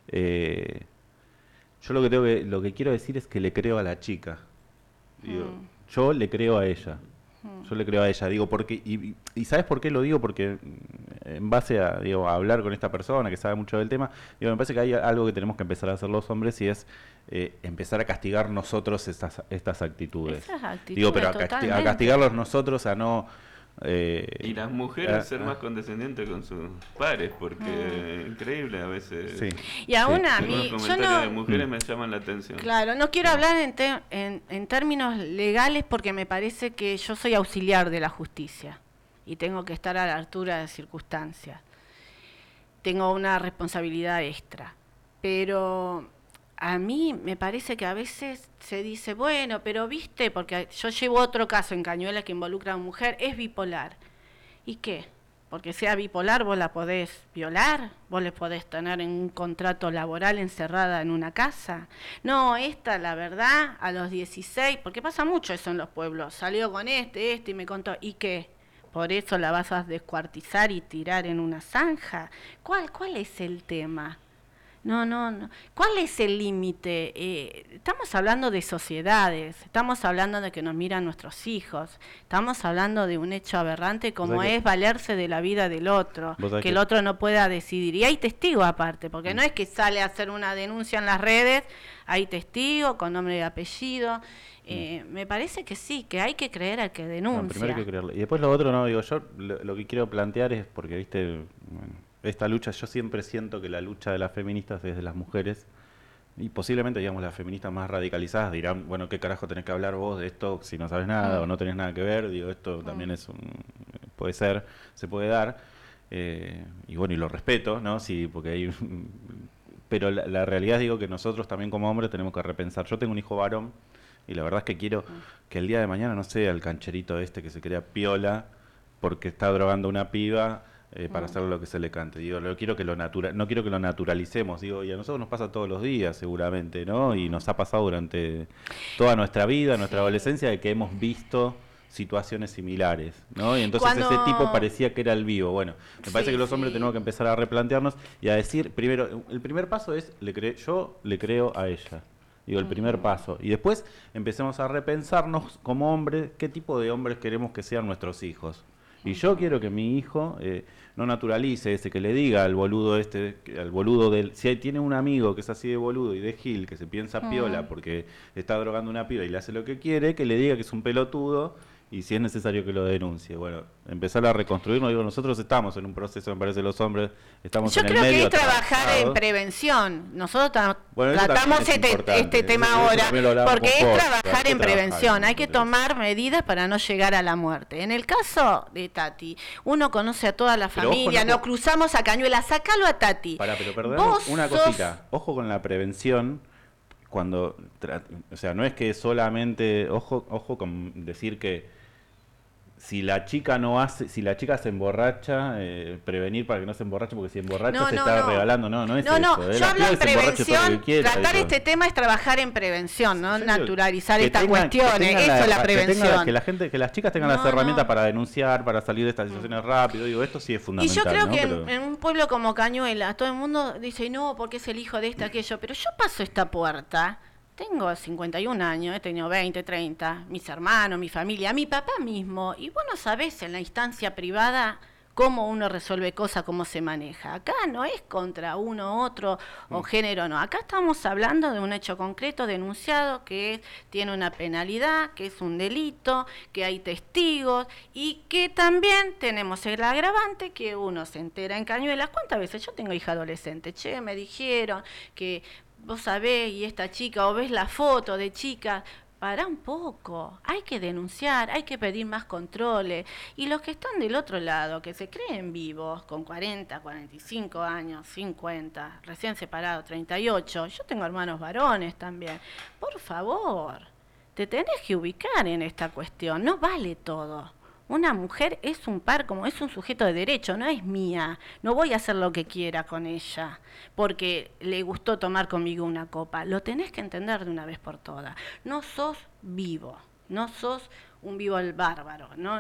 Yo lo que quiero decir es que le creo a la chica. Digo, yo le creo a ella. Yo le creo a ella, digo, porque y ¿sabes por qué lo digo? Porque en base a, digo, a hablar con esta persona que sabe mucho del tema, digo, me parece que hay algo que tenemos que empezar a hacer los hombres y es empezar a castigar nosotros estas actitudes. Digo, pero a castigarlos nosotros, a no... y las mujeres ser más condescendientes con sus pares, porque increíble a veces. Sí. Y aún a mí, algunos comentarios de mujeres me llaman la atención. Claro, no quiero hablar en términos legales porque me parece que yo soy auxiliar de la justicia y tengo que estar a la altura de circunstancias. Tengo una responsabilidad extra, pero a mí me parece que a veces se dice, bueno, pero viste, porque yo llevo otro caso en Cañuelas que involucra a una mujer, es bipolar. ¿Y qué? Porque sea bipolar vos la podés violar, vos le podés tener en un contrato laboral encerrada en una casa. No, esta, la verdad, a los 16, porque pasa mucho eso en los pueblos, salió con este y me contó, ¿y qué? ¿Por eso la vas a descuartizar y tirar en una zanja? ¿Cuál es el tema? No. ¿Cuál es el límite? Estamos hablando de sociedades, estamos hablando de que nos miran nuestros hijos, estamos hablando de un hecho aberrante como es valerse de la vida del otro, que el otro no pueda decidir. Y hay testigos aparte, porque no es que sale a hacer una denuncia en las redes, hay testigos con nombre y apellido. Me parece que sí, que hay que creer al que denuncia. No, primero hay que creerle. Y después lo otro, no, digo, yo lo que quiero plantear es, porque, viste... Esta lucha, yo siempre siento que la lucha de las feministas es de las mujeres y posiblemente, digamos, las feministas más radicalizadas dirán, bueno, ¿qué carajo tenés que hablar vos de esto si no sabes nada o no tenés nada que ver? Digo, esto también es puede ser, se puede dar y bueno, y lo respeto, ¿no? Sí, porque hay... Pero la realidad es, digo, que nosotros también como hombres tenemos que repensar. Yo tengo un hijo varón y la verdad es que quiero que el día de mañana no sea el cancherito este que se crea piola porque está drogando a una piba para hacer lo que se le cante. Digo, no quiero que lo naturalicemos, digo, y a nosotros nos pasa todos los días seguramente, ¿no? Y nos ha pasado durante toda nuestra vida, nuestra adolescencia, de que hemos visto situaciones similares, ¿no? Y entonces ese tipo parecía que era el vivo. Bueno, me parece que los hombres tenemos que empezar a replantearnos y a decir, primero, el primer paso es, yo le creo a ella. Digo, el primer paso. Y después empecemos a repensarnos como hombres, qué tipo de hombres queremos que sean nuestros hijos. Y yo quiero que mi hijo no naturalice que le diga al boludo si tiene un amigo que es así de boludo y de gil, que se piensa piola porque está drogando una piba y le hace lo que quiere, que le diga que es un pelotudo y si es necesario que lo denuncie. Bueno, empezar a reconstruirnos. Digo, nosotros estamos en un proceso, me parece, los hombres estamos en el medio. Yo creo que es trabajar en prevención. Nosotros tratamos este tema ahora, porque es trabajar en prevención. Hay que tomar medidas para no llegar a la muerte. En el caso de Tati, uno conoce a toda la familia, nos cruzamos a Cañuela, sácalo a Tati. Pero perdón, una cosita, ojo con la prevención. Cuando, o sea, no es que solamente, ojo con decir que si la chica se emborracha, prevenir para que no se emborrache, porque si emborracha se está regalando, no es eso. Yo hablo de prevención, tratar este tema es trabajar en prevención, no naturalizar estas cuestiones, eso es la prevención. Que las chicas tengan las herramientas para denunciar, para salir de estas situaciones rápido, digo, esto sí es fundamental. Y yo creo que en un pueblo como Cañuelas, todo el mundo dice, no, porque es el hijo de aquello, pero yo paso esta puerta. Tengo 51 años, he tenido 20, 30, mis hermanos, mi familia, mi papá mismo. Y vos no sabés en la instancia privada cómo uno resuelve cosas, cómo se maneja. Acá no es contra uno, otro o género, no. Acá estamos hablando de un hecho concreto denunciado que tiene una penalidad, que es un delito, que hay testigos y que también tenemos el agravante que uno se entera en Cañuelas. ¿Cuántas veces? Yo tengo hija adolescente. Me dijeron que... Vos sabés, y esta chica, o ves la foto de chica, pará un poco, hay que denunciar, hay que pedir más controles. Y los que están del otro lado, que se creen vivos, con 40, 45 años, 50, recién separados, 38, yo tengo hermanos varones también, por favor, te tenés que ubicar en esta cuestión, no vale todo. Una mujer es un par, como es un sujeto de derecho, no es mía. No voy a hacer lo que quiera con ella porque le gustó tomar conmigo una copa. Lo tenés que entender de una vez por todas. No sos vivo, no sos un vivo al bárbaro. No.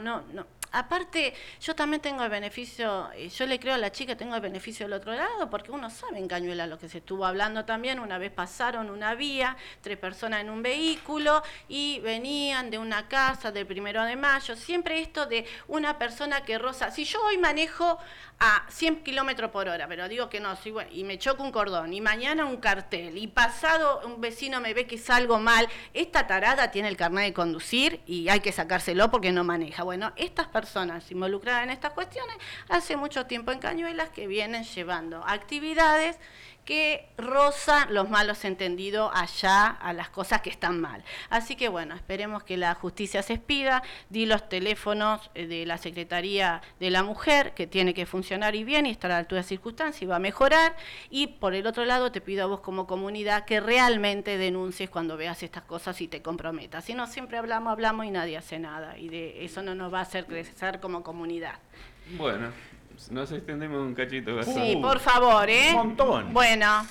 Aparte, yo también tengo el beneficio, yo le creo a la chica, tengo el beneficio del otro lado, porque uno sabe en Cañuelas lo que se estuvo hablando también. Una vez pasaron una vía, 3 personas en un vehículo, y venían de una casa del 1 de mayo. Siempre esto de una persona que roza. Si yo hoy manejo a 100 kilómetros por hora, pero digo que no, bueno, y me choco un cordón, y mañana un cartel, y pasado un vecino me ve que salgo mal, esta tarada tiene el carnet de conducir y hay que sacárselo porque no maneja. Bueno, estas personas involucradas en estas cuestiones hace mucho tiempo en Cañuelas que vienen llevando actividades que rozan los malos entendidos allá a las cosas que están mal. Así que bueno, esperemos que la justicia se expida. Di los teléfonos de la Secretaría de la Mujer, que tiene que funcionar y bien y estar a la altura de circunstancias y va a mejorar. Y por el otro lado te pido a vos como comunidad que realmente denuncies cuando veas estas cosas y te comprometas. Si no, siempre hablamos y nadie hace nada. Y de eso no nos va a hacer crecer como comunidad. Bueno. Nos extendemos un cachito. Sí, por favor, Un montón. Bueno,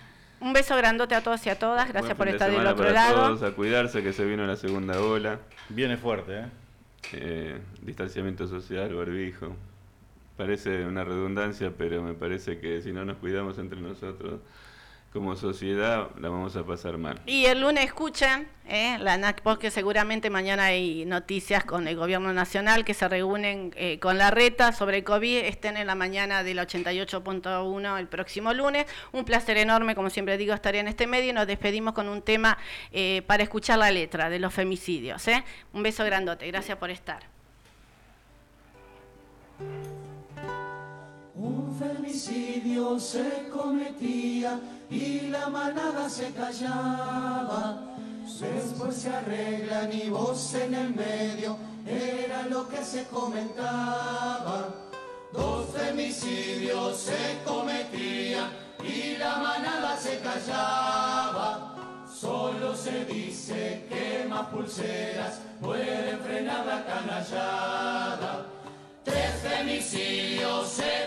un beso grandote a todos y a todas. Gracias por estar del otro para lado. Todos, a cuidarse que se vino la segunda ola. Viene fuerte, distanciamiento social, barbijo. Parece una redundancia, pero me parece que si no nos cuidamos entre nosotros como sociedad la vamos a pasar mal. Y el lunes escuchen la ANAC, porque seguramente mañana hay noticias con el gobierno nacional que se reúnen con la reta sobre COVID. Estén en la mañana del 88.1 el próximo lunes. Un placer enorme, como siempre digo, estar en este medio y nos despedimos con un tema para escuchar la letra de los femicidios. Un beso grandote, gracias por estar. Un femicidio se cometía y la manada se callaba. Después se arreglan y vos en el medio, era lo que se comentaba. 2 femicidios se cometían y la manada se callaba. Solo se dice que más pulseras pueden frenar la canallada. 3 femicidios se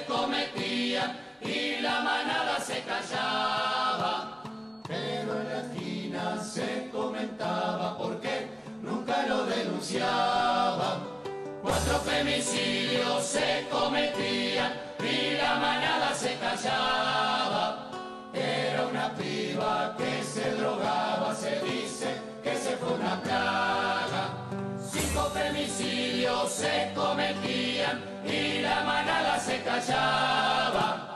denunciaban. 4 femicidios se cometían y la manada se callaba. Era una piba que se drogaba, se dice que se fue una plaga. 5 femicidios se cometían y la manada se callaba.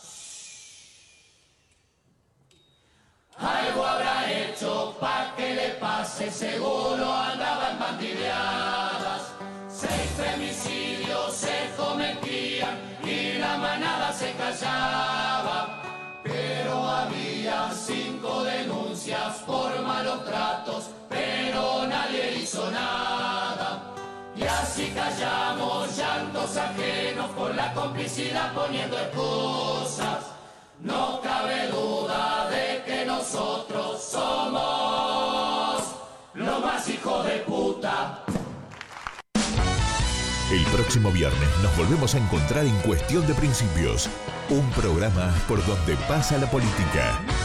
Algo habrá hecho pa' que le pase, seguro andaban bandideadas. 6 femicidios se cometían y la manada se callaba. Pero había 5 denuncias por malos tratos, pero nadie hizo nada. Y así callamos llantos ajenos por la complicidad poniendo excusas. No cabe duda de que nosotros somos los más hijos de puta. El próximo viernes nos volvemos a encontrar en Cuestión de Principios, un programa por donde pasa la política.